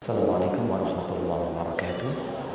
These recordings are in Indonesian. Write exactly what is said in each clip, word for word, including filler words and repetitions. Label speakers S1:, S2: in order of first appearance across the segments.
S1: Assalamualaikum warahmatullahi wabarakatuh.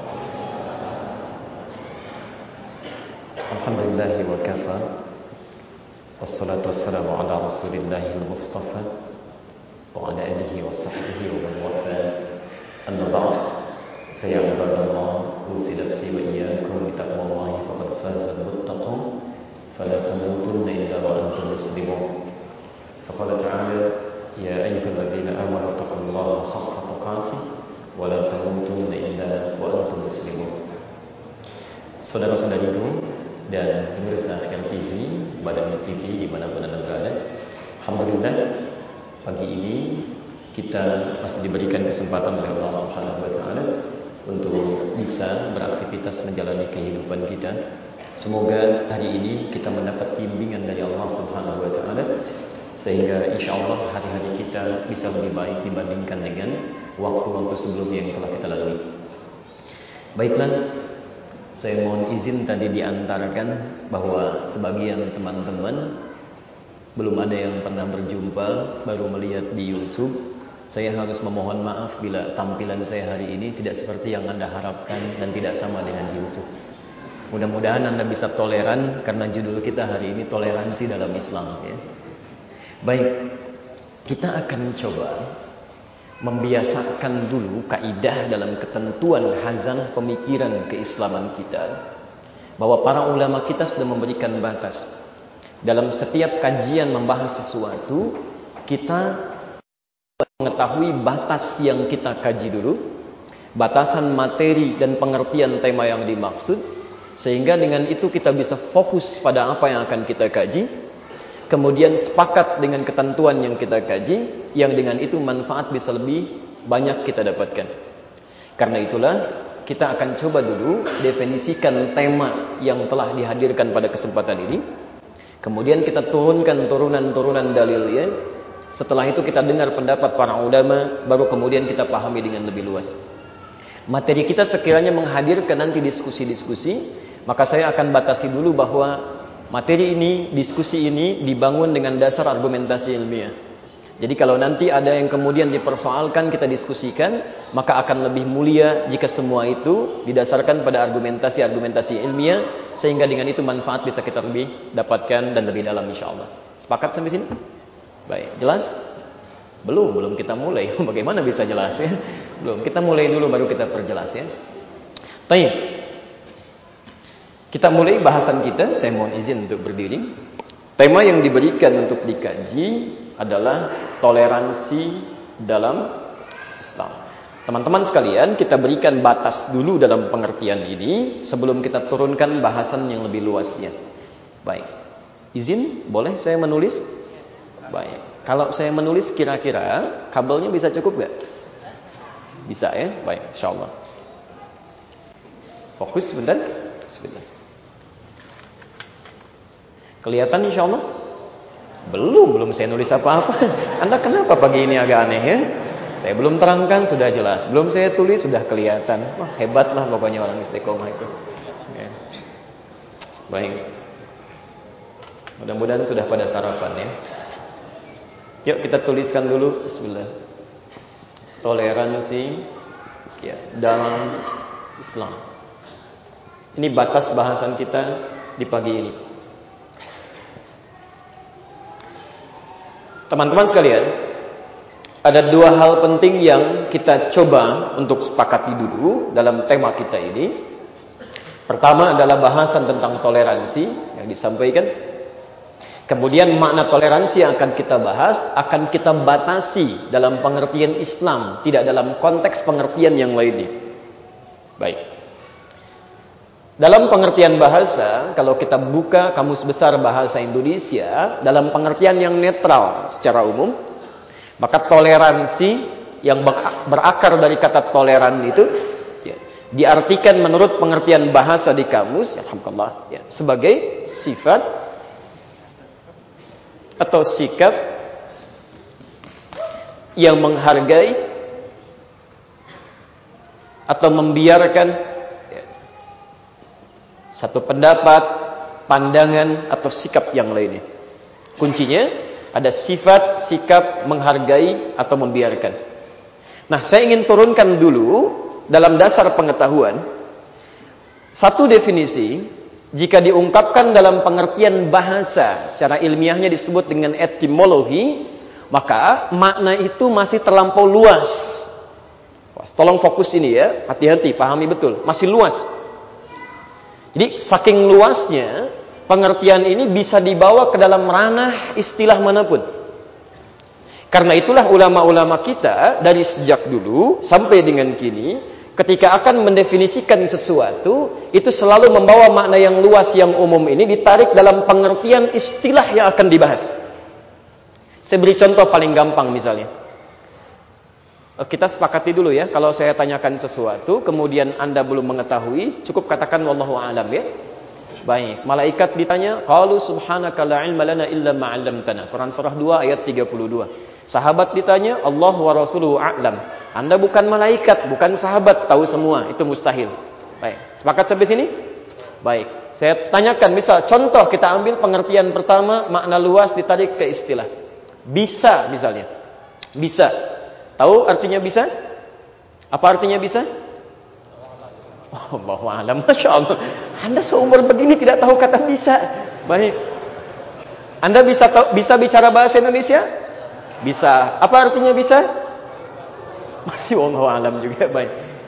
S1: Alhamdulillahi wa kafa. Wassalatu wassalamu ala rasulillahil mustafa wa ala alihi wa sahbihi wa man wafa. Amma ba'd. Fa ya ibadallah, usi nafsi wa iyyakum bi taqwallahi faqad faza al-muttaqun. Fala tamutunna illa wa antum muslimun. Faqala ta'ala ya ayyuhalladzina amanu taqullaha haqqa tuqatih wa la tamutunna illa wa antum muslimun. Saudara-saudariku dan pemirsa Akhir T V, Madani T V dimanapun Anda berada, alhamdulillah pagi ini kita masih diberikan kesempatan oleh Allah Subhanahu wa taala untuk bisa beraktivitas menjalani kehidupan kita. Semoga hari ini kita mendapat bimbingan dari Allah Subhanahu wa taala sehingga insya Allah hari-hari kita bisa lebih baik dibandingkan dengan waktu-waktu sebelumnya yang telah kita lalui. Baiklah, saya mohon izin tadi diantarkan bahwa sebagian teman-teman belum ada yang pernah berjumpa, baru melihat di YouTube. Saya harus memohon maaf bila tampilan saya hari ini tidak seperti yang Anda harapkan dan tidak sama dengan YouTube. Mudah-mudahan Anda bisa toleran karena judul kita hari ini toleransi dalam Islam, ya. Baik, kita akan coba membiasakan dulu kaidah dalam ketentuan hazanah pemikiran keislaman kita, bahwa para ulama kita sudah memberikan batas. Dalam setiap kajian membahas sesuatu, kita mengetahui batas yang kita kaji dulu, batasan materi dan pengertian tema yang dimaksud, sehingga dengan itu kita bisa fokus pada apa yang akan kita kaji. Kemudian sepakat dengan ketentuan yang kita kaji, yang dengan itu manfaat bisa lebih banyak kita dapatkan. Karena itulah kita akan coba dulu definisikan tema yang telah dihadirkan pada kesempatan ini. Kemudian kita turunkan turunan-turunan dalilnya. Setelah itu kita dengar pendapat para ulama, baru kemudian kita pahami dengan lebih luas. Materi kita sekiranya menghadirkan nanti diskusi-diskusi, maka saya akan batasi dulu bahwa materi ini, diskusi ini dibangun dengan dasar argumentasi ilmiah. Jadi kalau nanti ada yang kemudian dipersoalkan, kita diskusikan, maka akan lebih mulia jika semua itu didasarkan pada argumentasi-argumentasi ilmiah, sehingga dengan itu manfaat bisa kita lebih dapatkan dan lebih dalam insyaallah. Sepakat sampai sini? Baik, jelas? Belum, belum kita mulai. Bagaimana bisa jelas, ya? Belum, kita mulai dulu baru kita perjelas, ya. Baik. Kita mulai bahasan kita. Saya mohon izin untuk berdiri. Tema yang diberikan untuk dikaji adalah toleransi dalam Islam. Teman-teman sekalian, kita berikan batas dulu dalam pengertian ini sebelum kita turunkan bahasan yang lebih luasnya. Baik. Izin, boleh saya menulis? Baik. Kalau saya menulis kira-kira kabelnya bisa cukup gak? Bisa, ya? Baik, insyaallah. Fokus sebentar. Sebentar. Kelihatan insyaallah? Belum, belum saya nulis apa-apa. Anda kenapa pagi ini agak aneh, ya? Saya belum terangkan, sudah jelas. Belum saya tulis, sudah kelihatan. Wah, hebatlah pokoknya orang istiqomah itu. Ya. Baik. Mudah-mudahan sudah pada sarapan, ya. Yuk kita tuliskan dulu. Bismillah. Toleransi, ya, dalam Islam. Ini batas bahasan kita di pagi ini. Teman-teman sekalian, ada dua hal penting yang kita coba untuk sepakati dulu dalam tema kita ini. Pertama adalah bahasan tentang toleransi yang disampaikan. Kemudian makna toleransi yang akan kita bahas akan kita batasi dalam pengertian Islam, tidak dalam konteks pengertian yang lainnya. Baik. Dalam pengertian bahasa, kalau kita buka Kamus Besar Bahasa Indonesia, dalam pengertian yang netral secara umum, maka toleransi yang berakar dari kata toleran itu, ya, diartikan menurut pengertian bahasa di kamus, alhamdulillah, ya, sebagai sifat atau sikap yang menghargai atau membiarkan satu pendapat, pandangan, atau sikap yang lainnya. Kuncinya ada sifat, sikap, menghargai, atau membiarkan. Nah, saya ingin turunkan dulu dalam dasar pengetahuan satu definisi jika diungkapkan dalam pengertian bahasa secara ilmiahnya disebut dengan etimologi, maka makna itu masih terlampau luas. Tolong fokus ini ya, hati-hati, pahami betul, masih luas. Jadi saking luasnya pengertian ini bisa dibawa ke dalam ranah istilah manapun. Karena itulah ulama-ulama kita dari sejak dulu sampai dengan kini, ketika akan mendefinisikan sesuatu, itu selalu membawa makna yang luas yang umum ini ditarik dalam pengertian istilah yang akan dibahas. Saya beri contoh paling gampang misalnya. Kita sepakati dulu ya, kalau saya tanyakan sesuatu, kemudian Anda belum mengetahui, cukup katakan wallahu a'lam ya. Baik, malaikat ditanya, qalu subhanaka la ilma lana illa ma 'allamtana. Quran surah dua ayat tiga puluh dua. Sahabat ditanya, Allah wa rasuluhu a'lam. Anda bukan malaikat, bukan sahabat, tahu semua, itu mustahil. Baik, sepakat sampai sini? Baik, saya tanyakan misal contoh, kita ambil pengertian pertama, makna luas ditarik ke istilah. Bisa misalnya. Bisa. Tahu artinya bisa? Apa artinya bisa? Allahu a'lam. Masya Allah. Anda seumur begini tidak tahu kata bisa. Baik. Anda bisa tahu, bisa bicara bahasa Indonesia? Bisa. Apa artinya bisa? Masih wallahu a'lam juga. Baik.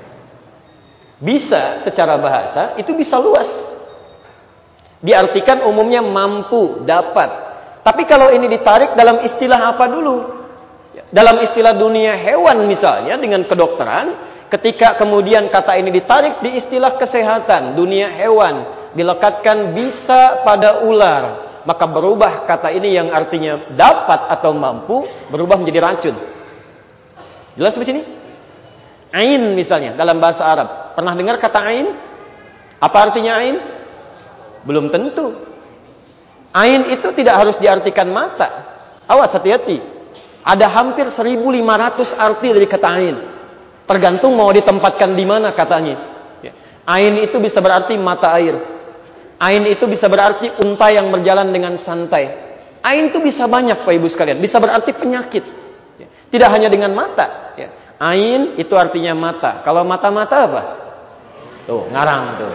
S1: Bisa secara bahasa itu bisa luas. Diartikan umumnya mampu, dapat. Tapi kalau ini ditarik dalam istilah apa dulu? Dalam istilah dunia hewan misalnya dengan kedokteran, ketika kemudian kata ini ditarik di istilah kesehatan, dunia hewan, dilekatkan bisa pada ular, maka berubah kata ini yang artinya dapat atau mampu, berubah menjadi racun. Jelas di sini? Ain misalnya dalam bahasa Arab. Pernah dengar kata ain? Apa artinya ain? Belum tentu. Ain itu tidak harus diartikan mata. Awas, hati-hati. Ada hampir seribu lima ratus arti dari kata ain. Tergantung mau ditempatkan di mana katanya. Ain itu bisa berarti mata air. Ain itu bisa berarti unta yang berjalan dengan santai. Ain itu bisa banyak Pak Ibu sekalian. Bisa berarti penyakit. Tidak hanya dengan mata. Ain itu artinya mata. Kalau mata-mata apa? Tuh, ngarang tuh.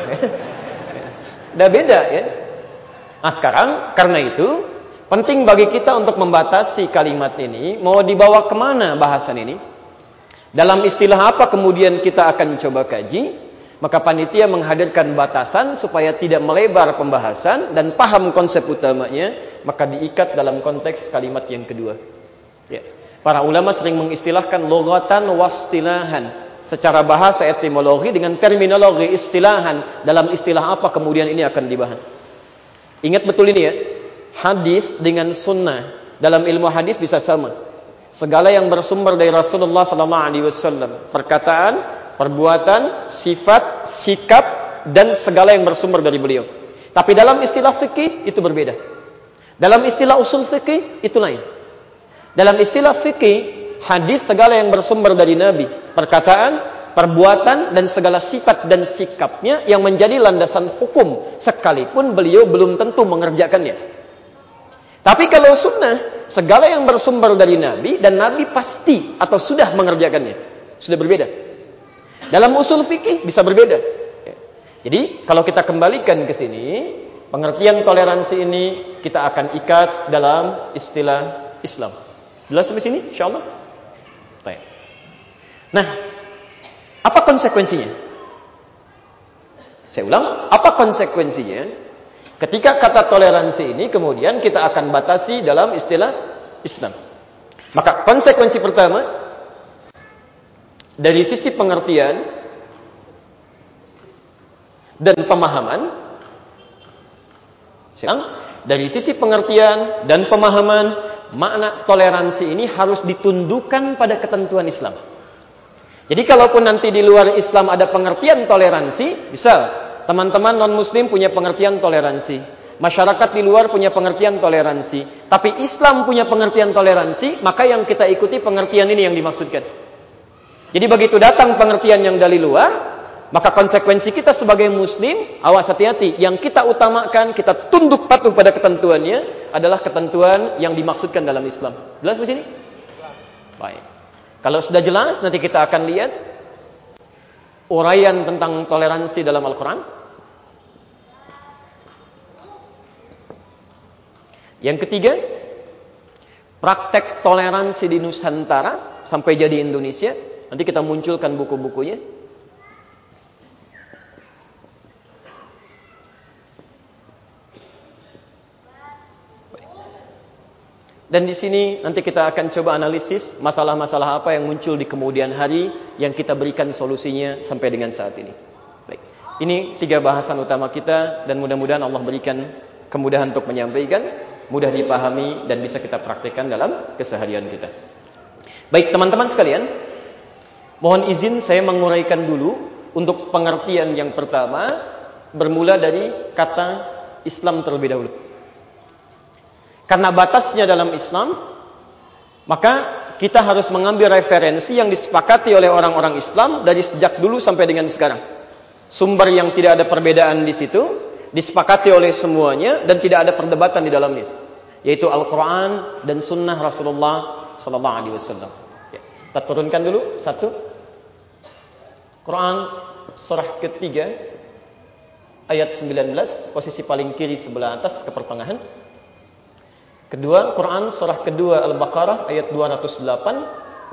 S1: Udah beda ya. Nah sekarang karena itu penting bagi kita untuk membatasi kalimat ini. Mau dibawa kemana bahasan ini? Dalam istilah apa kemudian kita akan coba kaji? Maka panitia menghadirkan batasan supaya tidak melebar pembahasan dan paham konsep utamanya. Maka diikat dalam konteks kalimat yang kedua. Ya. Para ulama sering mengistilahkan logatan wastilahan. Secara bahasa etimologi dengan terminologi istilahan. Dalam istilah apa kemudian ini akan dibahas. Ingat betul ini ya. Hadis dengan sunnah dalam ilmu hadis bisa sama. Segala yang bersumber dari Rasulullah sallallahu alaihi wasallam, perkataan, perbuatan, sifat, sikap dan segala yang bersumber dari beliau. Tapi dalam istilah fikih itu berbeda. Dalam istilah usul fikih itu lain. Dalam istilah fikih, hadis segala yang bersumber dari Nabi, perkataan, perbuatan dan segala sifat dan sikapnya yang menjadi landasan hukum sekalipun beliau belum tentu mengerjakannya. Tapi kalau sunnah, segala yang bersumber dari Nabi dan Nabi pasti atau sudah mengerjakannya. Sudah berbeda. Dalam usul fikih bisa berbeda. Jadi kalau kita kembalikan ke sini, pengertian toleransi ini kita akan ikat dalam istilah Islam. Jelas sampai sini? Insyaallah. Baik. Nah, apa konsekuensinya? Saya ulang, apa konsekuensinya? Ketika kata toleransi ini kemudian kita akan batasi dalam istilah Islam. Maka konsekuensi pertama dari sisi pengertian dan pemahaman, dari sisi pengertian dan pemahaman, makna toleransi ini harus ditundukkan pada ketentuan Islam. Jadi kalaupun nanti di luar Islam ada pengertian toleransi, misal teman-teman non-muslim punya pengertian toleransi, masyarakat di luar punya pengertian toleransi, tapi Islam punya pengertian toleransi, maka yang kita ikuti pengertian ini yang dimaksudkan. Jadi begitu datang pengertian yang dari luar, maka konsekuensi kita sebagai muslim, awas hati-hati, yang kita utamakan, kita tunduk patuh pada ketentuannya adalah ketentuan yang dimaksudkan dalam Islam. Jelas di sini? Baik. Kalau sudah jelas, nanti kita akan lihat uraian tentang toleransi dalam Al-Quran. Yang ketiga, praktek toleransi di Nusantara sampai jadi Indonesia. Nanti kita munculkan buku-bukunya. Dan di sini nanti kita akan coba analisis masalah-masalah apa yang muncul di kemudian hari yang kita berikan solusinya sampai dengan saat ini. Baik. Ini tiga bahasan utama kita dan mudah-mudahan Allah berikan kemudahan untuk menyampaikan, mudah dipahami dan bisa kita praktikkan dalam keseharian kita. Baik, teman-teman sekalian, mohon izin saya menguraikan dulu untuk pengertian yang pertama bermula dari kata Islam terlebih dahulu. Karena batasnya dalam Islam, maka kita harus mengambil referensi yang disepakati oleh orang-orang Islam dari sejak dulu sampai dengan sekarang. Sumber yang tidak ada perbedaan di situ, disepakati oleh semuanya dan tidak ada perdebatan di dalamnya, yaitu Al-Quran dan Sunnah Rasulullah Sallallahu Alaihi Wasallam. Ya, kita turunkan dulu satu. Quran surah ketiga ayat sembilan belas, posisi paling kiri sebelah atas ke pertengahan. Kedua, Quran surah kedua Al-Baqarah ayat dua ratus delapan,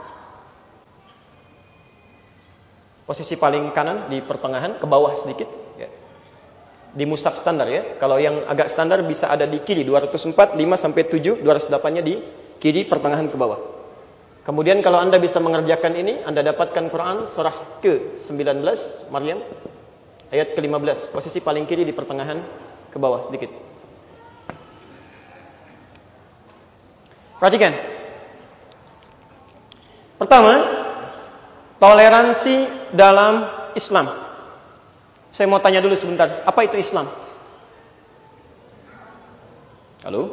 S1: posisi paling kanan di pertengahan, ke bawah sedikit ya. Di mushaf standar ya. Kalau yang agak standar bisa ada di kiri, dua ratus empat, lima sampai tujuh, dua ratus delapan-nya di kiri, pertengahan ke bawah. Kemudian kalau Anda bisa mengerjakan ini, Anda dapatkan Quran surah ke sembilan belas Maryam ayat ke lima belas, posisi paling kiri di pertengahan ke bawah sedikit. Perhatikan. Pertama, toleransi dalam Islam. Saya mau tanya dulu sebentar, apa itu Islam? Halo?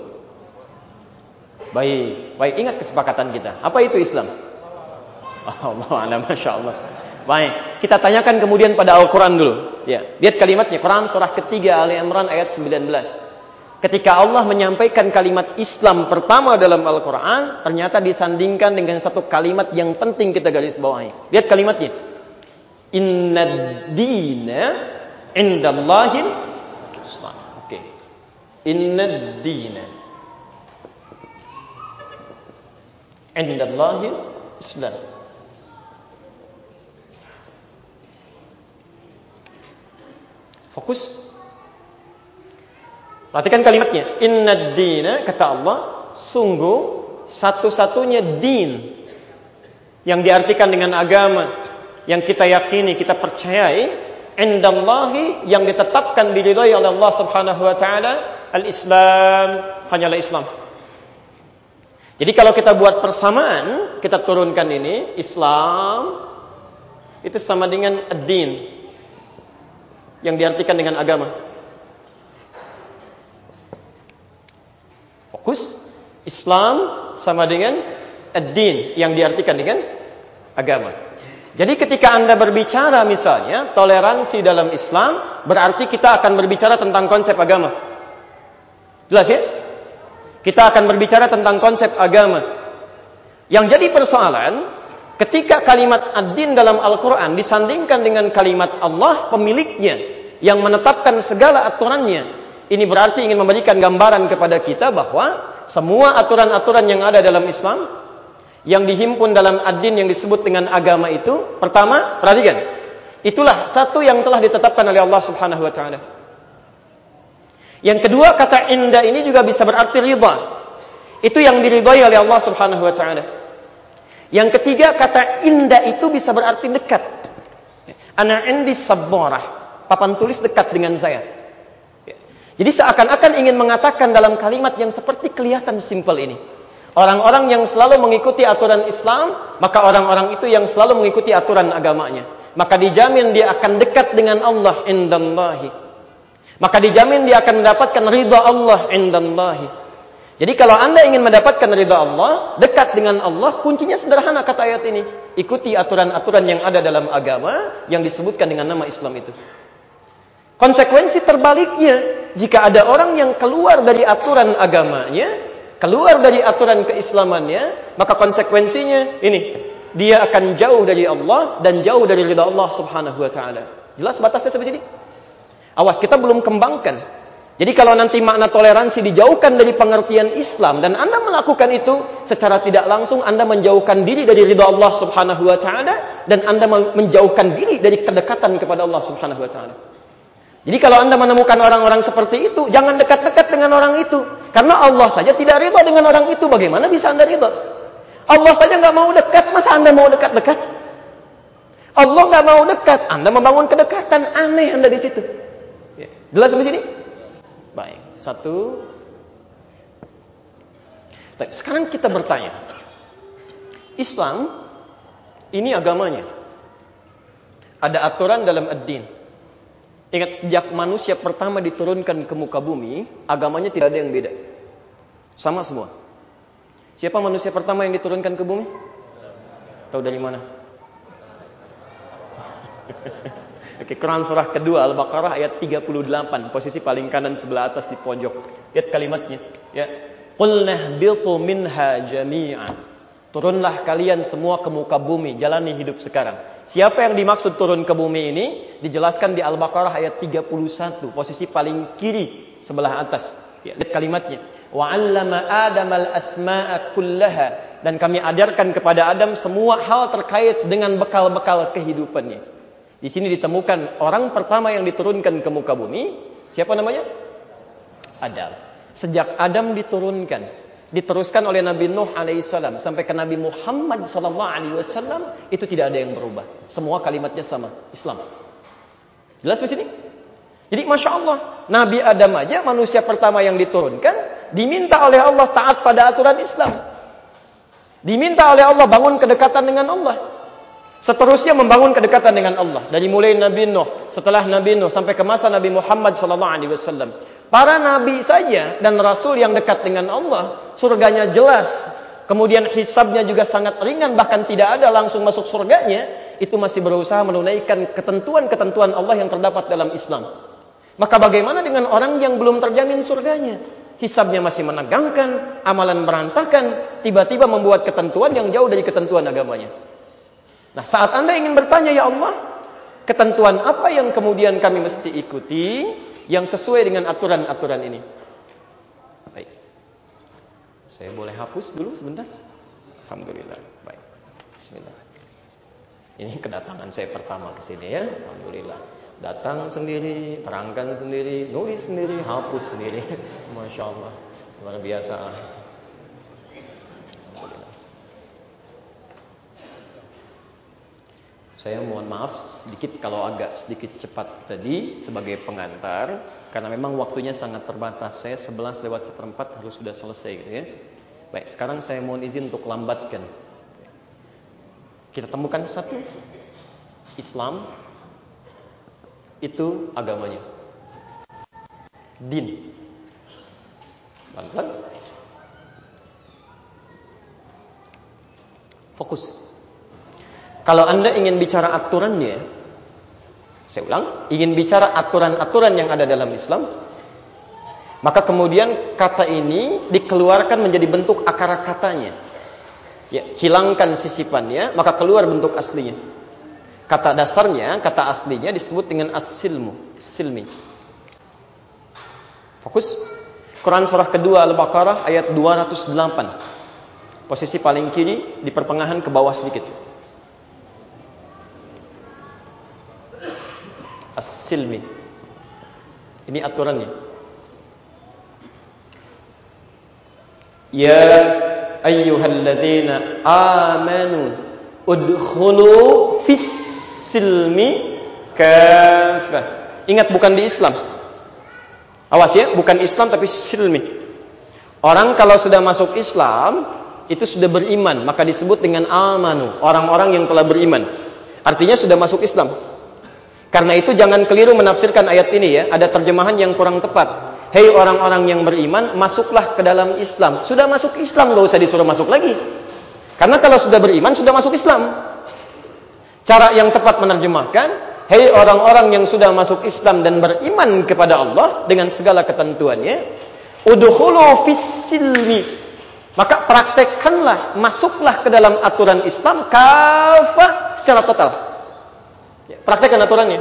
S1: Baik, baik, ingat kesepakatan kita. Apa itu Islam? Allah a'lam, masya Allah. Baik, kita tanyakan kemudian pada Al-Quran dulu. Ya, lihat kalimatnya, Quran surah ketiga Ali Imran ayat sembilan belas. Ketika Allah menyampaikan kalimat Islam pertama dalam Al-Quran, ternyata disandingkan dengan satu kalimat yang penting kita garis bawahi. Lihat kalimatnya. Inna dina indallahil Islam. Oke. Inna dina indallahil Islam. Fokus. Perhatikan kalimatnya. Inna dina, kata Allah, sungguh satu-satunya din yang diartikan dengan agama, yang kita yakini, kita percayai, indallahi, yang ditetapkan diridhai oleh Allah Subhanahu wa taala, al-Islam, hanyalah Islam. Jadi kalau kita buat persamaan, kita turunkan ini, Islam itu sama dengan ad-din, yang diartikan dengan agama. Fokus. Islam sama dengan ad-din, yang diartikan dengan agama. Jadi ketika Anda berbicara misalnya toleransi dalam Islam, berarti kita akan berbicara tentang konsep agama. Jelas ya? Kita akan berbicara tentang konsep agama. Yang jadi persoalan, ketika kalimat ad-din dalam Al-Quran disandingkan dengan kalimat Allah pemiliknya, yang menetapkan segala aturannya, ini berarti ingin memberikan gambaran kepada kita bahwa semua aturan-aturan yang ada dalam Islam, yang dihimpun dalam ad-din yang disebut dengan agama itu, pertama, perhatikan, itulah satu yang telah ditetapkan oleh Allah Subhanahu wa taala. Yang kedua, kata inda ini juga bisa berarti ridha. Itu yang diridhai oleh Allah Subhanahu wa taala. Yang ketiga, kata inda itu bisa berarti dekat. Ana indi sabbarah, papan tulis dekat dengan saya. Jadi seakan-akan ingin mengatakan dalam kalimat yang seperti kelihatan simpel ini, orang-orang yang selalu mengikuti aturan Islam, maka orang-orang itu yang selalu mengikuti aturan agamanya, maka dijamin dia akan dekat dengan Allah indallahi. Maka dijamin dia akan mendapatkan ridha Allah indallahi. Jadi kalau Anda ingin mendapatkan ridha Allah, dekat dengan Allah, kuncinya sederhana kata ayat ini. Ikuti aturan-aturan yang ada dalam agama yang disebutkan dengan nama Islam itu. Konsekuensi terbaliknya, jika ada orang yang keluar dari aturan agamanya, keluar dari aturan keislamannya, maka konsekuensinya ini, dia akan jauh dari Allah dan jauh dari ridha Allah Subhanahu wa taala. Jelas batasnya sampai sini? Awas, kita belum kembangkan. Jadi kalau nanti makna toleransi dijauhkan dari pengertian Islam dan Anda melakukan itu, secara tidak langsung Anda menjauhkan diri dari ridha Allah Subhanahu wa taala dan Anda menjauhkan diri dari kedekatan kepada Allah Subhanahu wa taala. Jadi kalau Anda menemukan orang-orang seperti itu, jangan dekat-dekat dengan orang itu. Karena Allah saja tidak ridha dengan orang itu, bagaimana bisa Anda ridha? Allah saja nggak mau dekat, masa Anda mau dekat-dekat? Allah nggak mau dekat, Anda membangun kedekatan, aneh Anda di situ. Ya. Jelas sampai sini? Baik, satu. Sekarang kita bertanya, Islam ini agamanya. Ada aturan dalam ad-din. Ingat, sejak manusia pertama diturunkan ke muka bumi, agamanya tidak ada yang beda. Sama semua. Siapa manusia pertama yang diturunkan ke bumi? Tahu dari mana? Oke, Quran surah kedua Al-Baqarah ayat tiga puluh delapan, posisi paling kanan sebelah atas di pojok. Lihat kalimatnya, ya. Qul nahbitu minha jami'an. Turunlah kalian semua ke muka bumi, jalani hidup sekarang. Siapa yang dimaksud turun ke bumi ini? Dijelaskan di Al-Baqarah ayat tiga puluh satu, posisi paling kiri sebelah atas. Ya, lihat kalimatnya. Wa 'allama Adamal asma'a kullaha, dan kami ajarkan kepada Adam semua hal terkait dengan bekal-bekal kehidupannya. Di sini ditemukan orang pertama yang diturunkan ke muka bumi, siapa namanya? Adam. Sejak Adam diturunkan, diteruskan oleh Nabi Nuh alaihissalam sampai ke Nabi Muhammad sallallahu alaihi wasallam, itu tidak ada yang berubah. Semua kalimatnya sama, Islam. Jelas di sini? Jadi Masya Allah, Nabi Adam aja manusia pertama yang diturunkan, diminta oleh Allah taat pada aturan Islam. Diminta oleh Allah bangun kedekatan dengan Allah. Seterusnya membangun kedekatan dengan Allah. Dari mulai Nabi Nuh, setelah Nabi Nuh sampai ke masa Nabi Muhammad sallallahu alaihi wasallam. Para nabi saja dan rasul yang dekat dengan Allah, surganya jelas. Kemudian hisabnya juga sangat ringan, bahkan tidak ada langsung masuk surganya, itu masih berusaha menunaikan ketentuan-ketentuan Allah yang terdapat dalam Islam. Maka bagaimana dengan orang yang belum terjamin surganya? Hisabnya masih menegangkan, amalan berantakan, tiba-tiba membuat ketentuan yang jauh dari ketentuan agamanya. Nah, saat Anda ingin bertanya, ya Allah, ketentuan apa yang kemudian kami mesti ikuti yang sesuai dengan aturan-aturan ini? Baik. Saya boleh hapus dulu sebentar? Alhamdulillah. Baik. Bismillah. Ini kedatangan saya pertama ke sini ya. Alhamdulillah. Datang sendiri, terangkan sendiri, nulis sendiri, hapus sendiri. Masya Allah. Luar biasa. Saya mohon maaf sedikit kalau agak sedikit cepat tadi sebagai pengantar, karena memang waktunya sangat terbatas. Saya sebelas lewat seperempat harus sudah selesai gitu ya. Baik, sekarang saya mohon izin untuk lambatkan. Kita temukan satu, Islam itu agamanya, din. Pelan-pelan. Fokus. Kalau Anda ingin bicara aturannya, saya ulang, ingin bicara aturan-aturan yang ada dalam Islam, maka kemudian kata ini dikeluarkan menjadi bentuk akar katanya. Ya, hilangkan sisipannya, maka keluar bentuk aslinya. Kata dasarnya, kata aslinya disebut dengan as-silmu, silmi. Fokus. Quran surah kedua Al-Baqarah ayat dua ratus delapan. Posisi paling kiri di pertengahan ke bawah sedikit. As-silmi. Ini aturannya. Ya ayyuhalladzina amanu udkhulu fis silmi kafah. Ingat, bukan di Islam. Awas ya, bukan Islam tapi silmi. Orang kalau sudah masuk Islam, itu sudah beriman, maka disebut dengan amanu, orang-orang yang telah beriman. Artinya sudah masuk Islam. Karena itu jangan keliru menafsirkan ayat ini ya. Ada terjemahan yang kurang tepat. Hei orang-orang yang beriman, masuklah ke dalam Islam. Sudah masuk Islam, gak usah disuruh masuk lagi. Karena kalau sudah beriman, sudah masuk Islam. Cara yang tepat menerjemahkan, hei orang-orang yang sudah masuk Islam dan beriman kepada Allah dengan segala ketentuannya, udkhulu fis silmi. Maka praktekkanlah, masuklah ke dalam aturan Islam kafah secara total. Ya, praktekkan aturannya.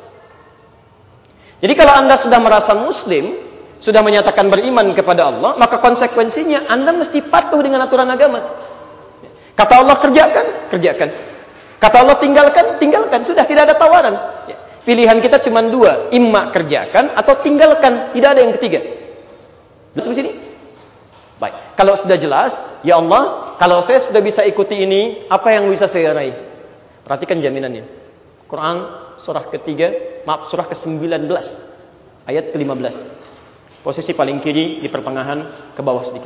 S1: Jadi kalau Anda sudah merasa muslim, sudah menyatakan beriman kepada Allah, maka konsekuensinya Anda mesti patuh dengan aturan agama. Kata Allah kerjakan, kerjakan. Kata Allah tinggalkan, tinggalkan. Sudah tidak ada tawaran. Ya. Pilihan kita cuma dua, imma kerjakan atau tinggalkan. Tidak ada yang ketiga. Sampai sini? Baik. Kalau sudah jelas, ya Allah, kalau saya sudah bisa ikuti ini, apa yang bisa saya raih? Perhatikan jaminannya. Quran surah ketiga, maaf surah ke sembilan belas, ayat ke lima belas. Posisi paling kiri di pertengahan ke bawah sedikit.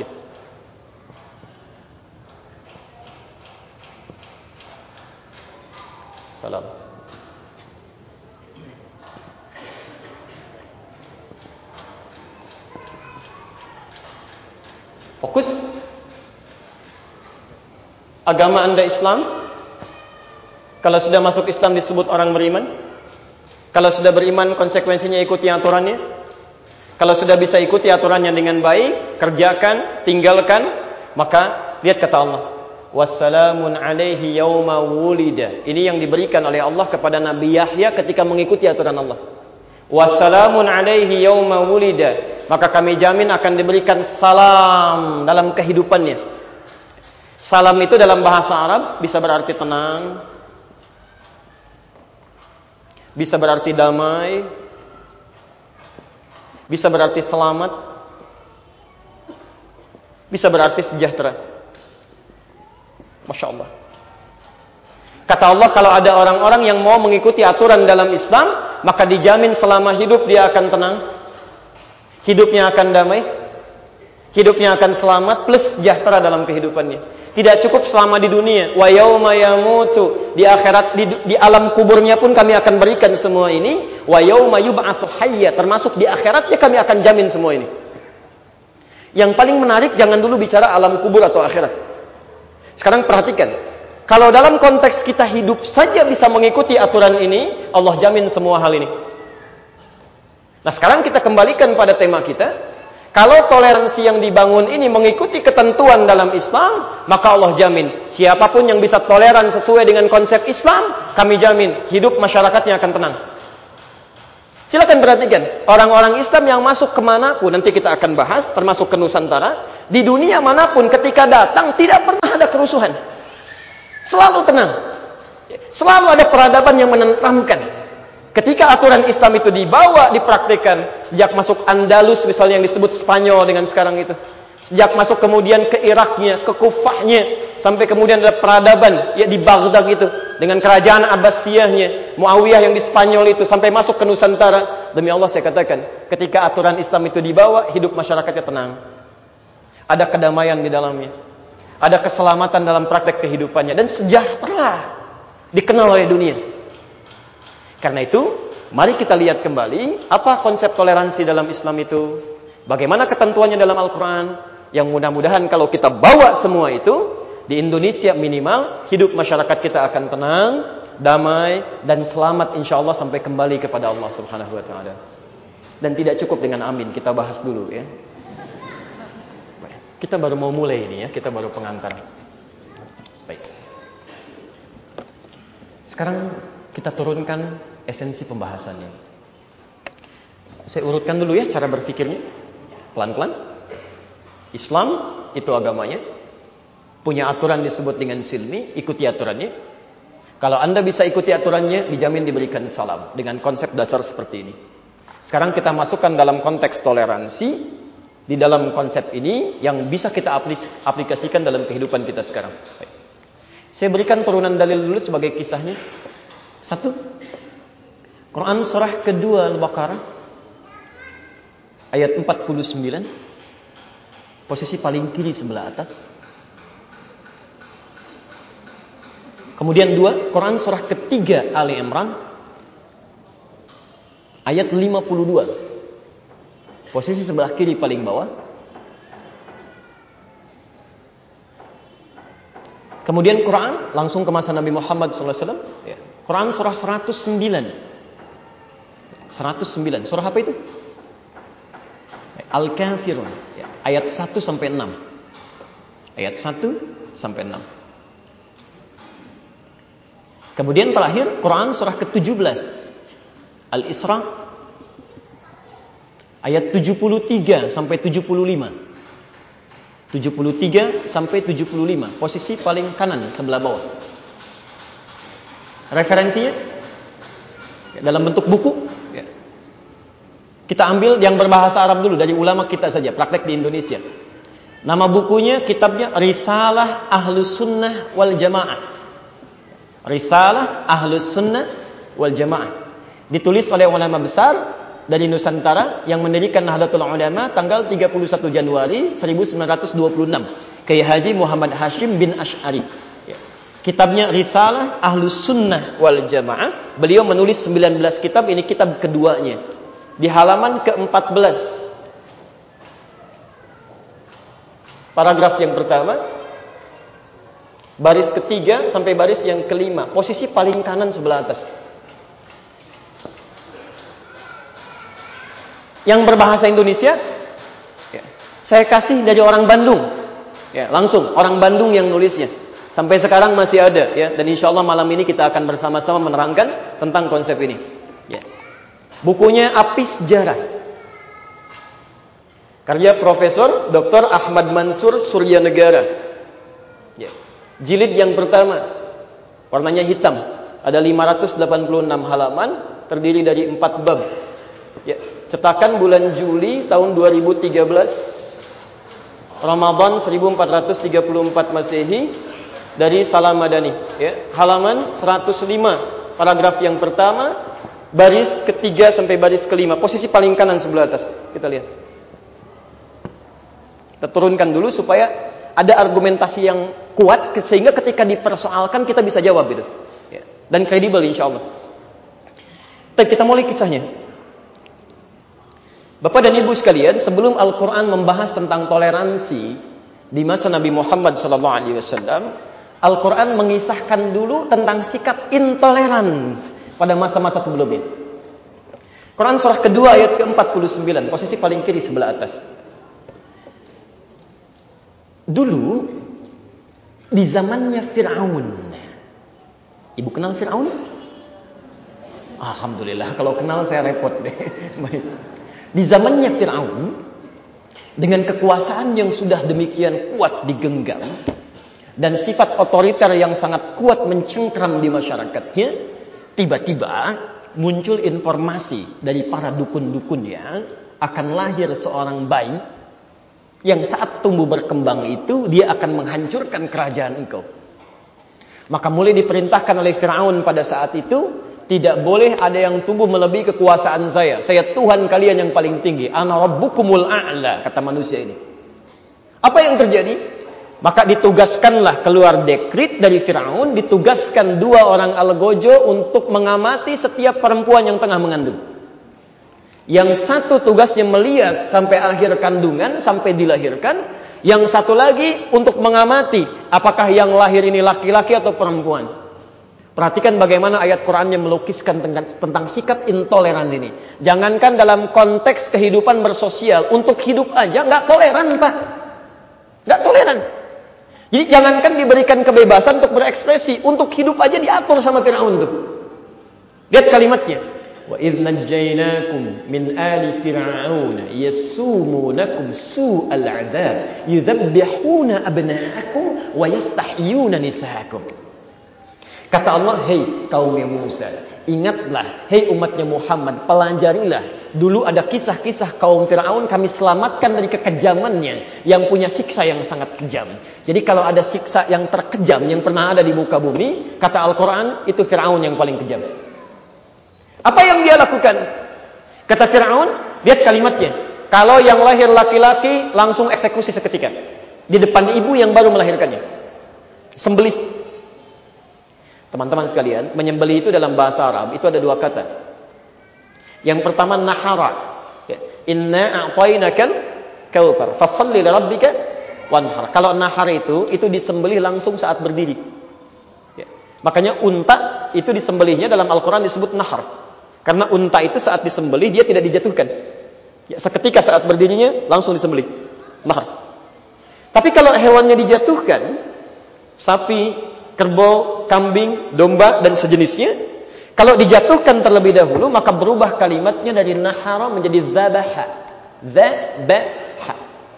S1: Salam. Fokus. Agama Anda Islam. Kalau sudah masuk Islam disebut orang beriman. Kalau sudah beriman konsekuensinya ikuti aturannya. Kalau sudah bisa ikuti aturannya dengan baik, kerjakan, tinggalkan, maka lihat kata Allah, wassalamun alaihi yauma wulida. Ini yang diberikan oleh Allah kepada Nabi Yahya ketika mengikuti aturan Allah. Wassalamun alaihi yauma wulida. Maka kami jamin akan diberikan salam dalam kehidupannya. Salam itu dalam bahasa Arab bisa berarti tenang, bisa berarti damai, bisa berarti selamat, bisa berarti sejahtera. Masya Allah. Kata Allah, kalau ada orang-orang yang mau mengikuti aturan dalam Islam, maka dijamin selama hidup dia akan tenang, hidupnya akan damai, hidupnya akan selamat plus sejahtera dalam kehidupannya. Tidak cukup selama di dunia, wa yauma yamutu, di akhirat, di, di alam kuburnya pun kami akan berikan semua ini, wa yauma yub'atsu hayya, termasuk di akhiratnya kami akan jamin semua ini. Yang paling menarik, jangan dulu bicara alam kubur atau akhirat. Sekarang perhatikan, kalau dalam konteks kita hidup saja bisa mengikuti aturan ini, Allah jamin semua hal ini. Nah sekarang kita kembalikan pada tema kita. Kalau toleransi yang dibangun ini mengikuti ketentuan dalam Islam, maka Allah jamin siapapun yang bisa toleran sesuai dengan konsep Islam, kami jamin hidup masyarakatnya akan tenang. Silakan perhatikan, orang-orang Islam yang masuk kemanapun, nanti kita akan bahas, termasuk ke Nusantara, di dunia manapun ketika datang tidak pernah ada kerusuhan. Selalu tenang. Selalu ada peradaban yang menenteramkan. Ketika aturan Islam itu dibawa, dipraktikkan, sejak masuk Andalus misalnya yang disebut Spanyol dengan sekarang itu, sejak masuk kemudian ke Iraknya, ke Kufahnya, sampai kemudian ada peradaban ya di Baghdad itu dengan kerajaan Abbasiyahnya, Muawiyah yang di Spanyol itu, sampai masuk ke Nusantara. Demi Allah saya katakan, ketika aturan Islam itu dibawa, hidup masyarakatnya tenang, ada kedamaian di dalamnya, ada keselamatan dalam praktek kehidupannya, dan sejahtera dikenal oleh dunia. Karena itu, mari kita lihat kembali apa konsep toleransi dalam Islam itu, bagaimana ketentuannya dalam Al-Quran, yang mudah-mudahan kalau kita bawa semua itu, di Indonesia minimal, hidup masyarakat kita akan tenang, damai, dan selamat insya Allah sampai kembali kepada Allah Subhanahu Wa Taala. Dan tidak cukup dengan amin, kita bahas dulu ya. Kita baru mau mulai ini ya, kita baru pengantar. Baik. Sekarang kita turunkan esensi pembahasannya. Saya urutkan dulu ya cara berpikirnya, pelan-pelan. Islam itu agamanya, punya aturan disebut dengan silmi, ikuti aturannya. Kalau Anda bisa ikuti aturannya, dijamin diberikan salam dengan konsep dasar seperti ini. Sekarang kita masukkan dalam konteks toleransi, di dalam konsep ini yang bisa kita aplikasikan dalam kehidupan kita sekarang. Baik. Saya berikan turunan dalil dulu sebagai kisahnya. Satu, Quran surah kedua Al-Baqarah ayat empat puluh sembilan, posisi paling kiri sebelah atas. Kemudian dua, Quran surah ketiga Ali Imran ayat lima puluh dua, posisi sebelah kiri paling bawah. Kemudian Quran langsung ke masa Nabi Muhammad sallallahu alaihi wasallam, ya. Quran surah seratus sembilan. seratus sembilan. Surah apa itu? Al-Kafirun, ya. Ayat satu sampai enam. ayat satu sampai enam. Kemudian terakhir Quran surah ke tujuh belas Al-Isra ayat tujuh puluh tiga sampai tujuh puluh lima. tujuh puluh tiga sampai tujuh puluh lima, posisi paling kanan sebelah bawah. Referensinya dalam bentuk buku. Kita ambil yang berbahasa Arab dulu dari ulama kita saja, praktek di Indonesia. Nama bukunya, kitabnya Risalah Ahlus Sunnah wal Jamaah. Risalah Ahlus Sunnah wal Jamaah. Ditulis oleh ulama besar dari Nusantara yang mendirikan Nahdlatul Ulama tanggal tiga puluh satu Januari seribu sembilan ratus dua puluh enam. Kiai Haji Muhammad Hashim bin Asy'ari. Kitabnya Risalah Ahlus Sunnah wal Jamaah. Beliau menulis sembilan belas kitab, ini kitab keduanya. Di halaman ke empat belas. Paragraf yang pertama, baris ketiga sampai baris yang kelima, posisi paling kanan sebelah atas. Yang berbahasa Indonesia, ya, saya kasih dari orang Bandung, ya, langsung orang Bandung yang nulisnya. Sampai sekarang masih ada, ya, dan insya Allah malam ini kita akan bersama-sama menerangkan tentang konsep ini. Ya. Bukunya Apis Jarah, karya Profesor Doktor Ahmad Mansur Suryanegara. Ya. Jilid yang pertama, warnanya hitam, ada lima ratus delapan puluh enam halaman, terdiri dari empat bab. Ya. Cetakan bulan Juli tahun dua ribu tiga belas, Ramadan seribu empat ratus tiga puluh empat Masehi, dari Salam Madani. Ya. Halaman seratus lima, paragraf yang pertama, baris ketiga sampai baris kelima, posisi paling kanan sebelah atas. Kita lihat. Kita turunkan dulu supaya ada argumentasi yang kuat sehingga ketika dipersoalkan kita bisa jawab itu. Ya. Dan kredibel insya Allah. Tapi kita mulai kisahnya. Bapak dan Ibu sekalian, sebelum Al-Quran membahas tentang toleransi di masa Nabi Muhammad sallallahu alaihi wasallam, Al-Quran mengisahkan dulu tentang sikap intoleran pada masa-masa sebelumnya. Quran surah kedua ayat ke empat puluh sembilan, posisi paling kiri sebelah atas. Dulu di zamannya Fir'aun. Ibu kenal Fir'aun? Alhamdulillah, kalau kenal saya repot deh. Baik. Di zamannya Fir'aun, dengan kekuasaan yang sudah demikian kuat digenggam dan sifat otoriter yang sangat kuat mencengkram di masyarakatnya, tiba-tiba muncul informasi dari para dukun-dukunnya akan lahir seorang bayi yang saat tumbuh berkembang itu dia akan menghancurkan kerajaan engkau. Maka mulai diperintahkan oleh Fir'aun pada saat itu, tidak boleh ada yang tumbuh melebihi kekuasaan saya. Saya Tuhan kalian yang paling tinggi. Ana rabbukumul a'la, kata manusia ini. Apa yang terjadi? Maka ditugaskanlah keluar dekrit dari Fir'aun, ditugaskan dua orang algojo untuk mengamati setiap perempuan yang tengah mengandung. Yang satu tugasnya melihat sampai akhir kandungan, sampai dilahirkan. Yang satu lagi untuk mengamati apakah yang lahir ini laki-laki atau perempuan. Perhatikan bagaimana ayat Quran yang melukiskan tentang, tentang sikap intoleran ini. Jangankan dalam konteks kehidupan bersosial, untuk hidup aja nggak toleran, Pak. Nggak toleran. Jadi jangankan diberikan kebebasan untuk berekspresi, untuk hidup aja diatur sama Fir'aun tuh. Lihat kalimatnya. Wa idh najjaynakum min ali fir'auna yasumunakum su'al 'adzab yudhabbihuna abna'akum wa yastahyuna nisa'akum. Kata Allah, hei kaumnya Musa, ingatlah, hei umatnya Muhammad, pelajarilah. Dulu ada kisah-kisah kaum Fir'aun, kami selamatkan dari kekejamannya, yang punya siksa yang sangat kejam. Jadi kalau ada siksa yang terkejam, yang pernah ada di muka bumi, kata Al-Quran, itu Fir'aun yang paling kejam. Apa yang dia lakukan? Kata Fir'aun, lihat kalimatnya. Kalau yang lahir laki-laki, langsung eksekusi seketika. Di depan ibu yang baru melahirkannya. Sembelih. Teman-teman sekalian, menyembelih itu dalam bahasa Arab itu ada dua kata. Yang pertama nahara. Inna a'tainakal kautsar, fashalli li rabbika wanhar. Kalau nahar itu itu disembelih langsung saat berdiri. Ya. Makanya unta itu disembelihnya dalam Al-Qur'an disebut nahar. Karena unta itu saat disembelih dia tidak dijatuhkan. Ya, seketika saat berdirinya langsung disembelih. Nahar. Tapi kalau hewannya dijatuhkan, sapi, kerbau, kambing, domba, dan sejenisnya, kalau dijatuhkan terlebih dahulu, maka berubah kalimatnya dari nahara menjadi zabaha. Zabaha.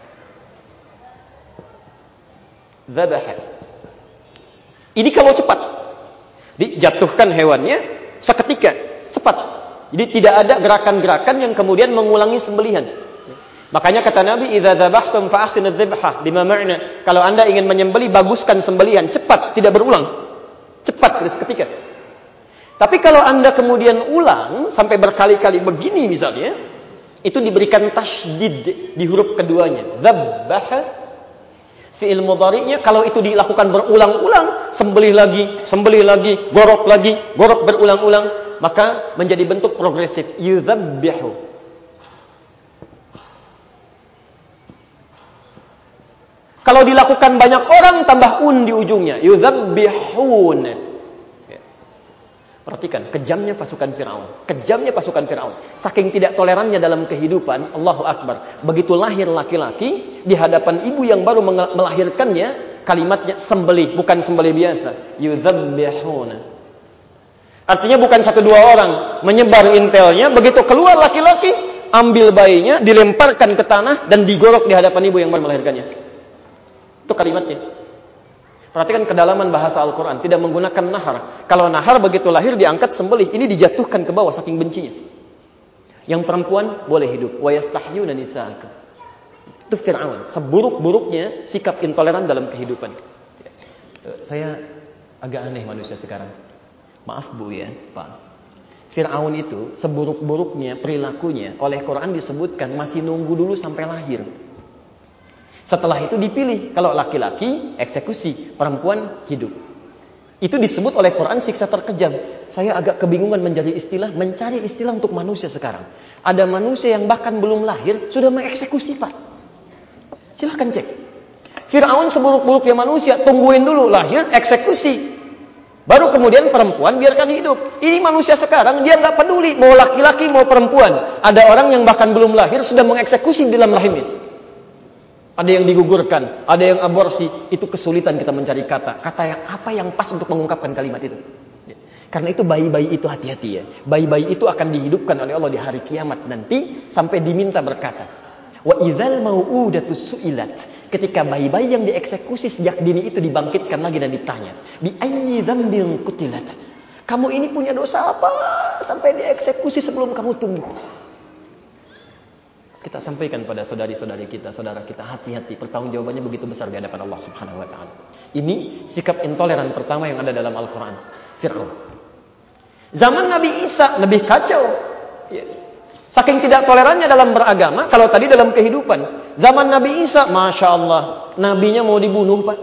S1: Zabaha. Ini kalau cepat. Dijatuhkan hewannya seketika, cepat. Jadi tidak ada gerakan-gerakan yang kemudian mengulangi sembelihan. Makanya kata Nabi, "Idza dzabhtum fa ahsinudz dzibhah." Bima ma'na, kalau Anda ingin menyembelih, baguskan sembelihan, cepat, tidak berulang. Cepat seketika. Tapi kalau Anda kemudian ulang sampai berkali-kali begini misalnya, itu diberikan tasydid di huruf keduanya. Dzabbaha, fi'il mudhari'nya kalau itu dilakukan berulang-ulang, sembelih lagi, sembelih lagi, gorok lagi, gorok berulang-ulang, maka menjadi bentuk progresif. Yudzabbihu. Kalau dilakukan banyak orang, tambah un di ujungnya. Yudzabbihun. Perhatikan, kejamnya pasukan Fir'aun. Kejamnya pasukan Fir'aun. Saking tidak tolerannya dalam kehidupan, Allahu Akbar. Begitu lahir laki-laki, di hadapan ibu yang baru melahirkannya, kalimatnya sembelih. Bukan sembelih biasa. Yudzabbihun. Artinya bukan satu dua orang. Menyebar intelnya, begitu keluar laki-laki, ambil bayinya, dilemparkan ke tanah, dan digorok di hadapan ibu yang baru melahirkannya. Itu kalimatnya. Perhatikan kedalaman bahasa Al-Quran. Tidak menggunakan nahar. Kalau nahar begitu lahir diangkat sembelih. Ini dijatuhkan ke bawah saking bencinya. Yang perempuan boleh hidup. Wa yastahyuna nisa'akum. Itu Fir'aun. Seburuk-buruknya sikap intoleran dalam kehidupan. Saya agak aneh manusia sekarang. Maaf Bu ya Pak. Fir'aun itu seburuk-buruknya perilakunya oleh Quran disebutkan masih nunggu dulu sampai lahir. Setelah itu dipilih. Kalau laki-laki, eksekusi. Perempuan, hidup. Itu disebut oleh Quran siksa terkejam. Saya agak kebingungan mencari istilah. Mencari istilah untuk manusia sekarang. Ada manusia yang bahkan belum lahir, sudah mengeksekusi Pak. Silahkan cek. Fir'aun seburuk-buruknya manusia. Tungguin dulu lahir, eksekusi. Baru kemudian perempuan biarkan hidup. Ini manusia sekarang, dia nggak peduli. Mau laki-laki, mau perempuan. Ada orang yang bahkan belum lahir, sudah mengeksekusi di dalam rahimnya. Ada yang digugurkan, ada yang aborsi. Itu kesulitan kita mencari kata. Kata yang apa yang pas untuk mengungkapkan kalimat itu. Karena itu bayi-bayi itu hati-hati ya. Bayi-bayi itu akan dihidupkan oleh Allah di hari kiamat nanti. Sampai diminta berkata. Wa idzal mau'udatus su'ilat. Ketika bayi-bayi yang dieksekusi sejak dini itu dibangkitkan lagi dan ditanya. Bi ayyi dzambin qutilat. Kamu ini punya dosa apa? Sampai dieksekusi sebelum kamu tumbuh. Kita sampaikan pada saudari-saudari kita, saudara kita, hati-hati, pertanggungjawabannya begitu besar di hadapan Allah Subhanahu wa taala. Ini sikap intoleran pertama yang ada dalam Al-Qur'an. Fir'aun. Zaman Nabi Isa lebih kacau. Saking tidak tolerannya dalam beragama, kalau tadi dalam kehidupan. Zaman Nabi Isa, Masya Allah, nabinya mau dibunuh Pak.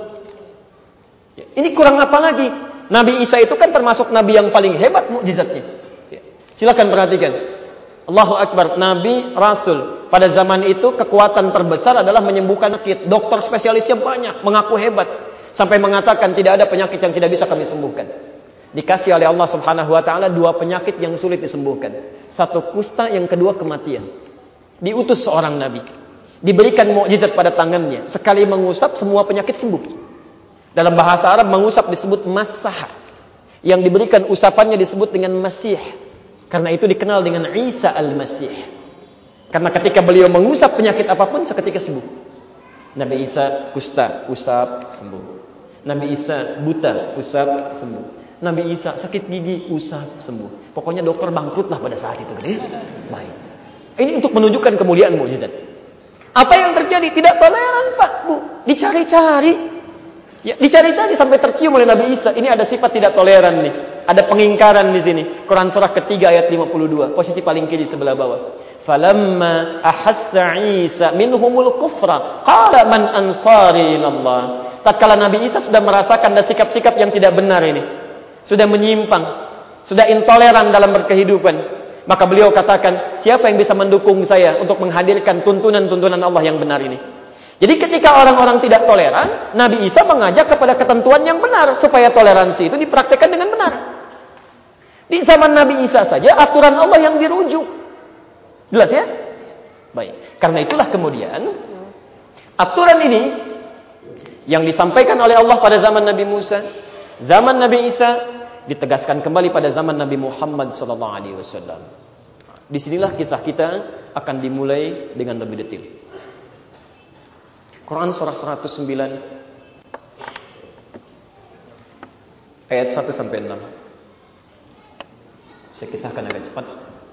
S1: Ini kurang apa lagi? Nabi Isa itu kan termasuk nabi yang paling hebat mukjizatnya. Silakan perhatikan. Allahu Akbar, Nabi, Rasul. Pada zaman itu kekuatan terbesar adalah menyembuhkan penyakit. Dokter spesialisnya banyak, mengaku hebat. Sampai mengatakan tidak ada penyakit yang tidak bisa kami sembuhkan. Dikasih oleh Allah Subhanahu wa taala dua penyakit yang sulit disembuhkan. Satu kusta, yang kedua kematian. Diutus seorang nabi. Diberikan mukjizat pada tangannya. Sekali mengusap semua penyakit sembuh. Dalam bahasa Arab mengusap disebut masah. Yang diberikan usapannya disebut dengan masih. Karena itu dikenal dengan Isa al-Masih. Karena ketika beliau mengusap penyakit apapun seketika sembuh. Nabi Isa kusta, usap, sembuh. Nabi Isa buta, usap, sembuh. Nabi Isa sakit gigi, usap, sembuh. Pokoknya dokter bangkrutlah pada saat itu. Ya? Baik. Ini untuk menunjukkan kemuliaan mukjizat. Apa yang terjadi? Tidak toleran Pak, Bu. Dicari-cari. Ya, dicari-cari sampai tercium oleh Nabi Isa. Ini ada sifat tidak toleran nih. Ada pengingkaran di sini. Quran surah ketiga ayat lima puluh dua. Posisi paling kiri sebelah bawah. Falamma ahassa Isa minhumul kufra qala man ansari ilallah. Tatkala Nabi Isa sudah merasakan ada sikap-sikap yang tidak benar ini, sudah menyimpang, sudah intoleran dalam berkehidupan, maka beliau katakan, siapa yang bisa mendukung saya untuk menghadirkan tuntunan-tuntunan Allah yang benar ini? Jadi ketika orang-orang tidak toleran, Nabi Isa mengajak kepada ketentuan yang benar supaya toleransi itu dipraktikkan dengan benar. Di zaman Nabi Isa saja aturan Allah yang dirujuk. Jelas ya? Baik. Karena itulah kemudian aturan ini Yang disampaikan oleh Allah pada zaman Nabi Musa, zaman Nabi Isa, ditegaskan kembali pada zaman Nabi Muhammad sallallahu alaihi wasallam. Disinilah kisah kita akan dimulai dengan lebih detail. Quran surah seratus sembilan ayat satu sampai enam. Saya kisahkan agak cepat.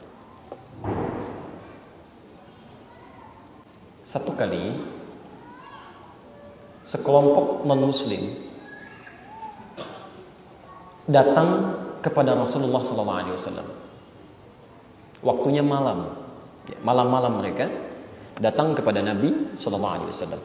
S1: Satu kali sekelompok non-muslim datang kepada Rasulullah sallallahu alaihi wasallam. Waktunya malam. Malam-malam mereka datang kepada Nabi sallallahu alaihi wasallam.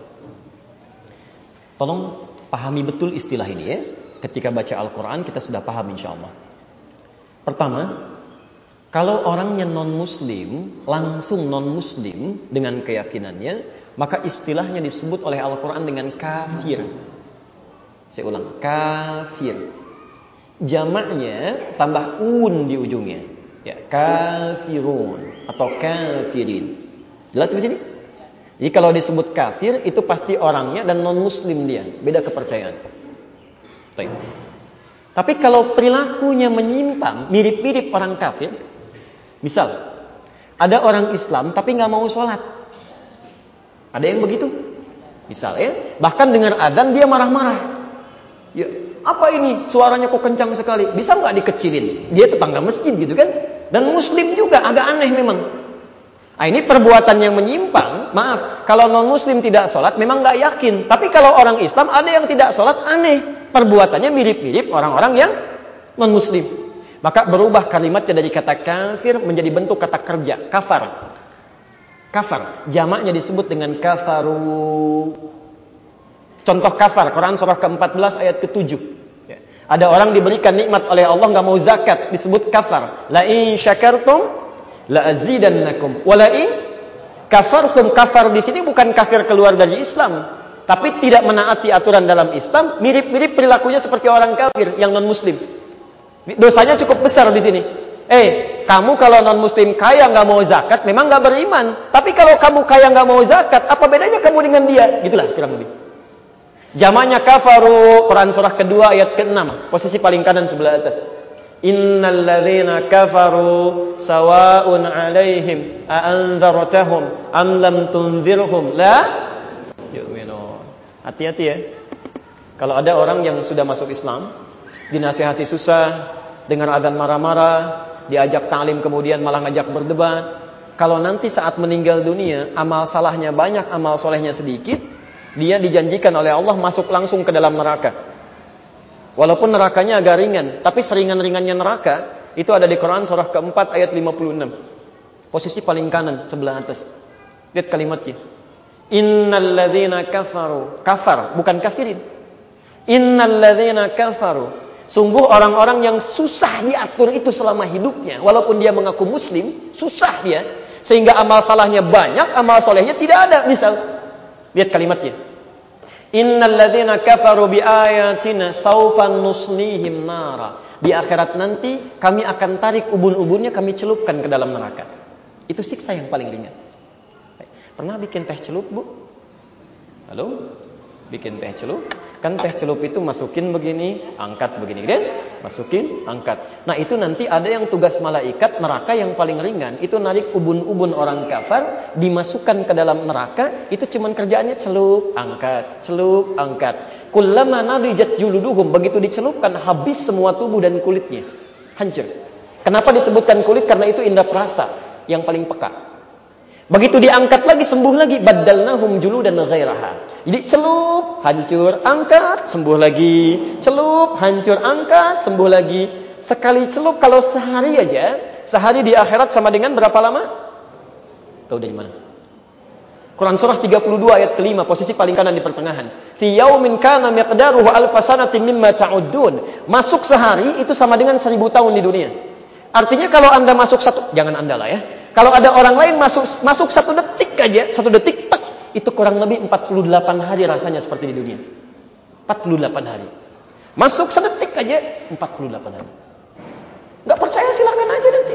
S1: Tolong pahami betul istilah ini ya. Ketika baca Al-Qur'an kita sudah paham insyaallah. Pertama, kalau orangnya non-muslim, langsung non-muslim dengan keyakinannya, maka istilahnya disebut oleh Al-Quran dengan kafir. Saya ulang, kafir. Jamaknya tambah un di ujungnya. Ya, kafirun atau kafirin. Jelas di sini? Jadi kalau disebut kafir, itu pasti orangnya dan non-muslim dia. Beda kepercayaan. Baik. Tapi kalau perilakunya menyimpang, mirip-mirip orang kafir, misal, ada orang Islam tapi nggak mau sholat. Ada yang begitu? Misal ya, bahkan dengar adzan dia marah-marah. Ya, apa ini? Suaranya kok kencang sekali. Bisa nggak dikecilin? Dia tetangga masjid gitu kan? Dan muslim juga, agak aneh memang. Nah, ini perbuatan yang menyimpang. Maaf, kalau non-muslim tidak sholat memang nggak yakin. Tapi kalau orang Islam ada yang tidak sholat, aneh. Perbuatannya mirip-mirip orang-orang yang non-muslim. Maka berubah kalimatnya dari kata kafir menjadi bentuk kata kerja, kafar. Kafar, jamaknya disebut dengan kafaru. Contoh kafar, Quran surah keempat belas ayat ketujuh. Ya. Ada orang diberikan nikmat oleh Allah nggak mau zakat, disebut kafar. La in syakartum la azidannakum. Wa la in kafartum. Kafar di sini bukan kafir keluar dari Islam, tapi tidak menaati aturan dalam Islam, mirip-mirip perilakunya seperti orang kafir yang non-muslim. Dosanya cukup besar di sini. Eh, kamu kalau non-muslim kaya nggak mau zakat, memang nggak beriman. Tapi kalau kamu kaya nggak mau zakat, apa bedanya kamu dengan dia? Gitulah kurang lebih. Jamaknya kafaru, Quran surah kedua ayat keenam, posisi paling kanan sebelah atas. Innal ladzina kafaru sawa'un 'alaihim a anzartahum am lam tunzirhum la yu'minun. Hati-hati ya. Kalau ada orang yang sudah masuk Islam, dinasihati susah, dengar adzan marah-marah, diajak ta'lim kemudian malah ngajak berdebat. Kalau nanti saat meninggal dunia, amal salahnya banyak, amal solehnya sedikit, dia dijanjikan oleh Allah masuk langsung ke dalam neraka. Walaupun nerakanya agak ringan, tapi seringan-ringannya neraka, itu ada di Quran surah keempat ayat lima puluh enam. Posisi paling kanan sebelah atas. Lihat kalimatnya. Innal ladzina kafaru. Kafar, bukan kafirin. Innal ladzina kafaru. Sungguh orang-orang yang susah diatur itu selama hidupnya. Walaupun dia mengaku muslim, susah dia. Sehingga amal salahnya banyak, amal solehnya tidak ada. Misal, lihat kalimatnya. Innal ladzina kafaru bi ayatina saufan nuslihim nara. Di akhirat nanti kami akan tarik ubun-ubunnya, kami celupkan ke dalam neraka. Itu siksa yang paling ringan. Pernah bikin teh celup, Bu? Halo? Bikin teh celup? Kan teh celup itu masukin begini, angkat begini, kan? Masukin, angkat. Nah, itu nanti ada yang tugas malaikat neraka yang paling ringan. Itu narik ubun-ubun orang kafir, dimasukkan ke dalam neraka. Itu cuman kerjaannya celup, angkat, celup, angkat. Kullama nadijat juluduhum, begitu dicelupkan habis semua tubuh dan kulitnya. Hancur. Kenapa disebutkan kulit? Karena itu indera perasa yang paling peka. Begitu diangkat lagi, sembuh lagi. Baddalnahum juludan ghairaha. Jadi celup, hancur, angkat, sembuh lagi. Celup, hancur, angkat, sembuh lagi. Sekali celup kalau sehari aja, sehari di akhirat sama dengan berapa lama? Tahu dari mana? Quran surah tiga puluh dua ayat kelima, posisi paling kanan di pertengahan. Fi yaumin kana miqdaruhu alfa sanatin mimma ta'uddun. Masuk sehari itu sama dengan seribu tahun di dunia. Artinya kalau Anda masuk satu, jangan Anda lah ya. Kalau ada orang lain masuk masuk satu detik aja, satu detik, tak, itu kurang lebih empat puluh delapan hari rasanya seperti di dunia. empat puluh delapan hari. Masuk sedetik aja, empat puluh delapan hari. Nggak percaya silahkan aja nanti.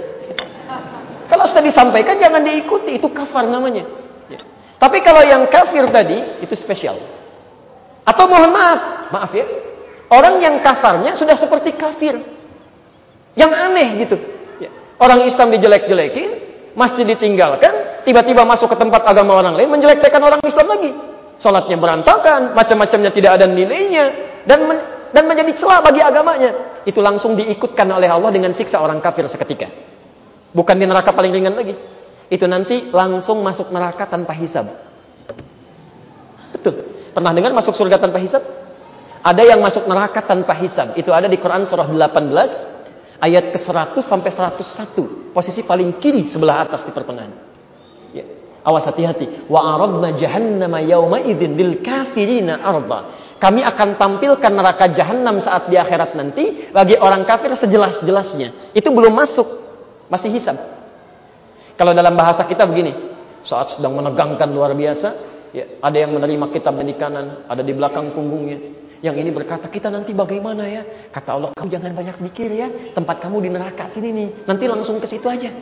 S1: Kalau sudah disampaikan jangan diikuti, itu kafir namanya. Ya. Tapi kalau yang kafir tadi, itu spesial. Atau mohon maaf, maaf ya, orang yang kafarnya sudah seperti kafir. Yang aneh gitu. Orang Islam dijelek-jelekin, masjid ditinggalkan, tiba-tiba masuk ke tempat agama orang lain, menjelek-jelekan orang Islam lagi. Salatnya berantakan, macam-macamnya tidak ada nilainya, dan men dan menjadi celah bagi agamanya. Itu langsung diikutkan oleh Allah dengan siksa orang kafir seketika. Bukan di neraka paling ringan lagi. Itu nanti langsung masuk neraka tanpa hisab. Betul. Pernah dengar masuk surga tanpa hisab? Ada yang masuk neraka tanpa hisab. Itu ada di Quran surah delapan belas ayat ke seratus sampai seratus satu. Posisi paling kiri sebelah atas di pertengahan. Ya. Awas, hati-hati. Wa aradna jahannama yauma idzin lil kafirina arda. Kami akan tampilkan neraka jahanam saat di akhirat nanti bagi orang kafir sejelas-jelasnya. Itu belum masuk, masih hisab. Kalau dalam bahasa kita begini, saat sedang menegangkan luar biasa, ya, ada yang menerima kitab di kanan, ada di belakang punggungnya. Yang ini berkata, kita nanti bagaimana ya? Kata Allah, kamu jangan banyak mikir ya. Tempat kamu di neraka sini nih. Nanti langsung ke situ aja.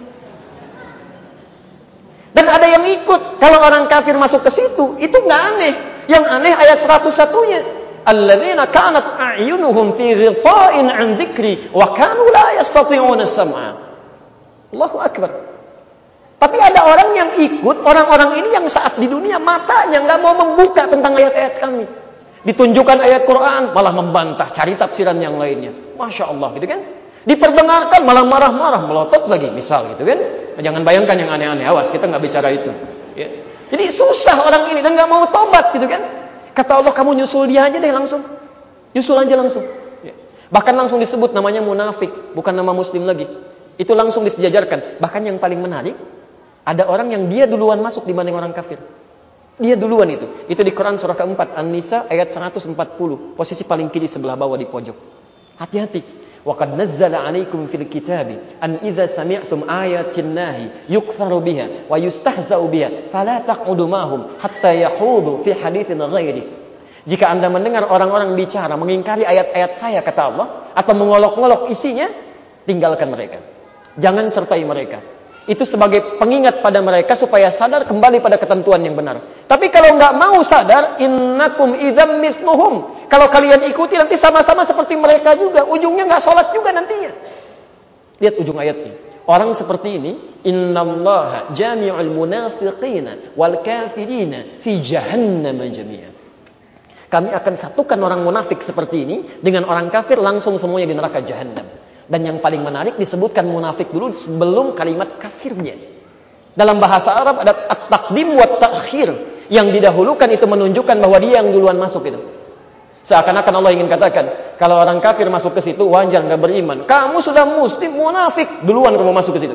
S1: Dan ada yang ikut. Kalau orang kafir masuk ke situ, itu nggak aneh. Yang aneh ayat seratus satunya. Alladzina kanat a'yunuhum fi ghitha'in 'an dzikri wa kanu la yastati'una sam'a. Allahu akbar. Tapi ada orang yang ikut, orang-orang ini yang saat di dunia matanya nggak mau membuka tentang ayat-ayat kami. Ditunjukkan ayat Quran, malah membantah, cari tafsiran yang lainnya. Masya Allah, gitu kan? Diperdengarkan, malah marah-marah, melotot lagi, misal gitu kan? Jangan bayangkan yang aneh-aneh, awas, kita nggak bicara itu. Ya. Jadi susah orang ini dan nggak mau tobat, gitu kan? Kata Allah, kamu nyusul dia aja deh langsung, nyusul aja langsung. Ya. Bahkan langsung disebut namanya munafik, bukan nama Muslim lagi. Itu langsung disejajarkan. Bahkan yang paling menarik, ada orang yang dia duluan masuk dibanding orang kafir. Dia duluan itu. Itu di Quran surah keempat An-Nisa ayat seratus empat puluh. Posisi paling kiri sebelah bawah di pojok. Hati-hati. Wa qad nazzala 'alaikum fil kitabi an idza sami'tum ayatin nahi yukfaru biha wa yustahza'u biha fala taq'udu ma'hum hatta yahudu fi haditsin ghairi. Jika Anda mendengar orang-orang bicara mengingkari ayat-ayat saya, kata Allah, atau mengolok-olok isinya, tinggalkan mereka. Jangan sertai mereka. Itu sebagai pengingat pada mereka supaya sadar kembali pada ketentuan yang benar. Tapi kalau nggak mau sadar, innakum idzam mithluhum. Kalau kalian ikuti nanti sama-sama seperti mereka juga. Ujungnya nggak sholat juga nantinya. Lihat ujung ayatnya. Orang seperti ini, innallaha jami'ul munafiqina wal kafirina fi jahannam jami'a. Kami akan satukan orang munafik seperti ini dengan orang kafir langsung semuanya di neraka jahannam. Dan yang paling menarik disebutkan munafik dulu sebelum kalimat kafirnya. Dalam bahasa Arab ada at-taqdim wa at-ta'khir. Yang didahulukan itu menunjukkan bahwa dia yang duluan masuk itu. Seakan-akan Allah ingin katakan, kalau orang kafir masuk ke situ wajar enggak beriman. Kamu sudah muslim, munafik, duluan kamu masuk ke situ.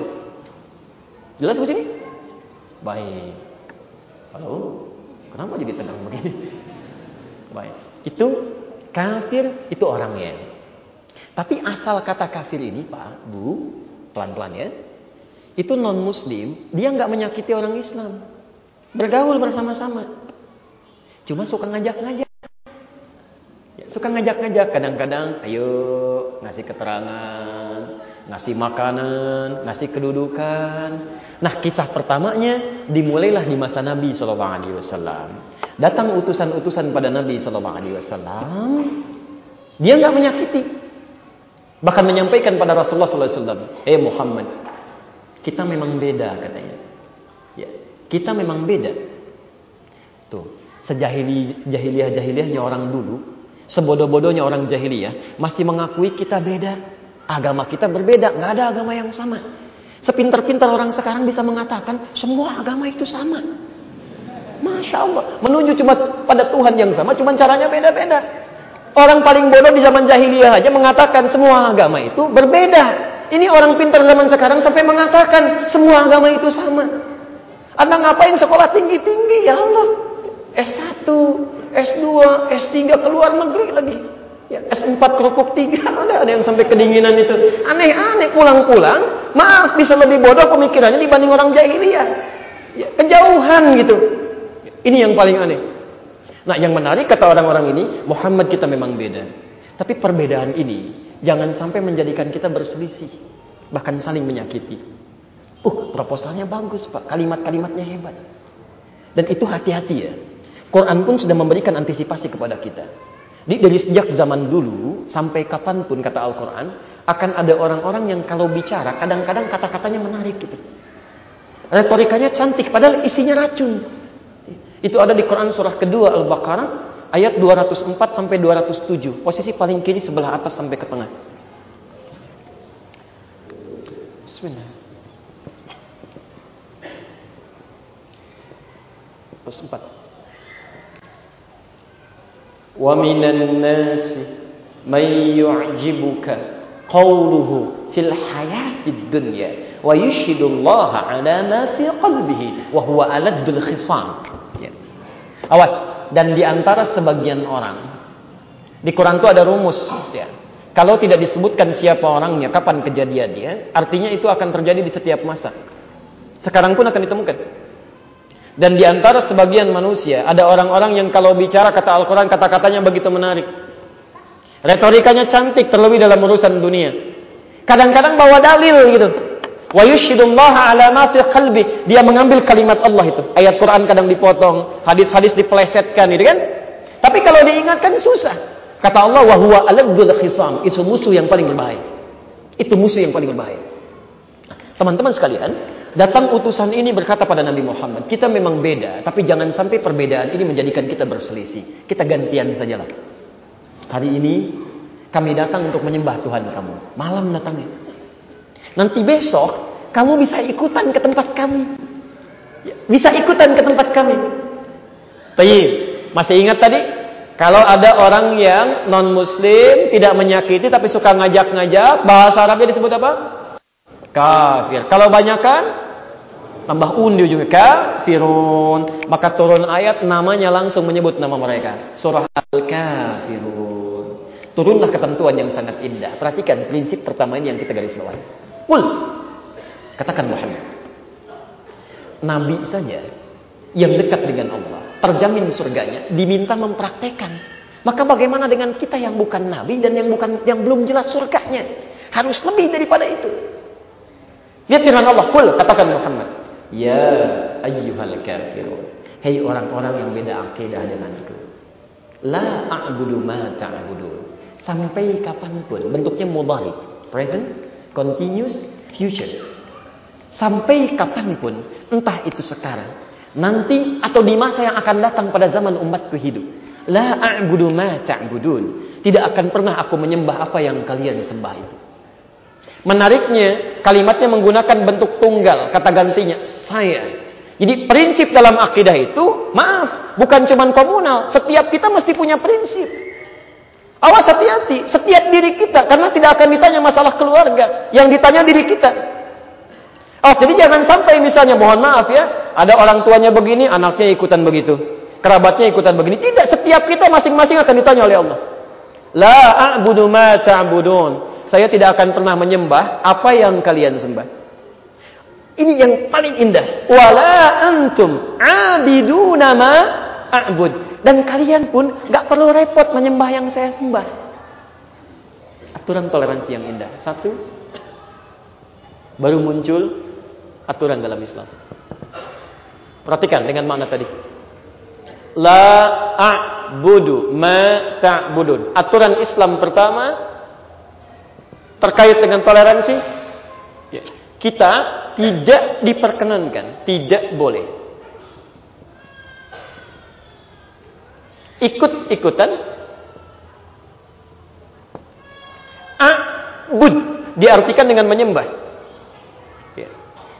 S1: Jelas di sini? Baik. Halo. Kenapa jadi tegang begini? Baik. Itu kafir, itu orangnya. Tapi asal kata kafir ini, Pak, Bu, pelan-pelan ya. Itu non-muslim, dia nggak menyakiti orang Islam. Bergaul bersama-sama. Cuma suka ngajak-ngajak. Ya, suka ngajak-ngajak. Kadang-kadang, ayo ngasih keterangan, ngasih makanan, ngasih kedudukan. Nah, kisah pertamanya dimulailah di masa Nabi shallallahu alaihi wasallam. Datang utusan-utusan pada Nabi shallallahu alaihi wasallam. Dia nggak menyakiti. Bahkan menyampaikan pada Rasulullah sallallahu alaihi wasallam, "Eh Muhammad, kita memang beda," katanya. Ya, kita memang beda. Tuh, sejahili jahiliyah-jahiliyahnya orang dulu, sebodoh-bodohnya orang jahiliyah masih mengakui kita beda. Agama kita berbeda, nggak ada agama yang sama. Sepintar-pintar orang sekarang bisa mengatakan semua agama itu sama. Masya Allah, menuju cuma pada Tuhan yang sama, cuma caranya beda-beda. Orang paling bodoh di zaman jahiliyah aja mengatakan semua agama itu berbeda. Ini orang pintar zaman sekarang sampai mengatakan semua agama itu sama. Anda ngapain sekolah tinggi-tinggi, ya Allah? S satu, S dua, S tiga ke luar negeri lagi. Ya, S empat kerupuk tiga, ada ada yang sampai kedinginan itu. Aneh-aneh, pulang-pulang, maaf bisa lebih bodoh pemikirannya dibanding orang jahiliyah. Ya, kejauhan gitu. Ini yang paling aneh. Nah, yang menarik kata orang-orang ini, Muhammad kita memang beda. Tapi perbedaan ini jangan sampai menjadikan kita berselisih, bahkan saling menyakiti. Uh, proposalnya bagus, Pak. Kalimat-kalimatnya hebat. Dan itu hati-hati ya. Quran pun sudah memberikan antisipasi kepada kita. Di, dari sejak zaman dulu sampai kapanpun kata Al-Quran, akan ada orang-orang yang kalau bicara kadang-kadang kata-katanya menarik gitu. Retorikanya cantik padahal isinya racun. Itu ada di Quran surah kedua Al-Baqarah ayat dua ratus empat sampai dua ratus tujuh. Posisi paling kiri sebelah atas sampai ke tengah. Bismillah. dua ratus empat. Wa minan nasi may yu'jibuka qawluhu fil hayatid dunya wa yushhidullaha ala ma fi qalbihi wa huwa aladdul khisam. Ya. Awas, dan di antara sebagian orang di Quran itu ada rumus ya. Kalau tidak disebutkan siapa orangnya, kapan kejadiannya, artinya itu akan terjadi di setiap masa. Sekarang pun akan ditemukan. Dan di antara sebagian manusia ada orang-orang yang kalau bicara kata Al-Quran kata-katanya begitu menarik. Retorikanya cantik terlebih dalam urusan dunia. Kadang-kadang bawa dalil gitu. Wa yushhidullaha ala ma fi qalbi. Dia mengambil kalimat Allah itu. Ayat Quran kadang dipotong, hadis-hadis dipelesetkan gitu kan. Tapi kalau diingatkan susah. Kata Allah wa huwa aladdul khisam. Itu musuh yang paling berbahaya. Itu musuh yang paling berbahaya. Teman-teman sekalian, datang utusan ini berkata pada Nabi Muhammad, kita memang beda, tapi jangan sampai perbedaan ini menjadikan kita berselisih. Kita gantian sajalah. Hari ini kami datang untuk menyembah Tuhan kamu. Malam datangnya. Nanti besok kamu bisa ikutan ke tempat kami. Bisa ikutan ke tempat kami. Baik, masih ingat tadi? Kalau ada orang yang non muslim, tidak menyakiti tapi suka ngajak-ngajak, bahasa Arabnya disebut apa? Kafir. Kalau banyakan tambah un di ujungnya, kafirun. Maka turun ayat namanya langsung menyebut nama mereka. Surah Al-Kafirun. Turunlah ketentuan yang sangat indah. Perhatikan prinsip pertama ini yang kita garis bawahi. Qul, katakan Muhammad, Nabi saja yang dekat dengan Allah, terjamin surganya, diminta mempraktekkan. Maka bagaimana dengan kita yang bukan Nabi dan yang bukan yang belum jelas surganya? Harus lebih daripada itu. Lihat firman Allah, qul, katakan Muhammad, ya ayyuhal kafirun, hei orang-orang yang beda akidah denganku, la a'budu ma ta'budun. Sampai kapanpun, bentuknya mudhari, present, continuous, future. Sampai kapanpun, entah itu sekarang, nanti atau di masa yang akan datang pada zaman umatku hidup, la a'budu ma ta'budun. Tidak akan pernah aku menyembah apa yang kalian sembah itu. Menariknya, kalimatnya menggunakan bentuk tunggal, kata gantinya saya. Jadi prinsip dalam akidah itu, maaf, bukan cuma komunal. Setiap kita mesti punya prinsip. Awas, hati-hati, setiap diri kita, karena tidak akan ditanya masalah keluarga, yang ditanya diri kita. Oh, jadi jangan sampai misalnya, mohon maaf ya, ada orang tuanya begini, anaknya ikutan begitu, kerabatnya ikutan begini. Tidak, setiap kita masing-masing akan ditanya oleh Allah. La a'budu ma ta'budun. Saya tidak akan pernah menyembah apa yang kalian sembah. Ini yang paling indah. Wala antum abiduna ma a'bud. Dan kalian pun gak perlu repot menyembah yang saya sembah. Aturan toleransi yang indah. Satu, baru muncul aturan dalam Islam. Perhatikan dengan makna tadi. La a'budu ma ta'budun. Aturan Islam pertama terkait dengan toleransi, ya, kita tidak diperkenankan, tidak boleh ikut-ikutan a'bud, diartikan dengan menyembah. Ya.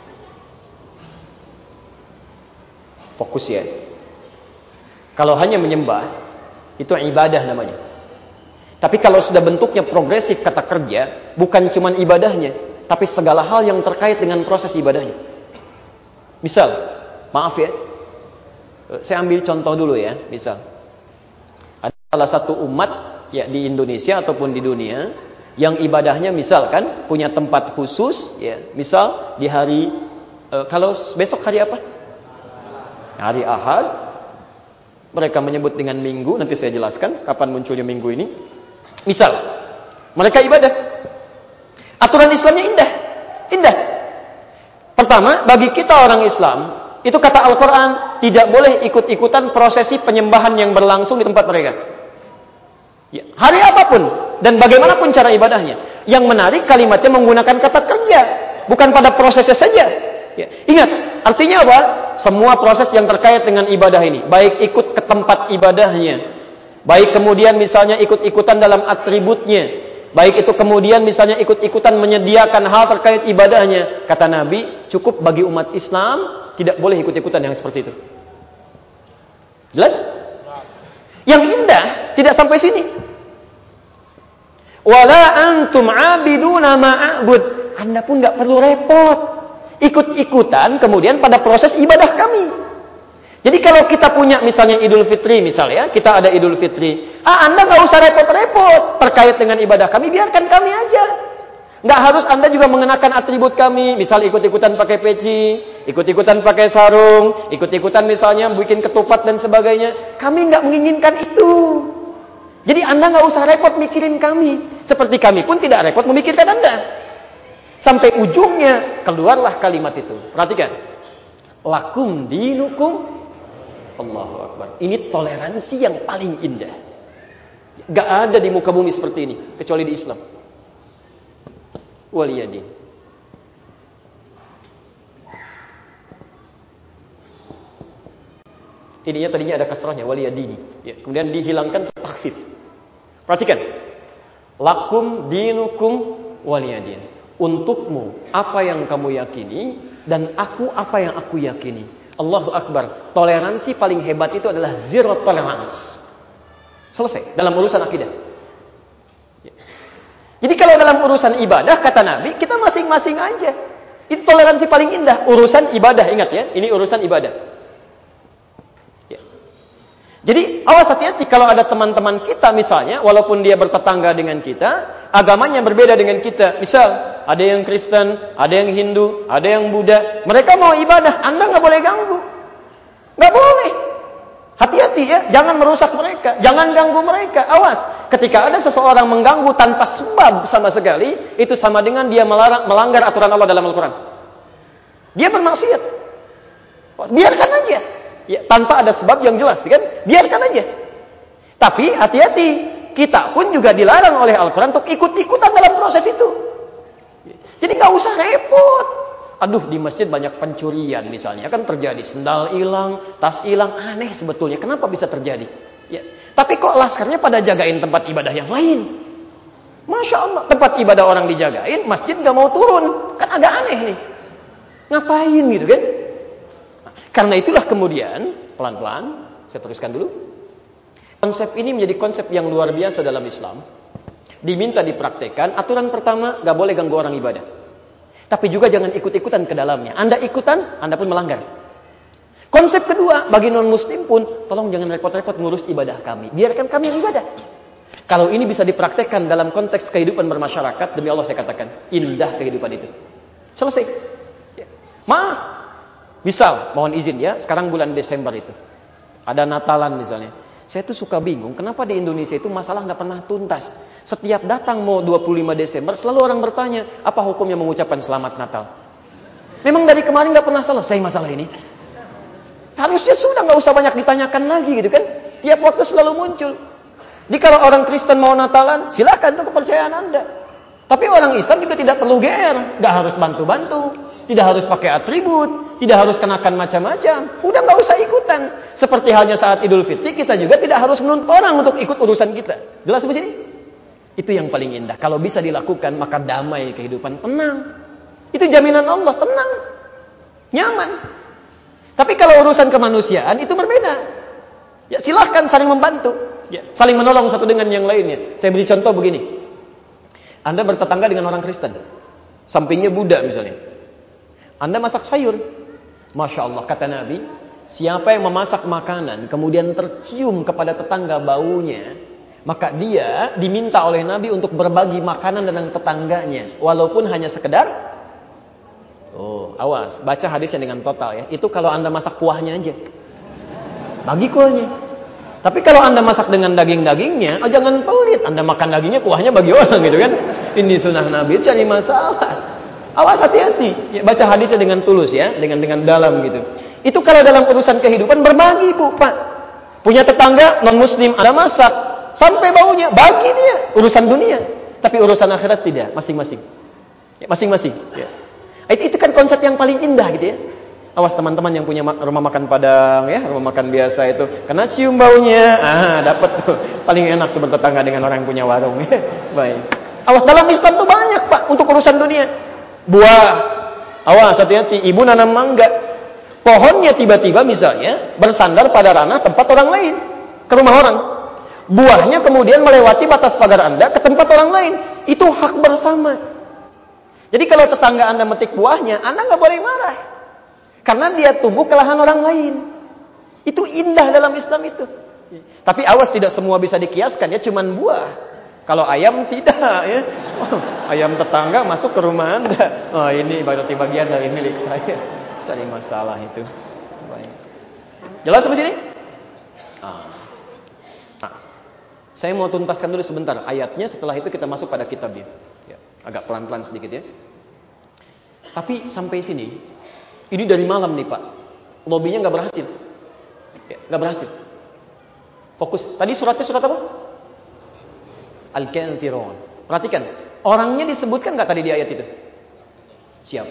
S1: Fokus ya. Kalau hanya menyembah, itu ibadah namanya. Tapi kalau sudah bentuknya progresif kata kerja, bukan cuma ibadahnya, tapi segala hal yang terkait dengan proses ibadahnya. Misal, maaf ya, saya ambil contoh dulu ya. Misal, ada salah satu umat ya di Indonesia ataupun di dunia yang ibadahnya misalkan punya tempat khusus, ya. Misal di hari, e, kalau besok hari apa? Hari Ahad. Mereka menyebut dengan minggu. Nanti saya jelaskan kapan munculnya minggu ini. Misal, mereka ibadah. Aturan Islamnya indah. Indah. Pertama, bagi kita orang Islam, Itu kata Al-Quran, tidak boleh ikut-ikutan prosesi penyembahan yang berlangsung di tempat mereka. Ya, hari apapun dan bagaimanapun cara ibadahnya. Yang menarik kalimatnya menggunakan kata kerja, bukan pada prosesnya saja. Ya, ingat, artinya apa? Semua proses yang terkait dengan ibadah ini, baik ikut ke tempat ibadahnya, baik kemudian misalnya ikut-ikutan dalam atributnya, baik itu kemudian misalnya ikut-ikutan menyediakan hal terkait ibadahnya. Kata Nabi, cukup bagi umat Islam, tidak boleh ikut-ikutan yang seperti itu. Jelas? Yang indah tidak sampai sini. Wala antum abiduna ma'abud. Anda pun enggak perlu repot ikut-ikutan kemudian pada proses ibadah kami. Jadi kalau kita punya misalnya Idul Fitri misalnya, kita ada Idul Fitri. Ah, Anda enggak usah repot-repot terkait dengan ibadah kami, biarkan kami aja. Enggak harus Anda juga mengenakan atribut kami, misal ikut-ikutan pakai peci, ikut-ikutan pakai sarung, ikut-ikutan misalnya bikin ketupat dan sebagainya. Kami enggak menginginkan itu. Jadi Anda enggak usah repot mikirin kami, seperti kami pun tidak repot memikirkan Anda. Sampai ujungnya keluarlah kalimat itu. Perhatikan. Lakum dinukum Allahu Akbar. Ini toleransi yang paling indah. Enggak ada di muka bumi seperti ini kecuali di Islam. Waliyadin. Ininya tadinya ada kasrahnya waliyadini. Ya, kemudian dihilangkan takhfif. Perhatikan. Lakum dinukum waliyadin. Untukmu apa yang kamu yakini dan aku apa yang aku yakini. Allahu Akbar. Toleransi paling hebat itu adalah zero tolerance. Selesai dalam urusan akidah. Ya. Jadi kalau dalam urusan ibadah kata Nabi, kita masing-masing aja. Itu toleransi paling indah, urusan ibadah, ingat ya, ini urusan ibadah. Ya. Jadi awas hati-hati kalau ada teman-teman kita misalnya, walaupun dia bertetangga dengan kita, agamanya berbeda dengan kita. Misal ada yang Kristen, ada yang Hindu, ada yang Buddha. Mereka mau ibadah, Anda nggak boleh ganggu. Nggak boleh. Hati-hati ya, jangan merusak mereka, jangan ganggu mereka. Awas, ketika ada seseorang mengganggu tanpa sebab sama sekali, itu sama dengan dia melarang, melanggar aturan Allah dalam Al-Quran. Dia bermaksiat. Biarkan aja. Ya, tanpa ada sebab yang jelas, kan? Biarkan aja. Tapi hati-hati, kita pun juga dilarang oleh Al-Quran untuk ikut-ikutan dalam proses itu. Jadi nggak usah repot. Aduh, di masjid banyak pencurian misalnya, kan terjadi sendal hilang, tas hilang, aneh sebetulnya. Kenapa bisa terjadi? Ya. Tapi kok laskarnya pada jagain tempat ibadah yang lain? Masya Allah, tempat ibadah orang dijagain, masjid nggak mau turun, kan agak aneh nih. Ngapain gitu kan? Nah, karena itulah kemudian pelan-pelan, saya teruskan dulu. Konsep ini menjadi konsep yang luar biasa dalam Islam. Diminta dipraktekkan. Aturan pertama, nggak boleh ganggu orang ibadah. Tapi juga jangan ikut-ikutan ke dalamnya. Anda ikutan, Anda pun melanggar. Konsep kedua, bagi non-muslim pun, tolong jangan repot-repot ngurus ibadah kami. Biarkan kami yang ibadah. Kalau ini bisa dipraktekkan dalam konteks kehidupan bermasyarakat, demi Allah saya katakan, indah kehidupan itu. Selesai. Ya. Maaf. Misal, mohon izin ya, sekarang bulan Desember itu. Ada Natalan misalnya. Saya tuh suka bingung, kenapa di Indonesia itu masalah nggak pernah tuntas. Setiap datang mau dua puluh lima Desember, selalu orang bertanya, apa hukumnya mengucapkan selamat Natal? Memang dari kemarin nggak pernah selesai masalah ini. Harusnya sudah nggak usah banyak ditanyakan lagi gitu kan. Tiap waktu selalu muncul. Jadi kalau orang Kristen mau Natalan, silakan, itu kepercayaan Anda. Tapi orang Islam juga tidak perlu G R, nggak harus bantu-bantu, tidak harus pakai atribut, tidak harus kenakan macam-macam. Udah nggak usah ikutan. Seperti halnya saat Idul Fitri, kita juga tidak harus menuntut orang untuk ikut urusan kita. Jelas sampai sini? Itu yang paling indah. Kalau bisa dilakukan, maka damai kehidupan, tenang. Itu jaminan Allah, tenang, nyaman. Tapi kalau urusan kemanusiaan itu berbeda. Ya silahkan saling membantu, ya, saling menolong satu dengan yang lainnya. Saya beri contoh begini. Anda bertetangga dengan orang Kristen, sampingnya Buddha misalnya. Anda masak sayur, Masya Allah, kata Nabi, siapa yang memasak makanan kemudian tercium kepada tetangga baunya, maka dia diminta oleh Nabi untuk berbagi makanan dengan tetangganya, walaupun hanya sekedar. Oh, awas, baca hadisnya dengan total ya. Itu kalau Anda masak kuahnya aja, bagi kuahnya. Tapi kalau Anda masak dengan daging-dagingnya, oh jangan pelit, Anda makan dagingnya, kuahnya bagi orang gitu kan. Ini sunnah Nabi, cari masalah. Awas, hati-hati. Ya, baca hadisnya dengan tulus ya, dengan dengan dalam gitu. Itu kalau dalam urusan kehidupan berbagi, Bu, Pak. Punya tetangga non-muslim, ada masak, sampai baunya, bagi dia. Urusan dunia. Tapi urusan akhirat tidak, masing-masing. Ya, masing-masing. Ya. Itu, itu kan konsep yang paling indah gitu ya. Awas teman-teman yang punya rumah makan Padang ya, rumah makan biasa itu, kena cium baunya, ah dapat tuh. Paling enak tuh bertetangga dengan orang yang punya warung ya. Baik. Awas, dalam Islam tuh banyak, Pak, untuk urusan dunia. Buah. Awas, hati-hati, ibu nanam mangga. Pohonnya tiba-tiba misalnya bersandar pada ranah tempat orang lain, ke rumah orang. Buahnya kemudian melewati batas pagar Anda ke tempat orang lain. Itu hak bersama. Jadi kalau tetangga Anda metik buahnya, Anda nggak boleh marah. Karena dia tumbuh ke lahan orang lain. Itu indah dalam Islam itu. Tapi awas, tidak semua bisa dikiaskan ya, cuman buah. Kalau ayam tidak ya. Oh, ayam tetangga masuk ke rumah Anda. Oh, ini berarti bagian dari milik saya. Cari masalah itu. Baik. Jelas sampai sini? Ah. Nah, saya mau tuntaskan dulu sebentar ayatnya, setelah itu kita masuk pada kitabnya. Ya, agak pelan-pelan sedikit ya. Tapi sampai sini, ini dari malam nih, Pak. Lobbynya nggak berhasil. Ya, nggak berhasil. Fokus. Tadi suratnya surat apa? Al-Kafirun. Perhatikan. Orangnya disebutkan nggak tadi di ayat itu? Siapa?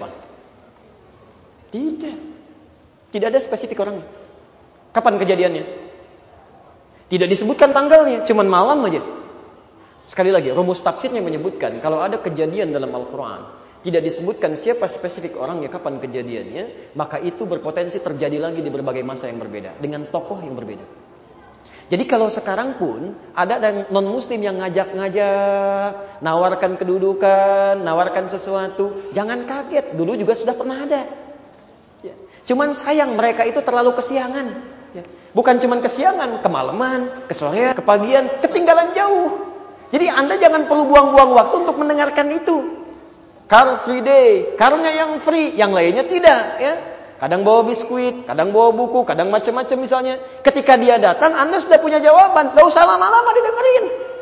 S1: Tidak. Tidak ada spesifik orangnya. Kapan kejadiannya? Tidak disebutkan tanggalnya. Cuman malam aja. Sekali lagi, rumus tafsirnya menyebutkan kalau ada kejadian dalam Al-Quran, tidak disebutkan siapa spesifik orangnya, kapan kejadiannya, maka itu berpotensi terjadi lagi di berbagai masa yang berbeda, dengan tokoh yang berbeda. Jadi kalau sekarang pun ada non-muslim yang ngajak-ngajak, nawarkan kedudukan, nawarkan sesuatu, jangan kaget, dulu juga sudah pernah ada. Ya. Cuman sayang mereka itu terlalu kesiangan. Ya. Bukan cuman kesiangan, kemalaman, kesorean, kepagian, ketinggalan jauh. Jadi Anda jangan perlu buang-buang waktu untuk mendengarkan itu. Car free day, karnya yang free, yang lainnya tidak, ya. Kadang bawa biskuit, kadang bawa buku, kadang macam-macam misalnya. Ketika dia datang, Anda sudah punya jawaban, gak usah lama-lama didengerin.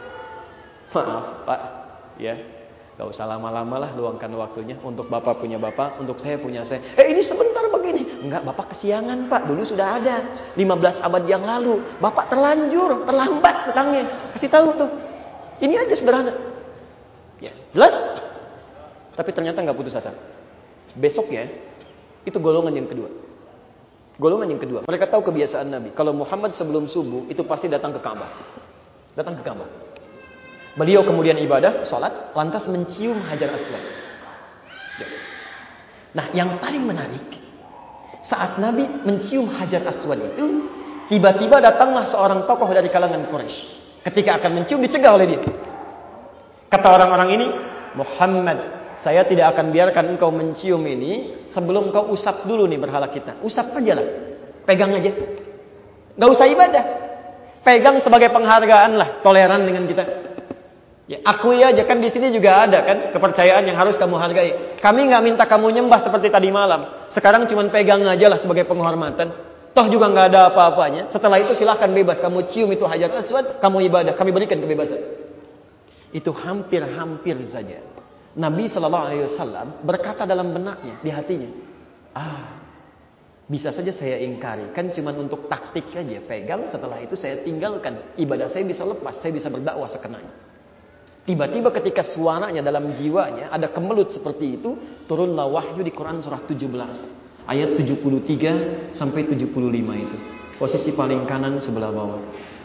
S1: Maaf, Pak, ya, gak usah lama-lama lah, luangkan waktunya. Untuk Bapak punya Bapak, untuk saya punya saya. Eh ini sebentar begini, enggak, Bapak kesiangan, Pak. Dulu sudah ada, lima belas abad yang lalu. Bapak terlanjur, terlambat datangnya. Kasih tahu tuh. Ini aja sederhana. Ya, jelas? Tapi ternyata nggak putus asa. Besoknya itu golongan yang kedua. Golongan yang kedua. Mereka tahu kebiasaan Nabi. Kalau Muhammad sebelum subuh itu pasti datang ke Ka'bah. Datang ke Ka'bah. Beliau kemudian ibadah, sholat, lantas mencium Hajar Aswad. Ya. Nah, yang paling menarik, saat Nabi mencium Hajar Aswad itu, tiba-tiba datanglah seorang tokoh dari kalangan Quraisy. Ketika akan mencium, dicegah oleh dia. Kata orang-orang ini, Muhammad, saya tidak akan biarkan engkau mencium ini sebelum kau usap dulu nih berhala kita. Usap aja lah. Pegang aja. Gak usah ibadah. Pegang sebagai penghargaan lah. Toleran dengan kita. Ya, akui aja, kan di sini juga ada kan kepercayaan yang harus kamu hargai. Kami gak minta kamu nyembah seperti tadi malam. Sekarang cuma pegang aja lah sebagai penghormatan. Toh juga gak ada apa-apanya. Setelah itu silahkan bebas. Kamu cium itu Hajar Aswad, kamu ibadah. Kami berikan kebebasan. Itu hampir-hampir saja Nabi shallallahu alaihi wasallam berkata dalam benaknya, di hatinya, ah, bisa saja saya ingkari, kan cuma untuk taktik aja, pegang, setelah itu saya tinggalkan, ibadah saya bisa lepas, saya bisa berdakwah sekenanya. Tiba-tiba ketika suaranya dalam jiwanya ada kemelut seperti itu, turunlah wahyu di Quran surah tujuh belas, ayat tujuh puluh tiga sampai tujuh puluh lima itu, posisi paling kanan sebelah bawah.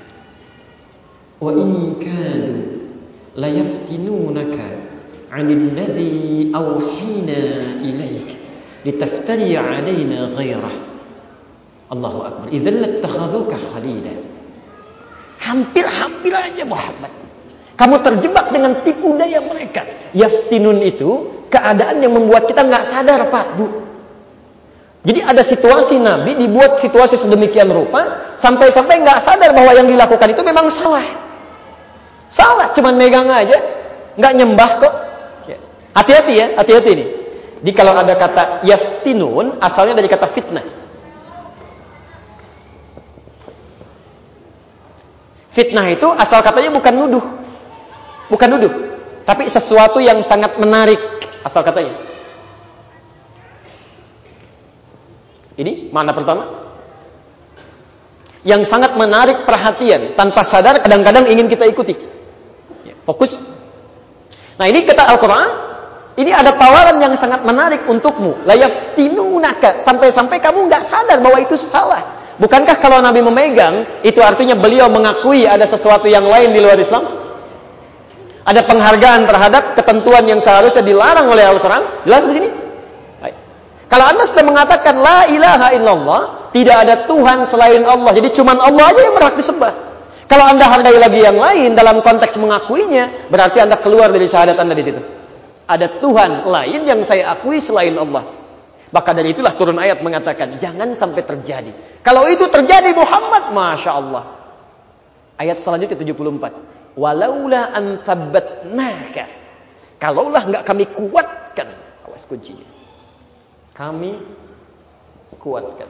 S1: Wa in kadu la yaftinunaka 'anil ladzi awhayna ilaik litaftari 'alaina ghairah. Allahu akbar. Idzal lattakhaduka khalila. Hampir-hampir aja Muhammad, kamu terjebak dengan tipu daya mereka. Yaftinun itu keadaan yang membuat kita enggak sadar, Pak, Bu. Jadi ada situasi Nabi dibuat situasi sedemikian rupa sampai-sampai enggak sadar bahwa yang dilakukan itu memang salah. Salah, cuman megang aja, enggak nyembah kok. Hati-hati ya, hati-hati nih. Jadi kalau ada kata yaftinun, asalnya dari kata fitnah. Fitnah itu asal katanya bukan nuduh. Bukan nuduh, tapi sesuatu yang sangat menarik asal katanya. Ini makna pertama. Yang sangat menarik perhatian, tanpa sadar kadang-kadang ingin kita ikuti. Ya, fokus. Nah, ini kata Al-Quran, ini ada tawaran yang sangat menarik untukmu. La yaftinunaka, sampai-sampai kamu nggak sadar bahwa itu salah. Bukankah kalau Nabi memegang, itu artinya beliau mengakui ada sesuatu yang lain di luar Islam? Ada penghargaan terhadap ketentuan yang seharusnya dilarang oleh Al-Quran? Jelas di sini? Baik. Kalau Anda sudah mengatakan la ilaha illallah, tidak ada Tuhan selain Allah, jadi cuma Allah aja yang berhak disembah. Kalau Anda hargai lagi yang lain dalam konteks mengakuinya, berarti Anda keluar dari syahadat Anda di situ. Ada Tuhan lain yang saya akui selain Allah. Maka dari itulah turun ayat mengatakan, jangan sampai terjadi. Kalau itu terjadi Muhammad, Masya Allah. Ayat selanjutnya tujuh puluh empat. Walaula an thabbatnaka. Kalaulah enggak kami kuatkan. Awas kuncinya. Kami kuatkan.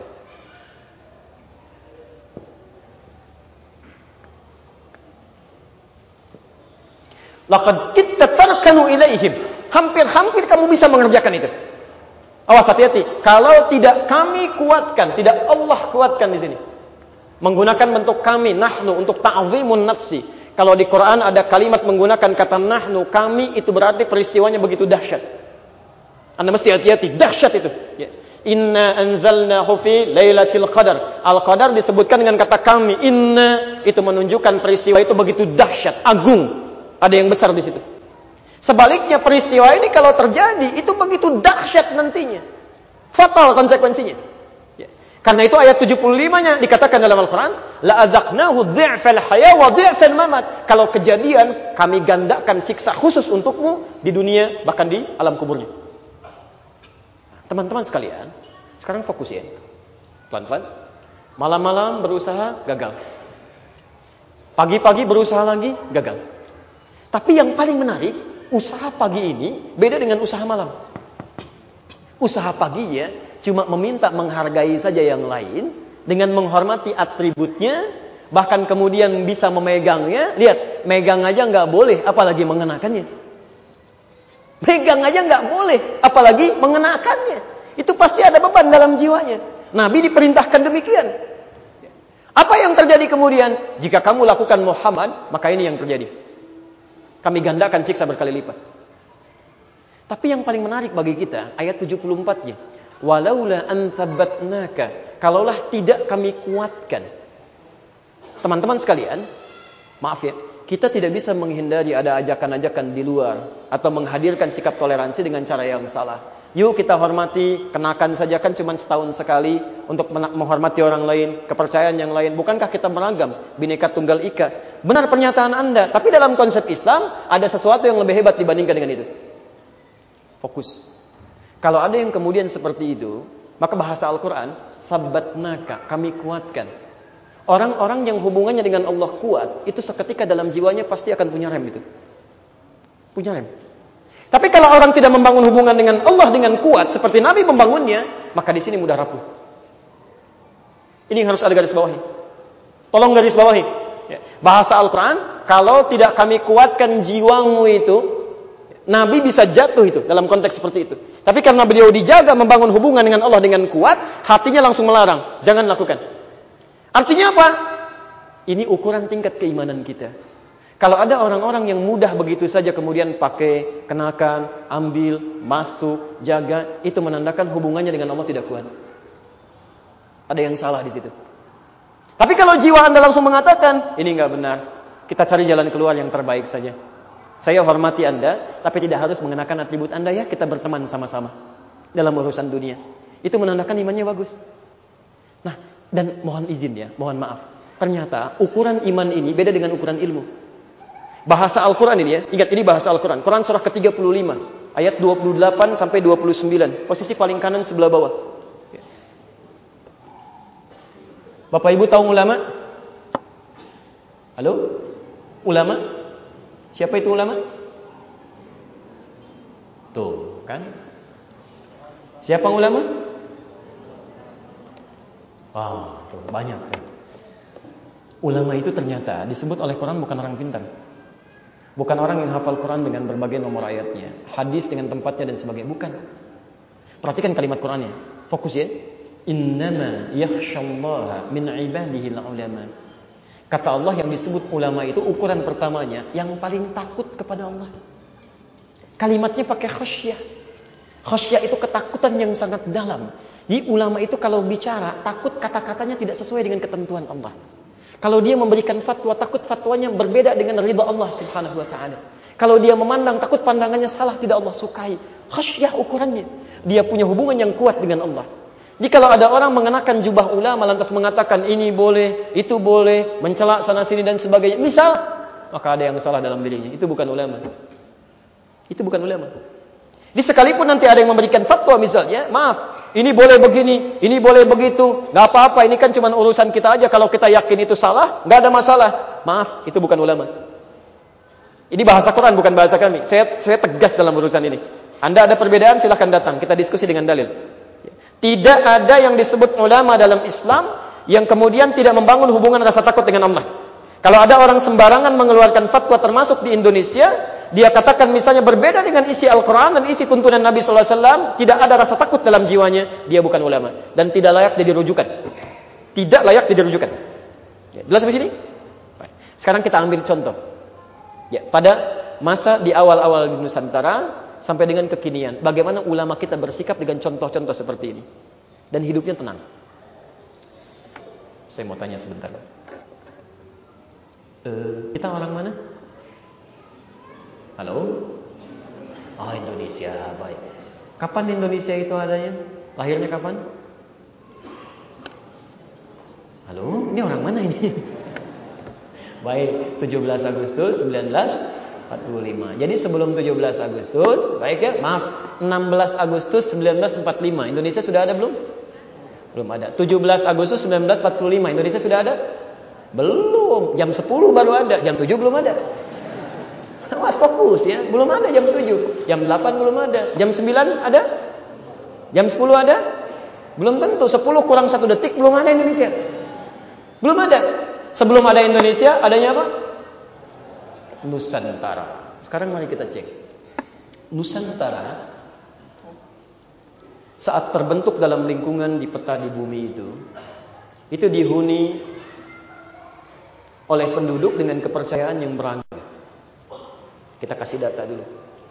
S1: Laqad kitta tarkanu ilaihim. Hampir-hampir kamu bisa mengerjakan itu. Awas, hati-hati. Kalau tidak kami kuatkan, tidak Allah kuatkan di sini. Menggunakan bentuk kami, nahnu, untuk ta'zimun nafsi. Kalau di Quran ada kalimat menggunakan kata nahnu, kami, itu berarti peristiwanya begitu dahsyat. Anda mesti hati-hati, dahsyat itu. Ya. Inna anzalnahu fi lailatul qadar. Al-qadar disebutkan dengan kata kami. Inna, itu menunjukkan peristiwa itu begitu dahsyat, agung. Ada yang besar di situ. Sebaliknya peristiwa ini kalau terjadi, itu begitu dahsyat nantinya. Fatal konsekuensinya. Ya. Karena itu ayat tujuh puluh lima-nya dikatakan dalam Al-Quran, la'adzaqnahu dhi'fal haya wa dhi'fal mamat. Kalau kejadian, kami gandakan siksa khusus untukmu di dunia, bahkan di alam kuburnya. Teman-teman sekalian, sekarang fokus ya. Pelan-pelan. Malam-malam berusaha, gagal. Pagi-pagi berusaha lagi, gagal. Tapi yang paling menarik, usaha pagi ini beda dengan usaha malam. Usaha paginya cuma meminta menghargai saja yang lain dengan menghormati atributnya, bahkan kemudian bisa memegangnya. Lihat, megang aja nggak boleh, apalagi mengenakannya. Megang aja nggak boleh, apalagi mengenakannya. Itu pasti ada beban dalam jiwanya. Nabi diperintahkan demikian. Apa yang terjadi kemudian? Jika kamu lakukan Muhammad, maka ini yang terjadi. Kami gandakan siksa berkali lipat. Tapi yang paling menarik bagi kita, ayat tujuh puluh empat-nya. Walaula an thabbatnaka. Kalaulah tidak kami kuatkan. Teman-teman sekalian, maaf ya, kita tidak bisa menghindari ada ajakan-ajakan di luar atau menghadirkan sikap toleransi dengan cara yang salah. Yuk kita hormati, kenakan saja, kan cuma setahun sekali untuk menghormati orang lain, kepercayaan yang lain. Bukankah kita meragam, Bhinneka Tunggal Ika? Benar pernyataan Anda, tapi dalam konsep Islam ada sesuatu yang lebih hebat dibandingkan dengan itu. Fokus. Kalau ada yang kemudian seperti itu, maka bahasa Al-Quran, thabbatnaka, kami kuatkan. Orang-orang yang hubungannya dengan Allah kuat, itu seketika dalam jiwanya pasti akan punya rem itu. Punya rem. Tapi kalau orang tidak membangun hubungan dengan Allah dengan kuat, seperti Nabi membangunnya, maka di sini mudah rapuh. Ini yang harus ada garis bawahi. Tolong garis bawahi. Ya. Bahasa Al-Quran, kalau tidak kami kuatkan jiwamu itu, Nabi bisa jatuh itu dalam konteks seperti itu. Tapi karena beliau dijaga membangun hubungan dengan Allah dengan kuat, hatinya langsung melarang. Jangan lakukan. Artinya apa? Ini ukuran tingkat keimanan kita. Kalau ada orang-orang yang mudah begitu saja kemudian pakai, kenakan, ambil, masuk, jaga, itu menandakan hubungannya dengan Allah tidak kuat. Ada yang salah di situ. Tapi kalau jiwa Anda langsung mengatakan, ini enggak benar, kita cari jalan keluar yang terbaik saja. Saya hormati Anda, tapi tidak harus mengenakan atribut Anda ya, kita berteman sama-sama dalam urusan dunia. Itu menandakan imannya bagus. Nah, dan mohon izin ya, mohon maaf. Ternyata ukuran iman ini beda dengan ukuran ilmu. Bahasa Al-Quran ini ya, ingat ini bahasa Al-Quran. Quran surah ke tiga puluh lima, ayat dua puluh delapan sampai dua puluh sembilan. Posisi paling kanan sebelah bawah. Bapak Ibu tahu ulama? Halo? Ulama? Siapa itu ulama? Tuh, kan? Siapa ulama? Wah, tuh, banyak kan? Ulama itu ternyata disebut oleh Quran bukan orang pintar. Bukan orang yang hafal Quran dengan berbagai nomor ayatnya, hadis dengan tempatnya dan sebagainya. Bukan. Perhatikan kalimat Qurannya. Fokus ya. Innama yakhshallaha min ibadihi ulama. Kata Allah, yang disebut ulama itu ukuran pertamanya yang paling takut kepada Allah. Kalimatnya pakai khasyah. Khasyah itu ketakutan yang sangat dalam. Jadi ulama itu kalau bicara, takut kata-katanya tidak sesuai dengan ketentuan Allah. Kalau dia memberikan fatwa, takut fatwanya berbeda dengan ridha Allah Subhanahu wa taala. Kalau dia memandang, takut pandangannya salah, tidak Allah sukai. Khasyah ukurannya. Dia punya hubungan yang kuat dengan Allah. Jadi kalau ada orang mengenakan jubah ulama lantas mengatakan ini boleh, itu boleh, mencela sana sini dan sebagainya, misal, maka ada yang salah dalam dirinya. Itu bukan ulama. Itu bukan ulama. Jadi sekalipun nanti ada yang memberikan fatwa misalnya, maaf, ini boleh begini, ini boleh begitu, nggak apa-apa, ini kan cuma urusan kita aja. Kalau kita yakin itu salah, nggak ada masalah. Maaf, itu bukan ulama. Ini bahasa Quran, bukan bahasa kami. Saya saya tegas dalam urusan ini. Anda ada perbedaan, silahkan datang, kita diskusi dengan dalil. Tidak ada yang disebut ulama dalam Islam yang kemudian tidak membangun hubungan rasa takut dengan Allah. Kalau ada orang sembarangan mengeluarkan fatwa termasuk di Indonesia, dia katakan misalnya berbeda dengan isi Al-Quran dan isi tuntunan Nabi shallallahu alaihi wasallam, tidak ada rasa takut dalam jiwanya, dia bukan ulama. Dan tidak layak jadi rujukan. Tidak layak jadi rujukan. Ya, jelas di sini? Sekarang kita ambil contoh. Ya, pada masa di awal-awal di Nusantara, sampai dengan kekinian, bagaimana ulama kita bersikap dengan contoh-contoh seperti ini dan hidupnya tenang. Saya mau tanya sebentar. Uh, kita orang mana? Halo? Oh, Indonesia, baik. Kapan Indonesia itu adanya? Lahirnya kapan? Halo? Ini orang mana ini? Baik, tujuh belas Agustus seribu sembilan ratus empat puluh lima. Jadi sebelum tujuh belas Agustus, baik ya, maaf, enam belas Agustus seribu sembilan ratus empat puluh lima. Indonesia sudah ada belum? Belum ada. tujuh belas Agustus seribu sembilan ratus empat puluh lima. Indonesia sudah ada? Belum. Jam sepuluh baru ada, jam tujuh belum ada. Awas fokus ya, belum ada jam tujuh. Jam delapan belum ada. Jam sembilan ada? Jam sepuluh ada? Belum tentu. sepuluh kurang satu detik belum ada Indonesia. Belum ada. Sebelum ada Indonesia, adanya apa? Nusantara. Sekarang mari kita cek. Nusantara saat terbentuk dalam lingkungan di peta di bumi itu, itu dihuni oleh penduduk dengan kepercayaan yang beragam. Kita kasih data dulu.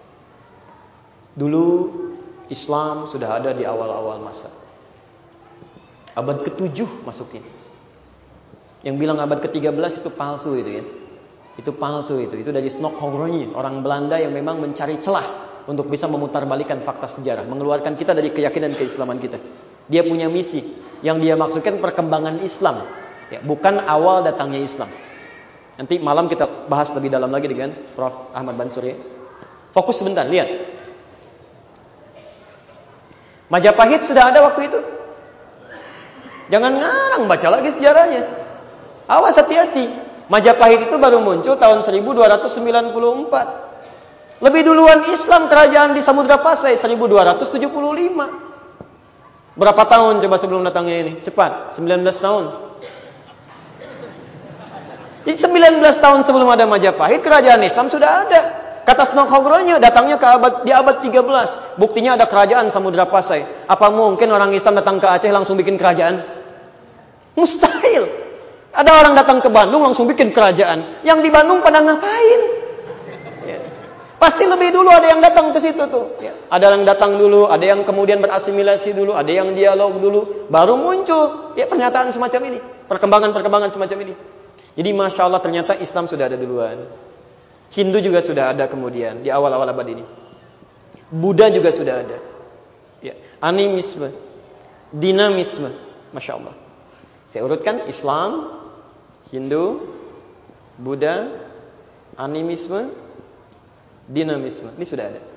S1: Dulu Islam sudah ada di awal-awal masa. Abad ketujuh masukin. Yang bilang abad ke tiga belas itu palsu itu ya. Itu palsu itu. Itu dari Snokhorny, orang Belanda yang memang mencari celah untuk bisa memutarbalikkan fakta sejarah, mengeluarkan kita dari keyakinan keislaman kita. Dia punya misi yang dia maksudkan perkembangan Islam, ya, bukan awal datangnya Islam. Nanti malam kita bahas lebih dalam lagi dengan Profesor Ahmad Bansur ya. Fokus sebentar, lihat. Majapahit sudah ada waktu itu. Jangan ngarang baca lagi sejarahnya. Awas, hati-hati. Majapahit itu baru muncul tahun seribu dua ratus sembilan puluh empat. Lebih duluan Islam kerajaan di Samudra Pasai seribu dua ratus tujuh puluh lima. Berapa tahun coba sebelum datangnya ini? Cepat, sembilan belas tahun. Di sembilan belas tahun sebelum ada Majapahit, kerajaan Islam sudah ada. Kata Snokhorny datangnya ke abad di abad tiga belas. Buktinya ada kerajaan Samudra Pasai. Apa mungkin orang Islam datang ke Aceh langsung bikin kerajaan? Mustahil. Ada orang datang ke Bandung langsung bikin kerajaan. Yang di Bandung pada ngapain? Ya. Pasti lebih dulu ada yang datang ke situ tuh. Ya. Ada yang datang dulu, ada yang kemudian berasimilasi dulu, ada yang dialog dulu, baru muncul ya pernyataan semacam ini, perkembangan-perkembangan semacam ini. Jadi masya Allah ternyata Islam sudah ada duluan. Hindu juga sudah ada kemudian di awal-awal abad ini. Buddha juga sudah ada. Ya. Animisme, dinamisme, masya Allah. Saya urutkan Islam, Hindu, Buddha, animisme, dinamisme. Ini sudah ada.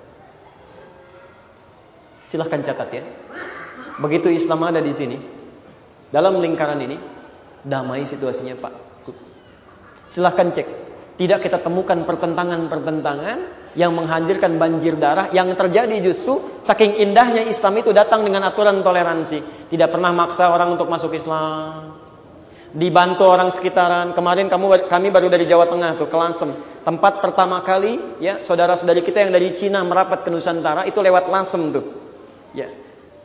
S1: Silahkan catat ya. Begitu Islam ada di sini, dalam lingkaran ini, damai situasinya Pak. Silahkan cek. Tidak kita temukan pertentangan-pertentangan yang menghancurkan banjir darah. Yang terjadi justru saking indahnya Islam itu datang dengan aturan toleransi. Tidak pernah maksa orang untuk masuk Islam. Dibantu orang sekitaran. Kemarin kamu kami baru dari Jawa Tengah tuh, ke Lasem. Tempat pertama kali ya saudara-saudari kita yang dari Cina merapat ke Nusantara itu lewat Lasem tuh. Ya.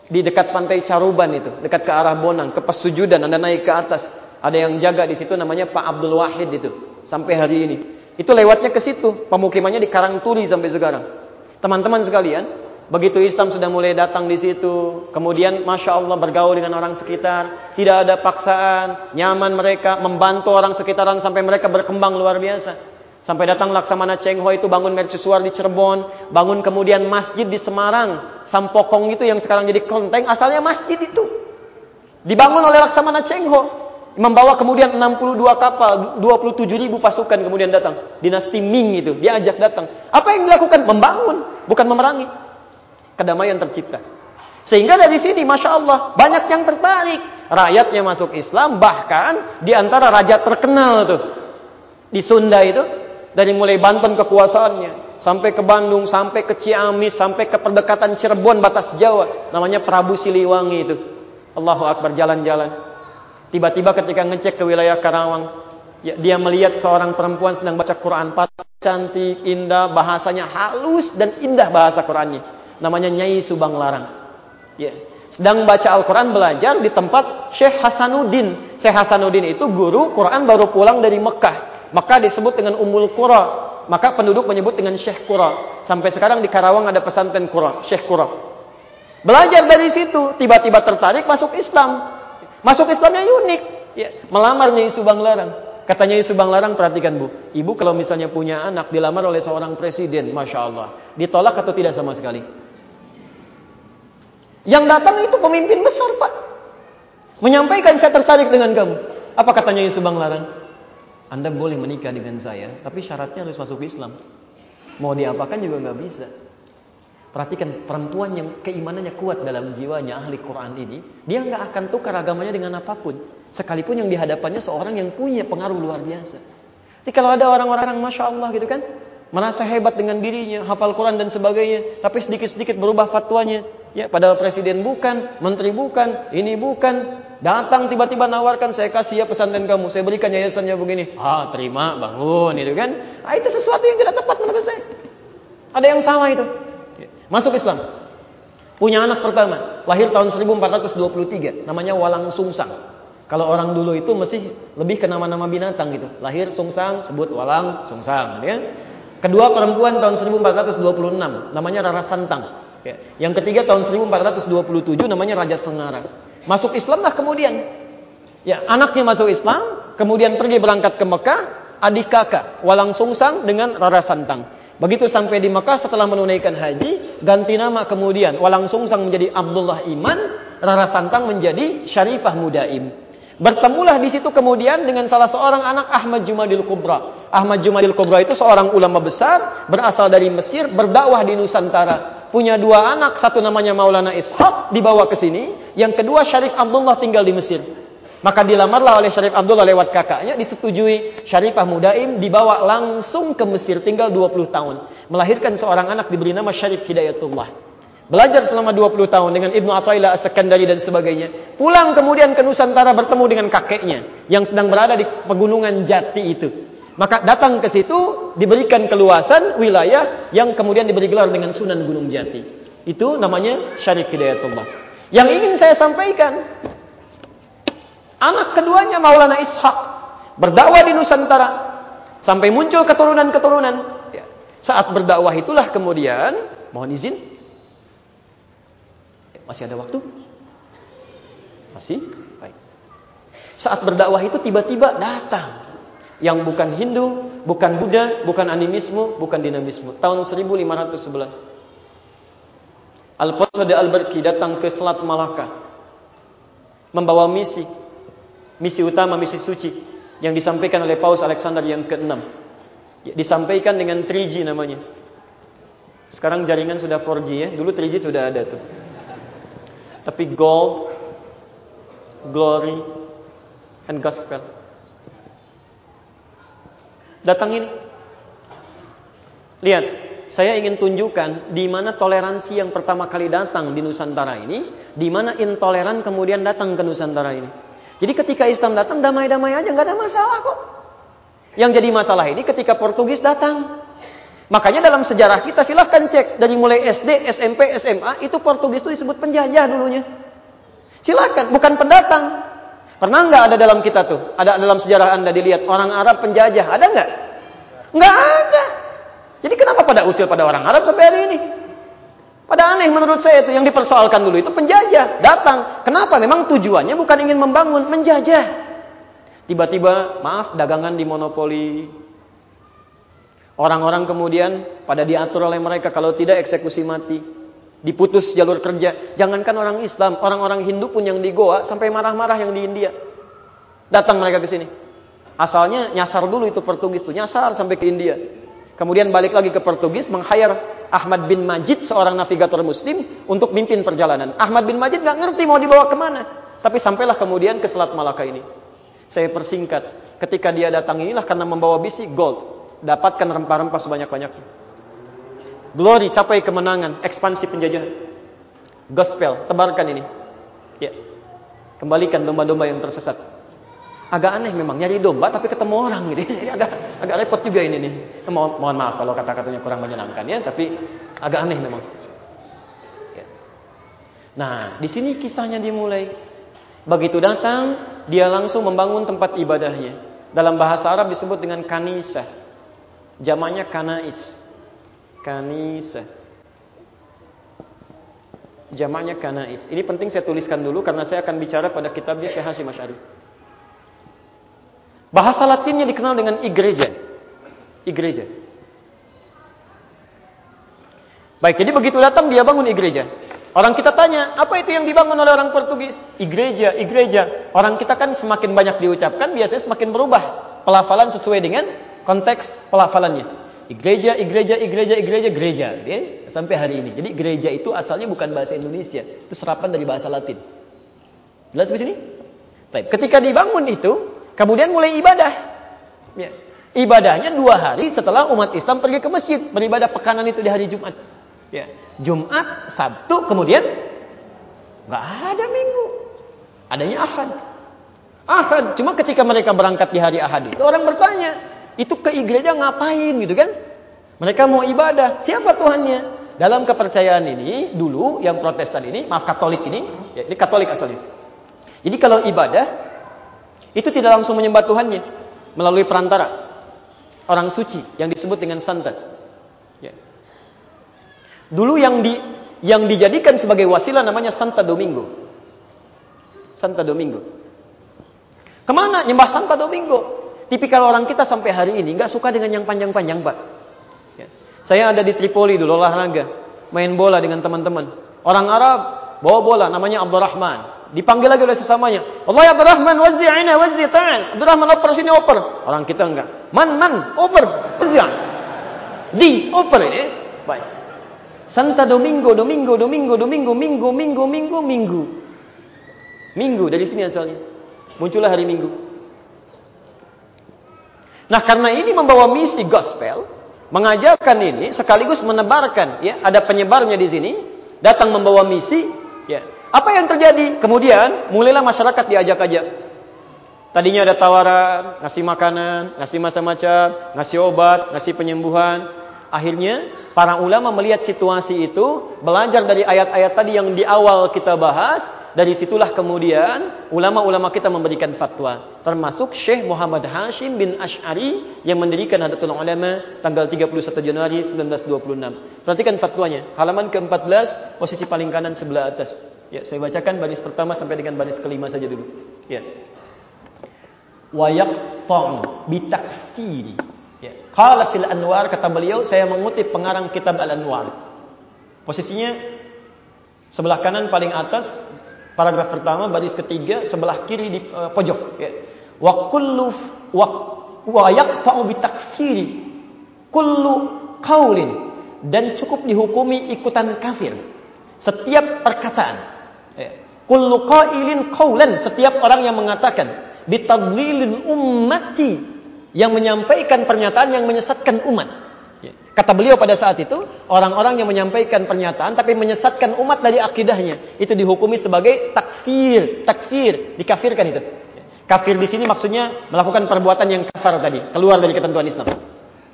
S1: Di dekat pantai Caruban itu, dekat ke arah Bonang, ke Pesujudan, Anda naik ke atas. Ada yang jaga di situ namanya Pak Abdul Wahid itu. Sampai hari ini. Itu lewatnya ke situ. Pemukimannya di Karangturi sampai sekarang. Teman-teman sekalian, begitu Islam sudah mulai datang di situ, kemudian Masya Allah bergaul dengan orang sekitar, tidak ada paksaan, nyaman mereka, membantu orang sekitaran sampai mereka berkembang luar biasa. Sampai datang Laksamana Cheng Ho itu bangun mercusuar di Cirebon, bangun kemudian masjid di Semarang, Sampokong itu yang sekarang jadi kelenteng, asalnya masjid itu. Dibangun oleh Laksamana Cheng Ho, membawa kemudian enam puluh dua kapal, dua puluh tujuh ribu pasukan kemudian datang. Dinasti Ming itu, diajak datang. Apa yang dilakukan? Membangun, bukan memerangi. Kedamaian tercipta. Sehingga dari sini, Masya Allah, banyak yang tertarik. Rakyatnya masuk Islam, bahkan di antara raja terkenal tuh. Di Sunda itu, dari mulai Banten kekuasaannya, sampai ke Bandung, sampai ke Ciamis, sampai ke perdekatan Cirebon, batas Jawa. Namanya Prabu Siliwangi itu. Allahu Akbar, jalan-jalan. Tiba-tiba ketika ngecek ke wilayah Karawang, ya, dia melihat seorang perempuan sedang baca Quran. Cantik, indah, bahasanya halus dan indah bahasa Qurannya. Namanya Nyai Subang Larang. Ya. Sedang baca Al-Quran, belajar di tempat Syekh Hasanuddin. Syekh Hasanuddin itu guru Quran baru pulang dari Mekah. Maka disebut dengan Ummul Qura. Maka penduduk menyebut dengan Syekh Qura. Sampai sekarang di Karawang ada pesantren Qura, Syekh Qura. Belajar dari situ, tiba-tiba tertarik masuk Islam. Masuk Islamnya unik. Ya. Melamar Nyai Subang Larang. Katanya Nyai Subang Larang, perhatikan Bu. Ibu kalau misalnya punya anak dilamar oleh seorang presiden, Masya Allah. Ditolak atau tidak sama sekali? Yang datang itu pemimpin besar, Pak. Menyampaikan saya tertarik dengan kamu. Apa katanya Nyai Subang Larang? Anda boleh menikah dengan saya, tapi syaratnya harus masuk Islam. Mau diapakan juga nggak bisa. Perhatikan, perempuan yang keimanannya kuat dalam jiwanya, ahli Quran ini, dia nggak akan tukar agamanya dengan apapun. Sekalipun yang dihadapannya seorang yang punya pengaruh luar biasa. Jadi kalau ada orang-orang Masya Allah gitu kan, merasa hebat dengan dirinya, hafal Quran dan sebagainya, tapi sedikit-sedikit berubah fatwanya. Ya, padahal presiden bukan, menteri bukan, ini bukan. Datang tiba-tiba nawarkan, saya kasih ya pesantren kamu, saya berikan yayasannya begini. Ah, terima, bangun, itu kan. Ah, itu sesuatu yang tidak tepat menurut saya. Ada yang salah itu. Masuk Islam. Punya anak pertama, lahir tahun seribu empat ratus dua puluh tiga, namanya Walang Sungsang. Kalau orang dulu itu masih lebih ke nama-nama binatang gitu. Lahir Sungsang, sebut Walang Sungsang, ya. Kedua perempuan tahun seribu empat ratus dua puluh enam, namanya Rara Santang. Ya. Yang ketiga tahun seribu empat ratus dua puluh tujuh, namanya Raja Sengara. Masuk Islamlah kemudian. Ya, anaknya masuk Islam, kemudian pergi berangkat ke Mekah, adik kakak Walang Sungsang dengan Rara Santang. Begitu sampai di Mekah setelah menunaikan haji, ganti nama kemudian. Walang Sungsang menjadi Abdullah Iman, Rara Santang menjadi Syarifah Mudaim. Bertemulah di situ kemudian dengan salah seorang anak Ahmad Jumadil Kubra. Ahmad Jumadil Kubra itu seorang ulama besar, berasal dari Mesir, berdakwah di Nusantara. Punya dua anak, satu namanya Maulana Ishaq, dibawa ke sini. Yang kedua Syarif Abdullah tinggal di Mesir. Maka dilamarlah oleh Syarif Abdullah lewat kakaknya, disetujui. Syarifah Mudaim dibawa langsung ke Mesir, tinggal dua puluh tahun. Melahirkan seorang anak diberi nama Syarif Hidayatullah. Belajar selama dua puluh tahun dengan Ibnu Athaillah As-Sakandari dan sebagainya. Pulang kemudian ke Nusantara bertemu dengan kakeknya yang sedang berada di pegunungan Jati itu. Maka datang ke situ, diberikan keluasan wilayah yang kemudian diberi gelar dengan Sunan Gunung Jati. Itu namanya Syarif Hidayatullah. Yang ingin saya sampaikan, anak keduanya Maulana Ishaq berdakwah di Nusantara sampai muncul keturunan-keturunan. Ya. Saat berdakwah itulah kemudian, mohon izin, masih ada waktu? Masih? Baik. Saat berdakwah itu tiba-tiba datang yang bukan Hindu, bukan Buddha, bukan animisme, bukan dinamisme. Tahun seribu lima ratus sebelas. Alfonso de Albuquerque datang ke Selat Malaka, membawa misi, misi utama, misi suci yang disampaikan oleh Paus Alexander yang keenam. Disampaikan dengan tiga G namanya. Sekarang jaringan sudah empat G ya, dulu tiga G sudah ada tuh. Tapi gold, glory, and gospel. Datang ini. Lihat, saya ingin tunjukkan di mana toleransi yang pertama kali datang di Nusantara ini, di mana intoleran kemudian datang ke Nusantara ini. Jadi ketika Islam datang damai-damai aja, nggak ada masalah kok. Yang jadi masalah ini ketika Portugis datang. Makanya dalam sejarah kita silahkan cek dari mulai S D, S M P, S M A itu Portugis itu disebut penjajah dulunya. Silahkan, bukan pendatang. Pernah nggak ada dalam kita tuh? Ada dalam sejarah Anda dilihat orang Arab penjajah? Ada nggak? Nggak ada. Jadi kenapa pada usil pada orang Arab sampai hari ini? Pada aneh menurut saya itu yang dipersoalkan dulu itu penjajah datang. Kenapa? Memang tujuannya bukan ingin membangun, menjajah. Tiba-tiba, maaf, dagangan dimonopoli. Orang-orang kemudian pada diatur oleh mereka, kalau tidak eksekusi mati, diputus jalur kerja. Jangankan orang Islam, orang-orang Hindu pun yang di Goa sampai marah-marah yang di India. Datang mereka ke sini. Asalnya nyasar dulu itu Portugis tuh, nyasar sampai ke India. Kemudian balik lagi ke Portugis, meng-hire Ahmad bin Majid, seorang navigator Muslim, untuk mimpin perjalanan. Ahmad bin Majid nggak ngerti mau dibawa kemana, tapi sampailah kemudian ke Selat Malaka ini. Saya persingkat, ketika dia datang inilah karena membawa bisi gold. Dapatkan rempah-rempah sebanyak-banyaknya. Glory, capai kemenangan, ekspansi penjajahan. Gospel, tebarkan ini. Ya. Kembalikan domba-domba yang tersesat. Agak aneh memang, nyari domba tapi ketemu orang gitu. Ini agak agak repot juga ini nih. Mo mohon maaf kalau kata-katanya kurang menyenangkan ya, tapi agak aneh memang. Ya. Nah, di sini kisahnya dimulai. Begitu datang, dia langsung membangun tempat ibadahnya. Dalam bahasa Arab disebut dengan kanisah. Jamaknya kanais. Kanisa. Jamaknya kanais. Ini penting saya tuliskan dulu karena saya akan bicara pada kitabnya Syekh Hasyim Asy'ari. Bahasa Latinnya dikenal dengan igreja. Igreja. Baik, jadi begitu datang dia bangun igreja. Orang kita tanya, apa itu yang dibangun oleh orang Portugis? Igreja, igreja. Orang kita kan semakin banyak diucapkan, biasanya semakin berubah pelafalan sesuai dengan konteks pelafalannya. Igreja, igreja, igreja, igreja, gereja. Ya? Sampai hari ini. Jadi gereja itu asalnya bukan bahasa Indonesia. Itu serapan dari bahasa Latin. Jelas di sini? Baik. Ketika dibangun itu, kemudian mulai ibadah. Ya. Ibadahnya dua hari setelah umat Islam pergi ke masjid. Beribadah pekanan itu di hari Jumat. Ya. Jumat, Sabtu, kemudian nggak ada Minggu. Adanya Ahad. Ahad. Cuma ketika mereka berangkat di hari Ahad itu, orang bertanya, itu ke gereja ngapain gitu kan? Mereka mau ibadah. Siapa Tuhannya? Dalam kepercayaan ini, dulu yang Protestan ini, maaf Katolik ini, ya, ini Katolik asalnya. Jadi kalau ibadah, itu tidak langsung menyembah Tuhannya. Melalui perantara. Orang suci, yang disebut dengan Santa. Ya. Dulu yang di yang dijadikan sebagai wasilah namanya Santa Domingo. Santa Domingo. Kemana? Nyembah Santa Domingo. Tipikal orang kita sampai hari ini nggak suka dengan yang panjang-panjang, Pak. Ya. Saya ada di Tripoli dulu olahraga, main bola dengan teman-teman. Orang Arab bawa bola, namanya Abdurrahman. Dipanggil lagi oleh sesamanya. Allah Abdurrahman, wazzi'ina, wazzi' ta'al. Abdurrahman oper sini oper. Orang kita enggak. Man man oper, wazzi'. Di oper ini. Baik. Santa Domingo, Domingo, Domingo, Domingo, Minggu, Minggu, Minggu, Minggu. Minggu dari sini asalnya. Muncullah hari Minggu. Nah, karena ini membawa misi gospel, mengajarkan ini sekaligus menebarkan, ya, ada penyebarnya di sini, datang membawa misi, ya. Apa yang terjadi? Kemudian mulailah masyarakat diajak-ajak. Tadinya ada tawaran, ngasih makanan, ngasih macam-macam, ngasih obat, ngasih penyembuhan. Akhirnya para ulama melihat situasi itu, belajar dari ayat-ayat tadi yang di awal kita bahas. Dari situlah kemudian ulama-ulama kita memberikan fatwa, termasuk Syekh Muhammad Hasyim bin Asy'ari yang mendirikan Nahdlatul Ulama tanggal tiga puluh satu Januari seribu sembilan ratus dua puluh enam. Perhatikan fatwanya, halaman ke empat belas, posisi paling kanan sebelah atas. Ya, saya bacakan baris pertama sampai dengan baris kelima saja dulu. Ya. Wa yaqta'u bi takfiri. Ya. Qala fil Anwar, kata beliau, saya mengutip pengarang kitab Al-Anwar. Posisinya sebelah kanan paling atas. Paragraf pertama, baris ketiga, sebelah kiri di uh, pojok. Ya. Wa kullu wa, wa yaqta'u bi takfiri kullu qaulin, dan cukup dihukumi ikutan kafir setiap perkataan. Ya. Kullu qailin qaulan, setiap orang yang mengatakan bitadlilil ummati, yang menyampaikan pernyataan yang menyesatkan umat. Kata beliau pada saat itu, orang-orang yang menyampaikan pernyataan tapi menyesatkan umat dari akidahnya, itu dihukumi sebagai takfir, takfir, dikafirkan itu. Kafir di sini maksudnya melakukan perbuatan yang kafar tadi, keluar dari ketentuan Islam.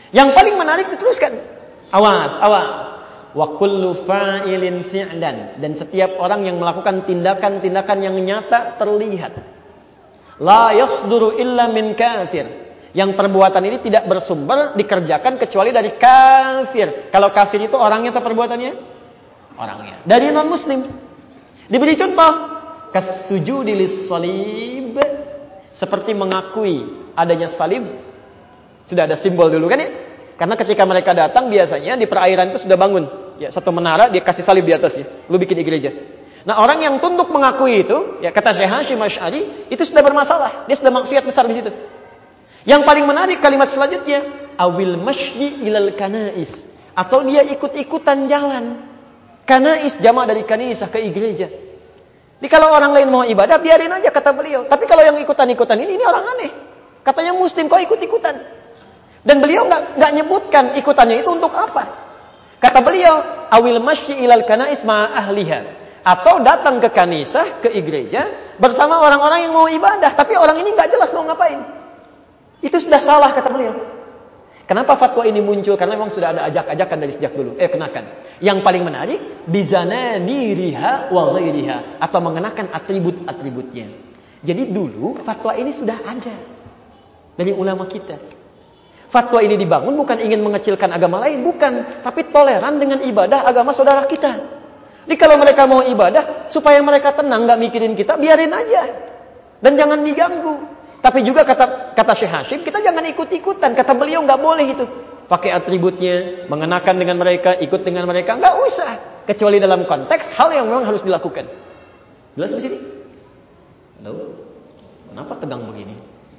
S1: Yang paling menarik diteruskan. Awas, awas. Wa kullu fa'ilin fi'lan, dan setiap orang yang melakukan tindakan-tindakan yang nyata terlihat. La yasduru illa min kafir. Yang perbuatan ini tidak bersumber dikerjakan kecuali dari kafir. Kalau kafir itu orangnya atau perbuatannya? Orangnya. Dari non muslim. Diberi contoh, kasujudi lis-salib, seperti mengakui adanya salib. Sudah ada simbol dulu kan ya? Karena ketika mereka datang biasanya di perairan itu sudah bangun ya satu menara, dia kasih salib di atasnya. Lu bikin gereja. Nah, orang yang tunduk mengakui itu, ya kata Syekh Hasyim Asy'ari, itu sudah bermasalah. Dia sudah maksiat besar di situ. Yang paling menarik kalimat selanjutnya, awil masyi ilal kanais, atau dia ikut-ikutan jalan. Kanais jamak dari kanisah, ke gereja. Jadi kalau orang lain mau ibadah, biarin aja kata beliau. Tapi kalau yang ikutan-ikutan ini, ini orang aneh. Katanya muslim, kok ikut-ikutan? Dan beliau nggak nggak nyebutkan ikutannya itu untuk apa. Kata beliau, awil masyi ilal kanais ma ahliha, atau datang ke kanisah, ke gereja bersama orang-orang yang mau ibadah, tapi orang ini nggak jelas mau ngapain. Itu sudah salah kata beliau. Kenapa fatwa ini muncul? Karena memang sudah ada ajak-ajakan dari sejak dulu. Eh kenakan. Yang paling menarik, bizanadiriha wa ghairiha, atau mengenakan atribut-atributnya. Jadi dulu fatwa ini sudah ada dari ulama kita. Fatwa ini dibangun bukan ingin mengecilkan agama lain, bukan, tapi toleran dengan ibadah agama saudara kita. Jadi kalau mereka mau ibadah, supaya mereka tenang, nggak mikirin kita, biarin aja, dan jangan diganggu. Tapi juga kata kata Syekh Hasyim, kita jangan ikut-ikutan. Kata beliau nggak boleh itu, pakai atributnya, mengenakan dengan mereka, ikut dengan mereka, nggak usah, kecuali dalam konteks hal yang memang harus dilakukan. Jelas di sini? Halo, kenapa tegang begini?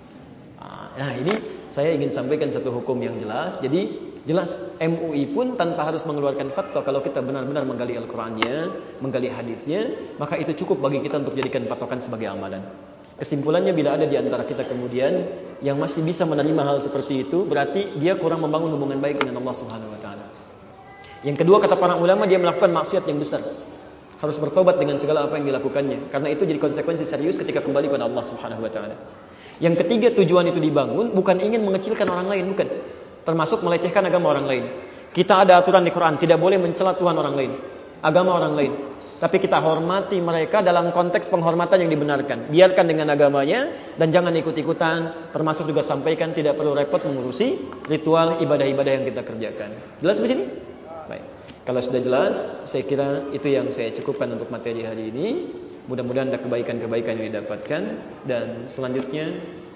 S1: Nah ini saya ingin sampaikan satu hukum yang jelas. Jadi jelas M U I pun tanpa harus mengeluarkan fatwa, kalau kita benar-benar menggali Al-Qur'annya, menggali hadisnya, maka itu cukup bagi kita untuk jadikan patokan sebagai amalan. Kesimpulannya, bila ada di antara kita kemudian yang masih bisa menerima hal seperti itu, berarti dia kurang membangun hubungan baik dengan Allah Subhanahu wa taala. Yang kedua, kata para ulama, dia melakukan maksiat yang besar. Harus bertobat dengan segala apa yang dilakukannya, karena itu jadi konsekuensi serius ketika kembali pada Allah Subhanahu wa taala. Yang ketiga, tujuan itu dibangun bukan ingin mengecilkan orang lain, bukan. Termasuk melecehkan agama orang lain. Kita ada aturan di Quran, tidak boleh mencela Tuhan orang lain, agama orang lain. Tapi kita hormati mereka dalam konteks penghormatan yang dibenarkan. Biarkan dengan agamanya dan jangan ikut-ikutan. Termasuk juga sampaikan tidak perlu repot mengurusi ritual ibadah-ibadah yang kita kerjakan. Jelas di sini? Baik. Kalau sudah jelas, saya kira itu yang saya cukupkan untuk materi hari ini. Mudah-mudahan ada kebaikan-kebaikan yang didapatkan. Dan selanjutnya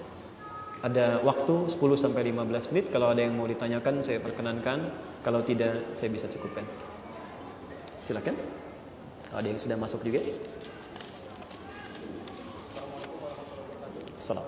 S1: ada waktu sepuluh sampai lima belas menit. Kalau ada yang mau ditanyakan, saya perkenankan. Kalau tidak, saya bisa cukupkan. Silakan. Ada yang sudah masuk juga? Salam.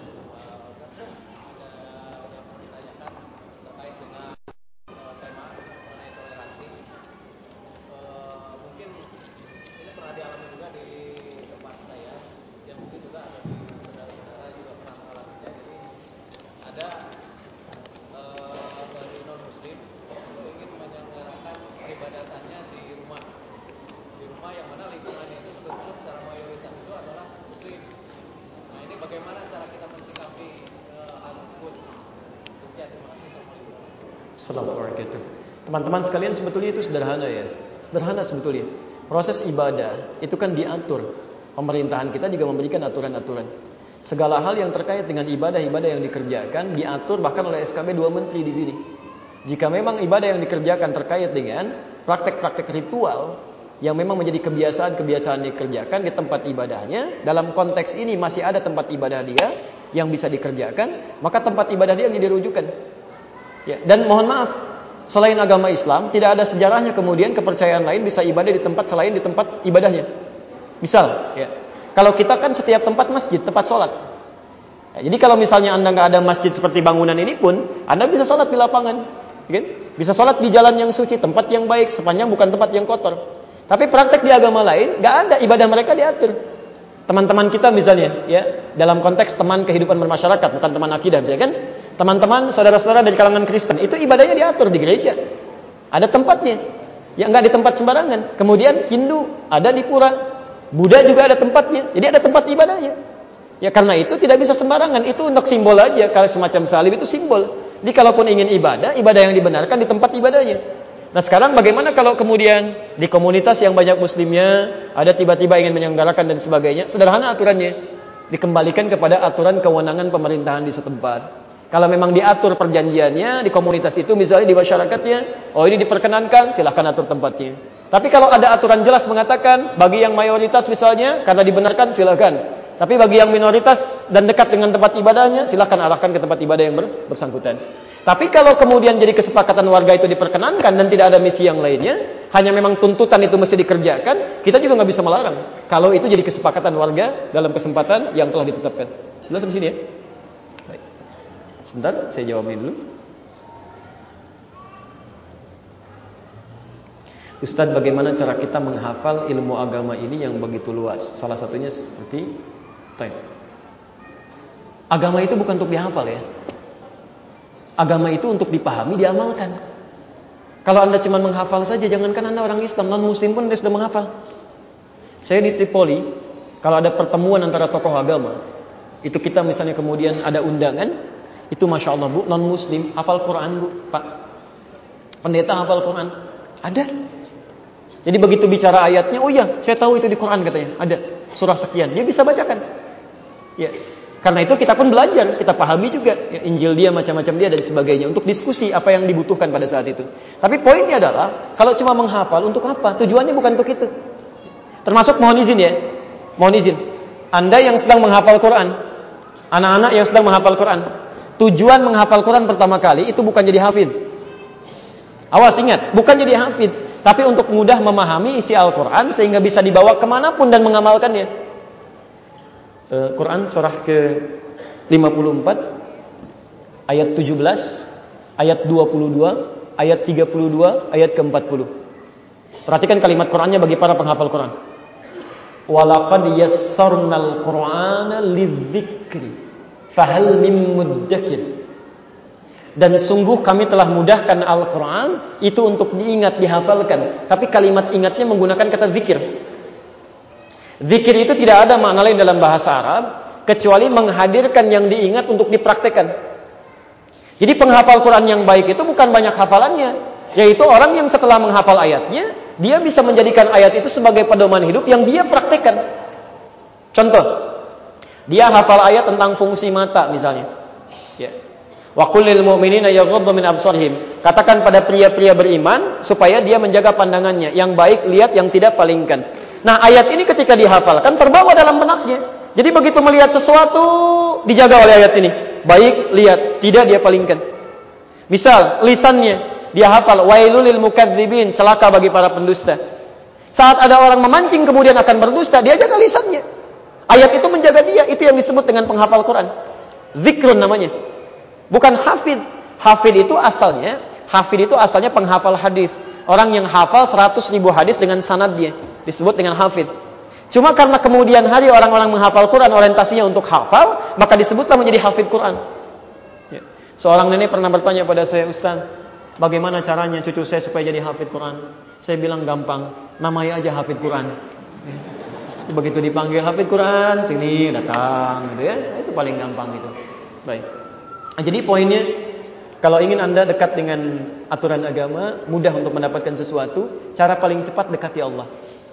S1: Assalamualaikum. Teman-teman sekalian, sebetulnya itu sederhana ya. Sederhana sebetulnya. Proses ibadah itu kan diatur. Pemerintahan kita juga memberikan aturan-aturan. Segala hal yang terkait dengan ibadah-ibadah yang dikerjakan diatur bahkan oleh S K B dua menteri di sini. Jika memang ibadah yang dikerjakan terkait dengan praktek-praktek ritual yang memang menjadi kebiasaan-kebiasaan dikerjakan di tempat ibadahnya, dalam konteks ini masih ada tempat ibadah dia yang bisa dikerjakan, maka tempat ibadah dia yang dirujukan. Ya, dan mohon maaf, selain agama Islam tidak ada sejarahnya kemudian kepercayaan lain bisa ibadah di tempat selain di tempat ibadahnya. Misal, ya, kalau kita kan setiap tempat masjid, tempat sholat. Ya, jadi kalau misalnya anda nggak ada masjid seperti bangunan ini pun, anda bisa sholat di lapangan, ya, bisa sholat di jalan yang suci, tempat yang baik, sepanjang bukan tempat yang kotor. Tapi praktek di agama lain nggak ada, ibadah mereka diatur. Teman-teman kita misalnya, ya, dalam konteks teman kehidupan bermasyarakat, bukan teman akidah, misalnya kan. Teman-teman, saudara-saudara dari kalangan Kristen, itu ibadahnya diatur di gereja. Ada tempatnya. Ya enggak di tempat sembarangan. Kemudian Hindu ada di pura. Buddha juga ada tempatnya. Jadi ada tempat ibadahnya. Ya karena itu tidak bisa sembarangan. Itu untuk simbol aja. Kalau semacam salib itu simbol. Jadi kalaupun ingin ibadah, ibadah yang dibenarkan di tempat ibadahnya. Nah sekarang bagaimana kalau kemudian di komunitas yang banyak muslimnya, ada tiba-tiba ingin menyelenggarakan dan sebagainya, sederhana aturannya, dikembalikan kepada aturan kewenangan pemerintahan di setempat. Kalau memang diatur perjanjiannya di komunitas itu, misalnya di masyarakatnya, oh ini diperkenankan, silahkan atur tempatnya. Tapi kalau ada aturan jelas mengatakan, bagi yang mayoritas misalnya, karena dibenarkan, silahkan. Tapi bagi yang minoritas dan dekat dengan tempat ibadahnya, silahkan arahkan ke tempat ibadah yang bersangkutan. Tapi kalau kemudian jadi kesepakatan warga itu diperkenankan dan tidak ada misi yang lainnya, hanya memang tuntutan itu mesti dikerjakan, kita juga nggak bisa melarang. Kalau itu jadi kesepakatan warga dalam kesempatan yang telah ditetapkan. Jelas sampai sini ya? Baik. Sebentar, saya jawabin dulu. Ustadz, bagaimana cara kita menghafal ilmu agama ini yang begitu luas? Salah satunya seperti agama itu bukan untuk dihafal ya. Agama itu untuk dipahami, diamalkan. Kalau Anda cuma menghafal saja, jangankan Anda orang Islam, non-muslim pun Anda sudah menghafal. Saya di Tripoli, kalau ada pertemuan antara tokoh agama, itu kita misalnya kemudian ada undangan, itu Masya Allah Bu, non-muslim, hafal Quran Bu, Pak. Pendeta hafal Quran. Ada. Jadi begitu bicara ayatnya, oh iya, saya tahu itu di Quran katanya, ada surah sekian, dia bisa bacakan. Ya, karena itu kita pun belajar, kita pahami juga ya, Injil dia, macam-macam dia dan sebagainya, untuk diskusi apa yang dibutuhkan pada saat itu. Tapi poinnya adalah, kalau cuma menghafal, untuk apa? Tujuannya bukan untuk itu. Termasuk mohon izin ya, mohon izin. Anda yang sedang menghafal Quran, anak-anak yang sedang menghafal Quran, tujuan menghafal Quran pertama kali itu bukan jadi hafid. Awas ingat, bukan jadi hafid, tapi untuk mudah memahami isi Al-Quran sehingga bisa dibawa kemanapun dan mengamalkannya. Quran surah ke lima puluh empat ayat tujuh belas, ayat dua puluh dua, ayat tiga puluh dua, ayat ke empat puluh. Perhatikan kalimat Qurannya bagi para penghafal Quran. Walaqad yassarnal Qur'ana lidzikri fahal mim muddakir. Dan sungguh kami telah mudahkan Al-Quran itu untuk diingat, dihafalkan. Tapi kalimat ingatnya menggunakan kata zikir. Zikir itu tidak ada makna lain dalam bahasa Arab kecuali menghadirkan yang diingat untuk dipraktekkan. Jadi penghafal Quran yang baik itu bukan banyak hafalannya, yaitu orang yang setelah menghafal ayatnya, dia bisa menjadikan ayat itu sebagai pedoman hidup yang dia praktekkan. Contoh, dia hafal ayat tentang fungsi mata misalnya. Ya. Wa qul lil mu'minina yaghuddu min absarihim. Katakan pada pria-pria beriman supaya dia menjaga pandangannya, yang baik lihat, yang tidak palingkan. Nah, ayat ini ketika dihafalkan terbawa dalam benaknya. Jadi begitu melihat sesuatu dijaga oleh ayat ini. Baik lihat, tidak dia palingkan. Misal lisannya dia hafal, wailul lil mukadzibin, celaka bagi para pendusta. Saat ada orang memancing kemudian akan berdusta, dia jaga lisannya. Ayat itu menjaga dia, itu yang disebut dengan penghafal Quran. Zikrun namanya. Bukan hafid. Hafid itu asalnya, hafid itu asalnya penghafal hadis. Orang yang hafal seratus ribu hadis dengan sanadnya disebut dengan hafid. Cuma karena kemudian hari orang-orang menghafal Quran orientasinya untuk hafal, maka disebutlah menjadi hafid Quran. Ya. Seorang nenek pernah bertanya pada saya, Ustaz, bagaimana caranya cucu saya supaya jadi hafid Quran? Saya bilang gampang, namai aja hafid Quran. Ya. Begitu dipanggil hafid Quran, sini datang, gitu ya. Itu paling gampang itu. Baik. Nah, jadi poinnya, kalau ingin Anda dekat dengan aturan agama, mudah untuk mendapatkan sesuatu, cara paling cepat dekati Allah.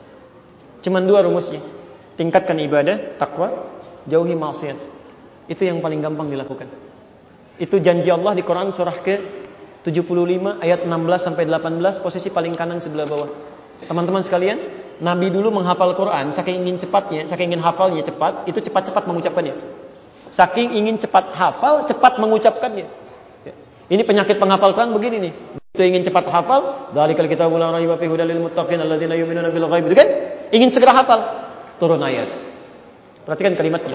S1: Cuman dua rumusnya. Tingkatkan ibadah, takwa, jauhi maksiat. Itu yang paling gampang dilakukan. Itu janji Allah di Quran surah ke tujuh puluh lima ayat enam belas sampai delapan belas, posisi paling kanan sebelah bawah. Teman-teman sekalian, Nabi dulu menghafal Quran, saking ingin cepatnya, saking ingin hafalnya cepat, itu cepat-cepat mengucapkannya. Saking ingin cepat hafal, cepat mengucapkannya. Ini penyakit penghafal Quran begini nih. Itu ingin cepat hafal, dzalikal kitabul la raiba fihi hudal lil muttaqin alladzina yu'minuna bil ghaib, itu kan? Ingin segera hafal, turun ayat. Perhatikan kalimatnya.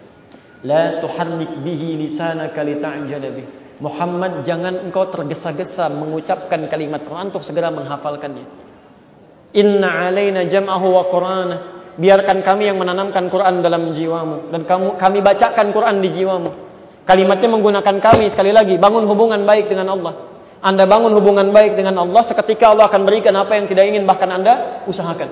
S1: La tuharrik bihi lisanaka lita'jala bih. Muhammad, jangan engkau tergesa-gesa mengucapkan kalimat Quran untuk segera menghafalkannya. Inna alaina jam'ahu wa Qur'ana. Biarkan kami yang menanamkan Quran dalam jiwamu dan kamu kami bacakan Quran di jiwamu. Kalimatnya menggunakan kami, sekali lagi, bangun hubungan baik dengan Allah. Anda bangun hubungan baik dengan Allah, seketika Allah akan berikan apa yang tidak ingin, bahkan Anda usahakan.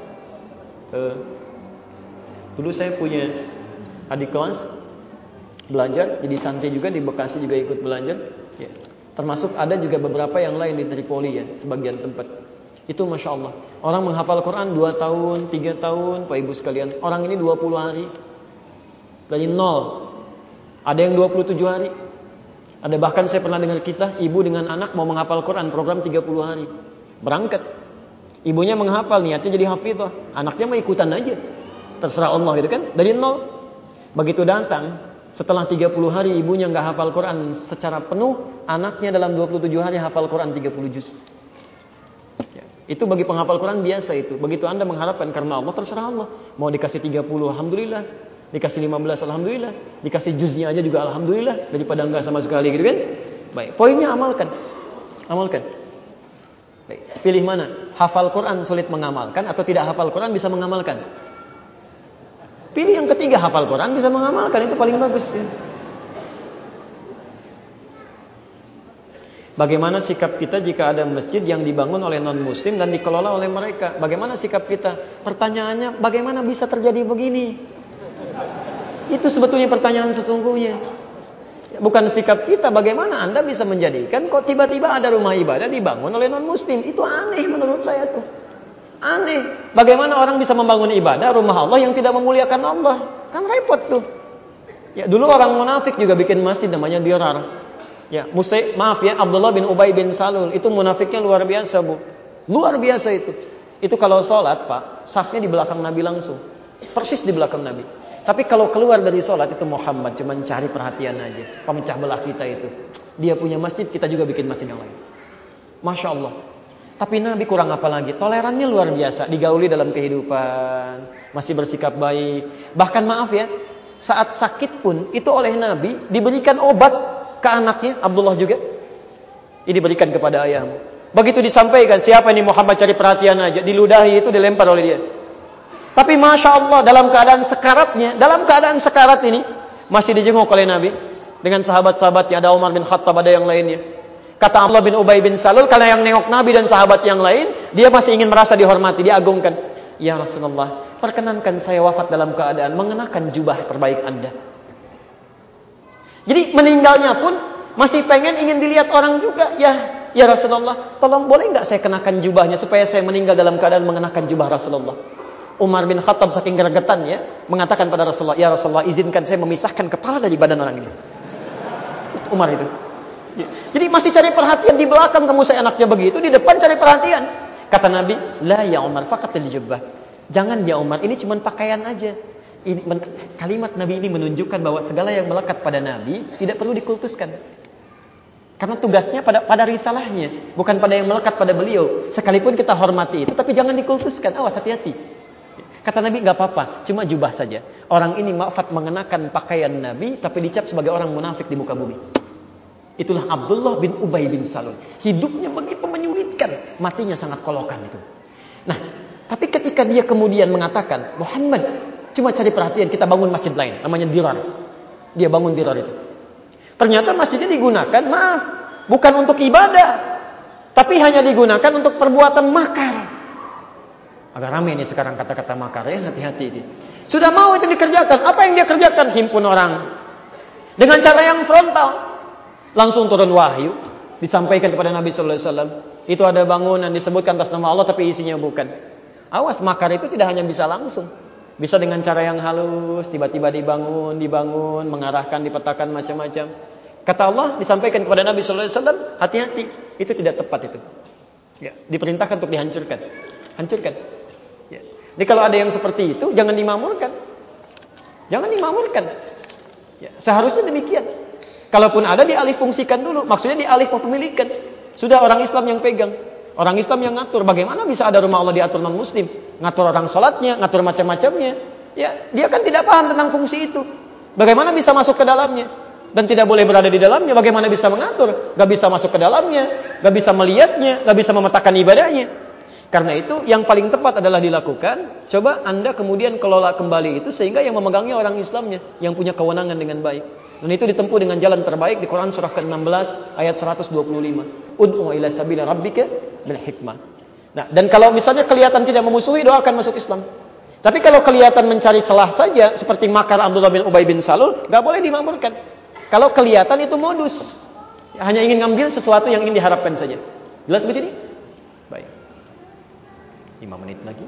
S1: Uh, dulu saya punya adik kelas belajar, jadi santri juga di Bekasi juga ikut belajar. Ya. Termasuk ada juga beberapa yang lain di Tripoli ya, sebagian tempat. Itu Masya Allah. Orang menghafal Quran dua tahun, tiga tahun, Pak Ibu sekalian. Orang ini dua puluh hari. Dari nol. Ada yang dua puluh tujuh hari. Ada bahkan saya pernah dengar kisah ibu dengan anak mau menghafal Quran program tiga puluh hari. Berangkat. Ibunya menghafal, niatnya jadi hafizah. Anaknya mau ikutan aja. Terserah Allah gitu kan. Dari nol. Begitu datang. Setelah tiga puluh hari ibunya enggak hafal Quran secara penuh, anaknya dalam dua puluh tujuh hari hafal Quran tiga puluh juz. Ya, itu bagi penghafal Quran biasa itu. Begitu Anda mengharapkan karena Allah, terserah Allah. Mau dikasih tiga puluh, alhamdulillah. Dikasih lima belas, alhamdulillah. Dikasih juznya aja juga alhamdulillah. Daripada enggak sama sekali gitu kan. Baik, poinnya amalkan. Amalkan. Baik, pilih mana? Hafal Quran sulit mengamalkan atau tidak hafal Quran bisa mengamalkan? Pilih yang ketiga, hafal Quran bisa mengamalkan, itu paling bagus ya. Bagaimana sikap kita jika ada masjid yang dibangun oleh non-muslim dan dikelola oleh mereka? Bagaimana sikap kita? Pertanyaannya, bagaimana bisa terjadi begini? Itu sebetulnya pertanyaan sesungguhnya. Bukan sikap kita, bagaimana Anda bisa menjadikan kok tiba-tiba ada rumah ibadah dibangun oleh non-muslim? Itu aneh menurut saya tuh. Aneh. Bagaimana orang bisa membangun ibadah rumah Allah yang tidak memuliakan Allah? Kan repot tuh. Ya, dulu orang munafik juga bikin masjid namanya Dirar. Ya, Musa, maaf ya, Abdullah bin Ubay bin Salul itu munafiknya luar biasa, Bu. Luar biasa itu. Itu kalau sholat, Pak, safnya di belakang Nabi langsung. Persis di belakang Nabi. Tapi kalau keluar dari sholat itu Muhammad cuma cari perhatian aja. Pemecah belah kita itu. Dia punya masjid, kita juga bikin masjid yang lain. Masya Allah. Tapi Nabi kurang apa lagi? Tolerannya luar biasa. Digauli dalam kehidupan. Masih bersikap baik. Bahkan maaf ya. Saat sakit pun itu oleh Nabi diberikan obat ke anaknya. Abdullah juga. Ini diberikan kepada ayahmu. Begitu disampaikan. Siapa ini Muhammad cari perhatian aja. Diludahi itu dilempar oleh dia. Tapi Masya Allah dalam keadaan sekaratnya. Dalam keadaan sekarat ini. Masih dijenguk oleh Nabi. Dengan sahabat-sahabatnya. Ada Umar bin Khattab. Ada yang lainnya. Kata Abdullah bin Ubay bin Salul, karena yang nengok Nabi dan sahabat yang lain, dia masih ingin merasa dihormati, diagungkan. Ya Rasulullah, perkenankan saya wafat dalam keadaan mengenakan jubah terbaik Anda. Jadi meninggalnya pun masih pengen ingin dilihat orang juga. Ya, ya Rasulullah, tolong boleh nggak saya kenakan jubahnya supaya saya meninggal dalam keadaan mengenakan jubah Rasulullah. Umar bin Khattab saking gregetannya mengatakan pada Rasulullah, ya Rasulullah, izinkan saya memisahkan kepala dari badan orang ini. Umar itu. Jadi masih cari perhatian di belakang, kamu seenaknya begitu, di depan cari perhatian. Kata Nabi, la ya Umar, faqatil jubbah. Jangan ya Umar, ini cuma pakaian aja. Ini, kalimat Nabi ini menunjukkan bahwa segala yang melekat pada Nabi tidak perlu dikultuskan. Karena tugasnya pada pada risalahnya, bukan pada yang melekat pada beliau. Sekalipun kita hormati itu, tapi jangan dikultuskan. Awas, hati-hati. Kata Nabi, nggak apa-apa, cuma jubah saja. Orang ini wafat mengenakan pakaian Nabi, tapi dicap sebagai orang munafik di muka bumi. Itulah Abdullah bin Ubay bin Salul. Hidupnya begitu menyulitkan, matinya sangat kolokan itu. Nah, tapi ketika dia kemudian mengatakan, Muhammad, cuma cari perhatian, kita bangun masjid lain, namanya Dirar. Dia bangun Dirar itu. Ternyata masjidnya digunakan, maaf, bukan untuk ibadah, tapi hanya digunakan untuk perbuatan makar. Agak ramai ini sekarang kata-kata makar ya, hati-hati ini. Sudah mau itu dikerjakan, apa yang dia kerjakan? Himpun orang dengan cara yang frontal. Langsung turun wahyu, disampaikan kepada Nabi Sallallahu Alaihi Wasallam. Itu ada bangunan disebutkan atas nama Allah, tapi isinya bukan. Awas, makar itu tidak hanya bisa langsung, bisa dengan cara yang halus, tiba-tiba dibangun, dibangun, mengarahkan, dipetakan macam-macam. Kata Allah disampaikan kepada Nabi Sallallahu Alaihi Wasallam, hati-hati, itu tidak tepat itu. Ya, diperintahkan untuk dihancurkan, hancurkan. Ya. Jadi kalau ada yang seperti itu, jangan dimakmurkan, jangan dimakmurkan. Ya, seharusnya demikian. Kalaupun ada, dialih fungsikan dulu. Maksudnya dialih kepemilikan. Sudah orang Islam yang pegang. Orang Islam yang ngatur. Bagaimana bisa ada rumah Allah diatur non-muslim? Ngatur orang sholatnya, ngatur macam-macamnya. Ya, dia kan tidak paham tentang fungsi itu. Bagaimana bisa masuk ke dalamnya? Dan tidak boleh berada di dalamnya. Bagaimana bisa mengatur? Gak bisa masuk ke dalamnya. Gak bisa melihatnya. Gak bisa memetakan ibadahnya. Karena itu yang paling tepat adalah dilakukan. Coba Anda kemudian kelola kembali itu. Sehingga yang memegangnya orang Islamnya. Yang punya kewenangan dengan baik. Dan itu ditempuh dengan jalan terbaik di Quran surah ke enam belas ayat seratus dua puluh lima. Ud'u ila sabili rabbika bil hikmah. Nah, dan kalau misalnya kelihatan tidak memusuhi, doakan masuk Islam. Tapi kalau kelihatan mencari celah saja seperti makar Abdullah bin Ubay bin Salul, enggak boleh dimakmurkan. Kalau kelihatan itu modus. Hanya ingin ngambil sesuatu yang ingin diharapkan saja. Jelas di sini? Baik. lima menit lagi.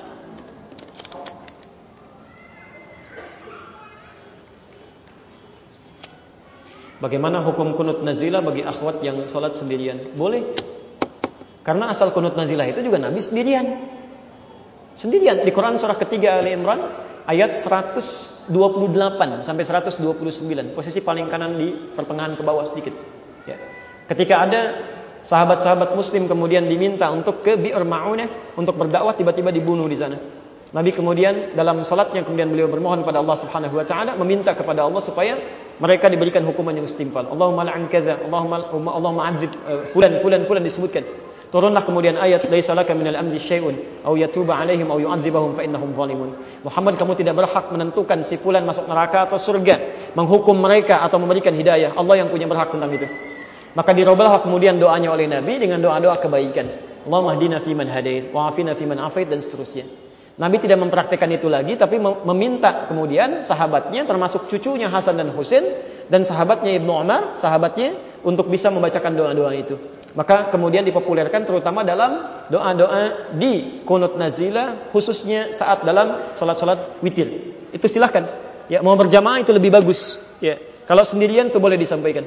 S1: Bagaimana hukum kunut nazilah bagi akhwat yang salat sendirian? Boleh. Karena asal kunut nazilah itu juga Nabi sendirian. Sendirian di Quran surah ketiga Ali Imran ayat seratus dua puluh delapan sampai seratus dua puluh sembilan, posisi paling kanan di pertengahan ke bawah sedikit. Ya. Ketika ada sahabat-sahabat muslim kemudian diminta untuk ke Bi'r Ma'unah untuk berdakwah, tiba-tiba dibunuh di sana. Nabi kemudian dalam salatnya kemudian beliau bermohon kepada Allah Subhanahu wa taala, meminta kepada Allah supaya mereka diberikan hukuman yang setimpal. Allahumma la'an kadza, Allahumma Allahumma adzib fulan fulan fulan disebutkan. Turunlah kemudian ayat laisa laka minal amri syai'un aw yatuba 'alaihim aw yu'adzibahum fa innahum zalimun. Muhammad, kamu tidak berhak menentukan si fulan masuk neraka atau surga, menghukum mereka atau memberikan hidayah. Allah yang punya berhak tentang itu. Maka dirubahlah kemudian doanya oleh Nabi dengan doa-doa kebaikan. Allahumma hdina fiman hadait wa 'afina fiman 'afait dan seterusnya. Nabi tidak mempraktikkan itu lagi, tapi meminta kemudian sahabatnya termasuk cucunya Hasan dan Husain dan sahabatnya Ibnu Umar, sahabatnya untuk bisa membacakan doa-doa itu. Maka kemudian dipopulerkan terutama dalam doa-doa di kunut nazilah, khususnya saat dalam salat-salat witir. Itu silahkan. Ya, mau berjamaah itu lebih bagus. Ya, kalau sendirian itu boleh disampaikan.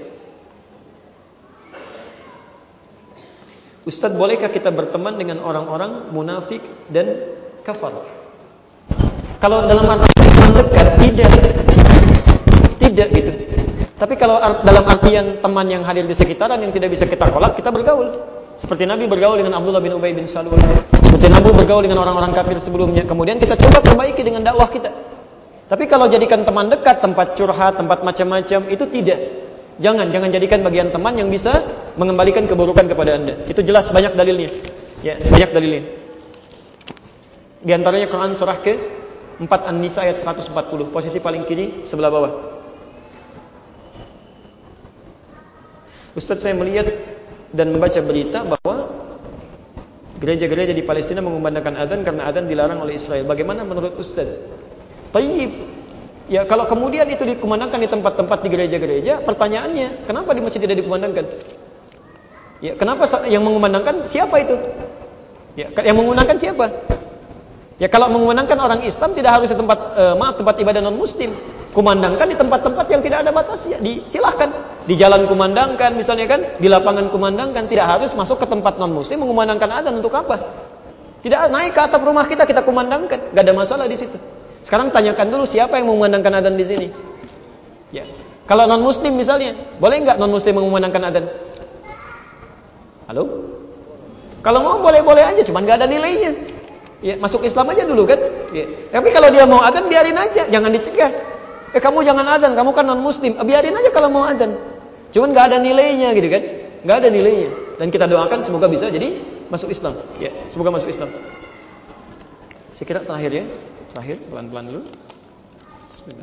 S1: Ustaz, bolehkah kita berteman dengan orang-orang munafik dan kafar? Kalau dalam arti teman dekat tidak, tidak gitu. Tapi kalau dalam artian teman yang hadir di sekitaran yang tidak bisa kita kolak, kita bergaul. Seperti Nabi bergaul dengan Abdullah bin Ubay bin Salul. Seperti Nabi bergaul dengan orang-orang kafir sebelumnya. Kemudian kita coba perbaiki dengan dakwah kita. Tapi kalau jadikan teman dekat, tempat curhat, tempat macam-macam, itu tidak. Jangan, jangan jadikan bagian teman yang bisa mengembalikan keburukan kepada Anda. Itu jelas banyak dalilnya. Ya, banyak dalilnya. Di antaranya Quran surah ke empat An-Nisa ayat seratus empat puluh, posisi paling kiri sebelah bawah. Ustaz, saya melihat dan membaca berita bahwa gereja-gereja di Palestina mengumandangkan azan karena azan dilarang oleh Israel. Bagaimana menurut Ustaz? Tayyib. Ya, kalau kemudian itu dikumandangkan di tempat-tempat di gereja-gereja, pertanyaannya, kenapa di masjid tidak dikumandangkan? Ya, kenapa yang mengumandangkan siapa itu? Ya, yang mengumandangkan siapa? Ya, kalau mengumandangkan orang Islam tidak harus di tempat eh, maaf tempat ibadah non muslim. Kumandangkan di tempat-tempat yang tidak ada batasnya. Di, silahkan di jalan kumandangkan misalnya kan, di lapangan kumandangkan, tidak harus masuk ke tempat non muslim mengumandangkan azan. Untuk apa? Tidak naik ke atap rumah kita kita kumandangkan, enggak ada masalah di situ. Sekarang tanyakan dulu siapa yang mengumandangkan azan di sini? Ya. Kalau non muslim misalnya, boleh enggak non muslim mengumandangkan azan? Halo? Kalau mau boleh-boleh aja, cuman enggak ada nilainya. Ya, masuk Islam aja dulu kan? Ya. Tapi kalau dia mau azan biarin aja, jangan dicegah. Eh kamu jangan azan, kamu kan non muslim. Eh, biarin aja kalau mau azan. Cuman enggak ada nilainya gitu kan? Enggak ada nilainya. Dan kita doakan semoga bisa jadi masuk Islam. Ya, semoga masuk Islam. Saya kira terakhir ya. Terakhir, pelan-pelan dulu. Bismillah.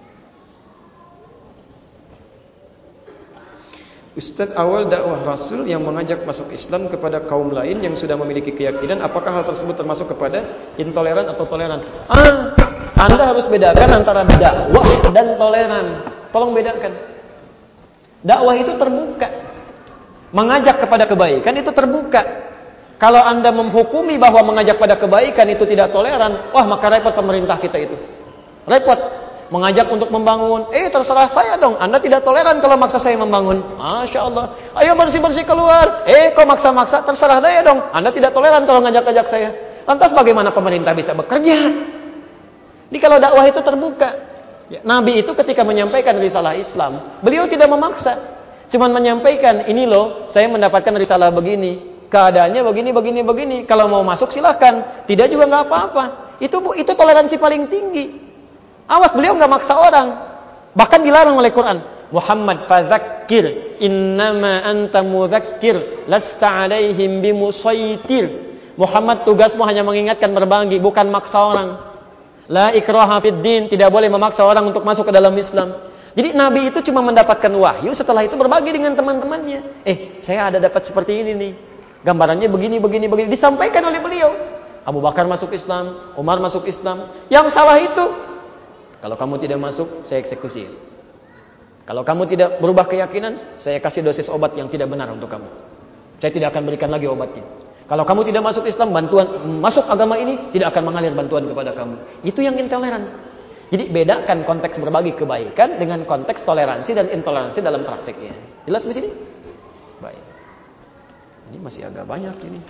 S1: Ustaz, awal dakwah Rasul yang mengajak masuk Islam kepada kaum lain yang sudah memiliki keyakinan, apakah hal tersebut termasuk kepada intoleran atau toleran? Ah, Anda harus bedakan antara dakwah dan toleran. Tolong bedakan. Dakwah itu terbuka. Mengajak kepada kebaikan itu terbuka. Kalau Anda menghukumi bahwa mengajak pada kebaikan itu tidak toleran, wah maka repot pemerintah kita itu. Repot. Mengajak untuk membangun, eh terserah saya dong. Anda tidak toleran kalau maksa saya membangun. Masya Allah. Ayo bersih-bersih keluar. Eh kok maksa-maksa, terserah saya dong. Anda tidak toleran kalau ngajak-ngajak saya. Lantas bagaimana pemerintah bisa bekerja? Jadi kalau dakwah itu terbuka. Ya, Nabi itu ketika menyampaikan risalah Islam, beliau tidak memaksa. Cuman menyampaikan, ini loh, saya mendapatkan risalah begini. Keadaannya begini, begini, begini. Kalau mau masuk silahkan. Tidak juga nggak apa-apa. Itu itu toleransi paling tinggi. Awas, beliau enggak maksa orang. Bahkan dilarang oleh Quran. Muhammad fadzakir innama anta mudzakir lasta alaihim bimusaitir. Muhammad, tugasmu hanya mengingatkan, berbagi, bukan maksa orang. La ikraha fid din, tidak boleh memaksa orang untuk masuk ke dalam Islam. Jadi Nabi itu cuma mendapatkan wahyu, setelah itu berbagi dengan teman-temannya. Eh, saya ada dapat seperti ini nih. Gambarannya begini, begini, begini. Disampaikan oleh beliau. Abu Bakar masuk Islam, Umar masuk Islam. Yang salah itu, kalau kamu tidak masuk, saya eksekusi. Kalau kamu tidak berubah keyakinan, saya kasih dosis obat yang tidak benar untuk kamu. Saya tidak akan berikan lagi obatnya. Kalau kamu tidak masuk Islam, bantuan masuk agama ini tidak akan mengalir bantuan kepada kamu. Itu yang intoleran. Jadi bedakan konteks berbagi kebaikan dengan konteks toleransi dan intoleransi dalam prakteknya. Jelas di sini? Baik. Ini masih agak banyak ini.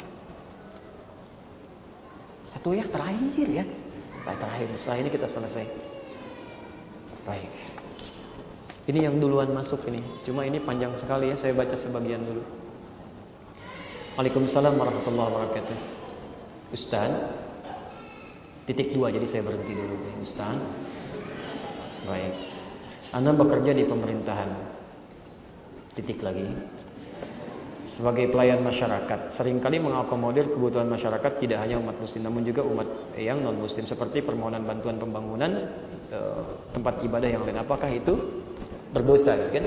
S1: Satu ya terakhir ya. Baik, terakhir. Setelah ini kita selesai. Baik. Ini yang duluan masuk ini. Cuma ini panjang sekali ya. Saya baca sebagian dulu. Waalaikumsalam warahmatullahi wabarakatuh. Ustaz, titik dua, jadi saya berhenti dulu. Ustaz, baik. Anda bekerja di pemerintahan. Titik lagi. Sebagai pelayan masyarakat, seringkali mengakomodir kebutuhan masyarakat tidak hanya umat muslim, namun juga umat yang non muslim, seperti permohonan bantuan pembangunan e, tempat ibadah yang lain. Apakah itu berdosa? Kan?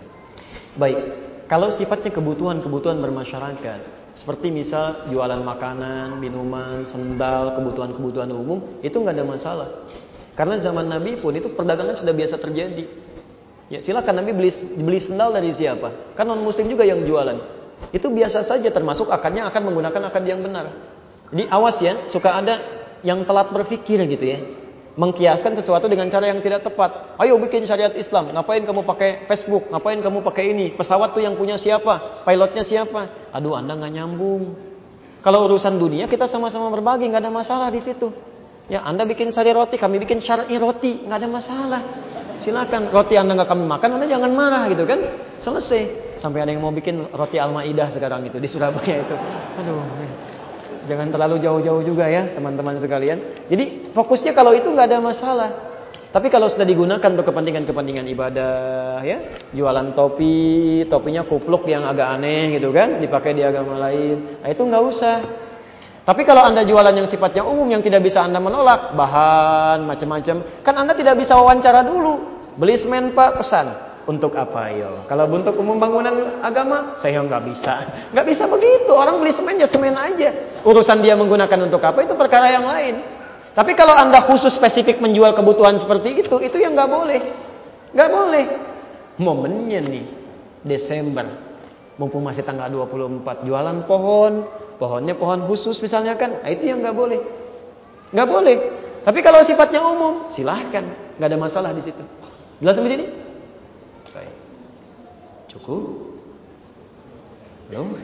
S1: Baik. Kalau sifatnya kebutuhan-kebutuhan bermasyarakat, seperti misal jualan makanan, minuman, sendal, kebutuhan-kebutuhan umum, itu nggak ada masalah. Karena zaman Nabi pun itu perdagangan sudah biasa terjadi. Ya, silakan Nabi beli beli sendal dari siapa? Kan non muslim juga yang jualan. Itu biasa saja, termasuk akadnya akan menggunakan akad yang benar. Jadi awas ya, suka ada yang telat berpikir gitu ya. Mengkiaskan sesuatu dengan cara yang tidak tepat. Ayo bikin syariat Islam, ngapain kamu pakai Facebook, ngapain kamu pakai ini, pesawat tuh yang punya siapa, pilotnya siapa. Aduh, Anda nggak nyambung. Kalau urusan dunia kita sama-sama berbagi, nggak ada masalah di situ. Ya, Anda bikin sari roti, kami bikin syar'i roti, nggak ada masalah. Silakan, roti Anda nggak kami makan, Anda jangan marah gitu kan. Selesai. Sampai ada yang mau bikin roti Al-Maidah sekarang itu di Surabaya itu. Aduh. Jangan terlalu jauh-jauh juga ya teman-teman sekalian. Jadi fokusnya kalau itu nggak ada masalah. Tapi kalau sudah digunakan untuk kepentingan-kepentingan ibadah ya, jualan topi, topinya kupluk yang agak aneh gitu kan, dipakai di agama lain, nah itu nggak usah. Tapi kalau Anda jualan yang sifatnya umum yang tidak bisa Anda menolak, bahan macam-macam, kan Anda tidak bisa wawancara dulu. Beli semen Pak, pesan. Untuk apa yo? Kalau untuk umum bangunan agama, saya nggak bisa. Nggak bisa begitu. Orang beli semen ya semen aja. Urusan dia menggunakan untuk apa itu perkara yang lain. Tapi kalau Anda khusus spesifik menjual kebutuhan seperti itu, itu yang nggak boleh. Nggak boleh. Momennya nih, Desember. Mumpung masih tanggal dua puluh empat. Jualan pohon. Pohonnya pohon khusus misalnya kan. Nah, itu yang nggak boleh. Nggak boleh. Tapi kalau sifatnya umum, silahkan. Nggak ada masalah di situ. Jelas sampai sini? Baik. Cukup? Belum?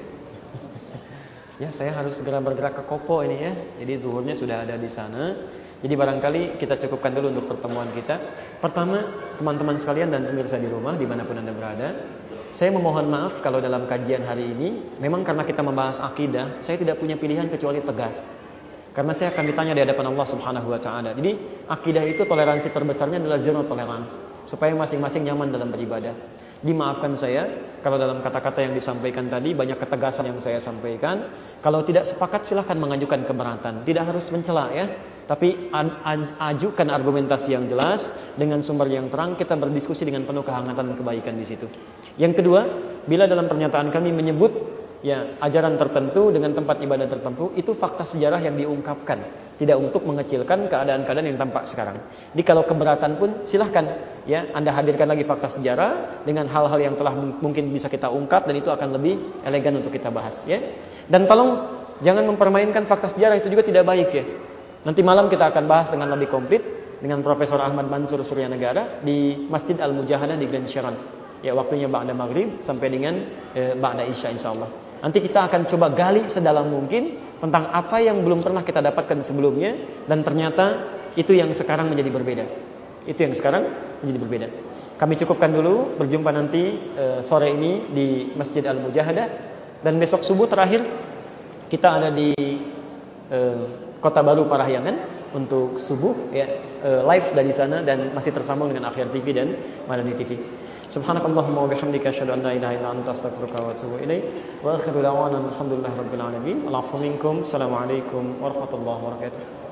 S1: Ya, saya harus segera bergerak ke Kopo ini ya. Jadi zuhurnya sudah ada di sana. Jadi barangkali kita cukupkan dulu untuk pertemuan kita. Pertama, teman-teman sekalian dan pemirsa di rumah dimanapun Anda berada, saya memohon maaf kalau dalam kajian hari ini, memang karena kita membahas akidah, saya tidak punya pilihan kecuali tegas. Karena saya akan ditanya di hadapan Allah Subhanahu wa taala. Jadi, akidah itu toleransi terbesarnya adalah zero tolerance, supaya masing-masing nyaman dalam beribadah. Dimaafkan saya kalau dalam kata-kata yang disampaikan tadi banyak ketegasan yang saya sampaikan. Kalau tidak sepakat silahkan mengajukan keberatan. Tidak harus mencela ya, tapi ajukan argumentasi yang jelas dengan sumber yang terang. Kita berdiskusi dengan penuh kehangatan dan kebaikan di situ. Yang kedua, bila dalam pernyataan kami menyebut ya ajaran tertentu dengan tempat ibadah tertentu, itu fakta sejarah yang diungkapkan, tidak untuk mengecilkan keadaan-keadaan yang tampak sekarang. Jadi kalau keberatan pun silahkan ya Anda hadirkan lagi fakta sejarah dengan hal-hal yang telah mungkin bisa kita ungkap, dan itu akan lebih elegan untuk kita bahas ya. Dan tolong jangan mempermainkan fakta sejarah, itu juga tidak baik ya. Nanti malam kita akan bahas dengan lebih komplit dengan Profesor Ahmad Mansur Suryanegara di Masjid Al-Mujahadah di Grand Sharon. Ya, waktunya ba'da maghrib sampai dengan eh, ba'da isya insyaallah. Nanti kita akan coba gali sedalam mungkin tentang apa yang belum pernah kita dapatkan sebelumnya, dan ternyata itu yang sekarang menjadi berbeda. Itu yang sekarang menjadi berbeda. Kami cukupkan dulu, berjumpa nanti e, sore ini di Masjid Al-Mujahadah, dan besok subuh terakhir kita ada di e, Kota Baru Parahyangan untuk subuh ya, e, live dari sana dan masih tersambung dengan Akhir T V dan Madani T V. Subhanakallahumma wa bihamdika asyhadu an la ilaha illa anta astaghfiruka wa atubu ilaik. Wa akhiru da'wana alhamdulillahi rabbil alamin. Allahu minkum. Assalamualaikum warahmatullahi wabarakatuh.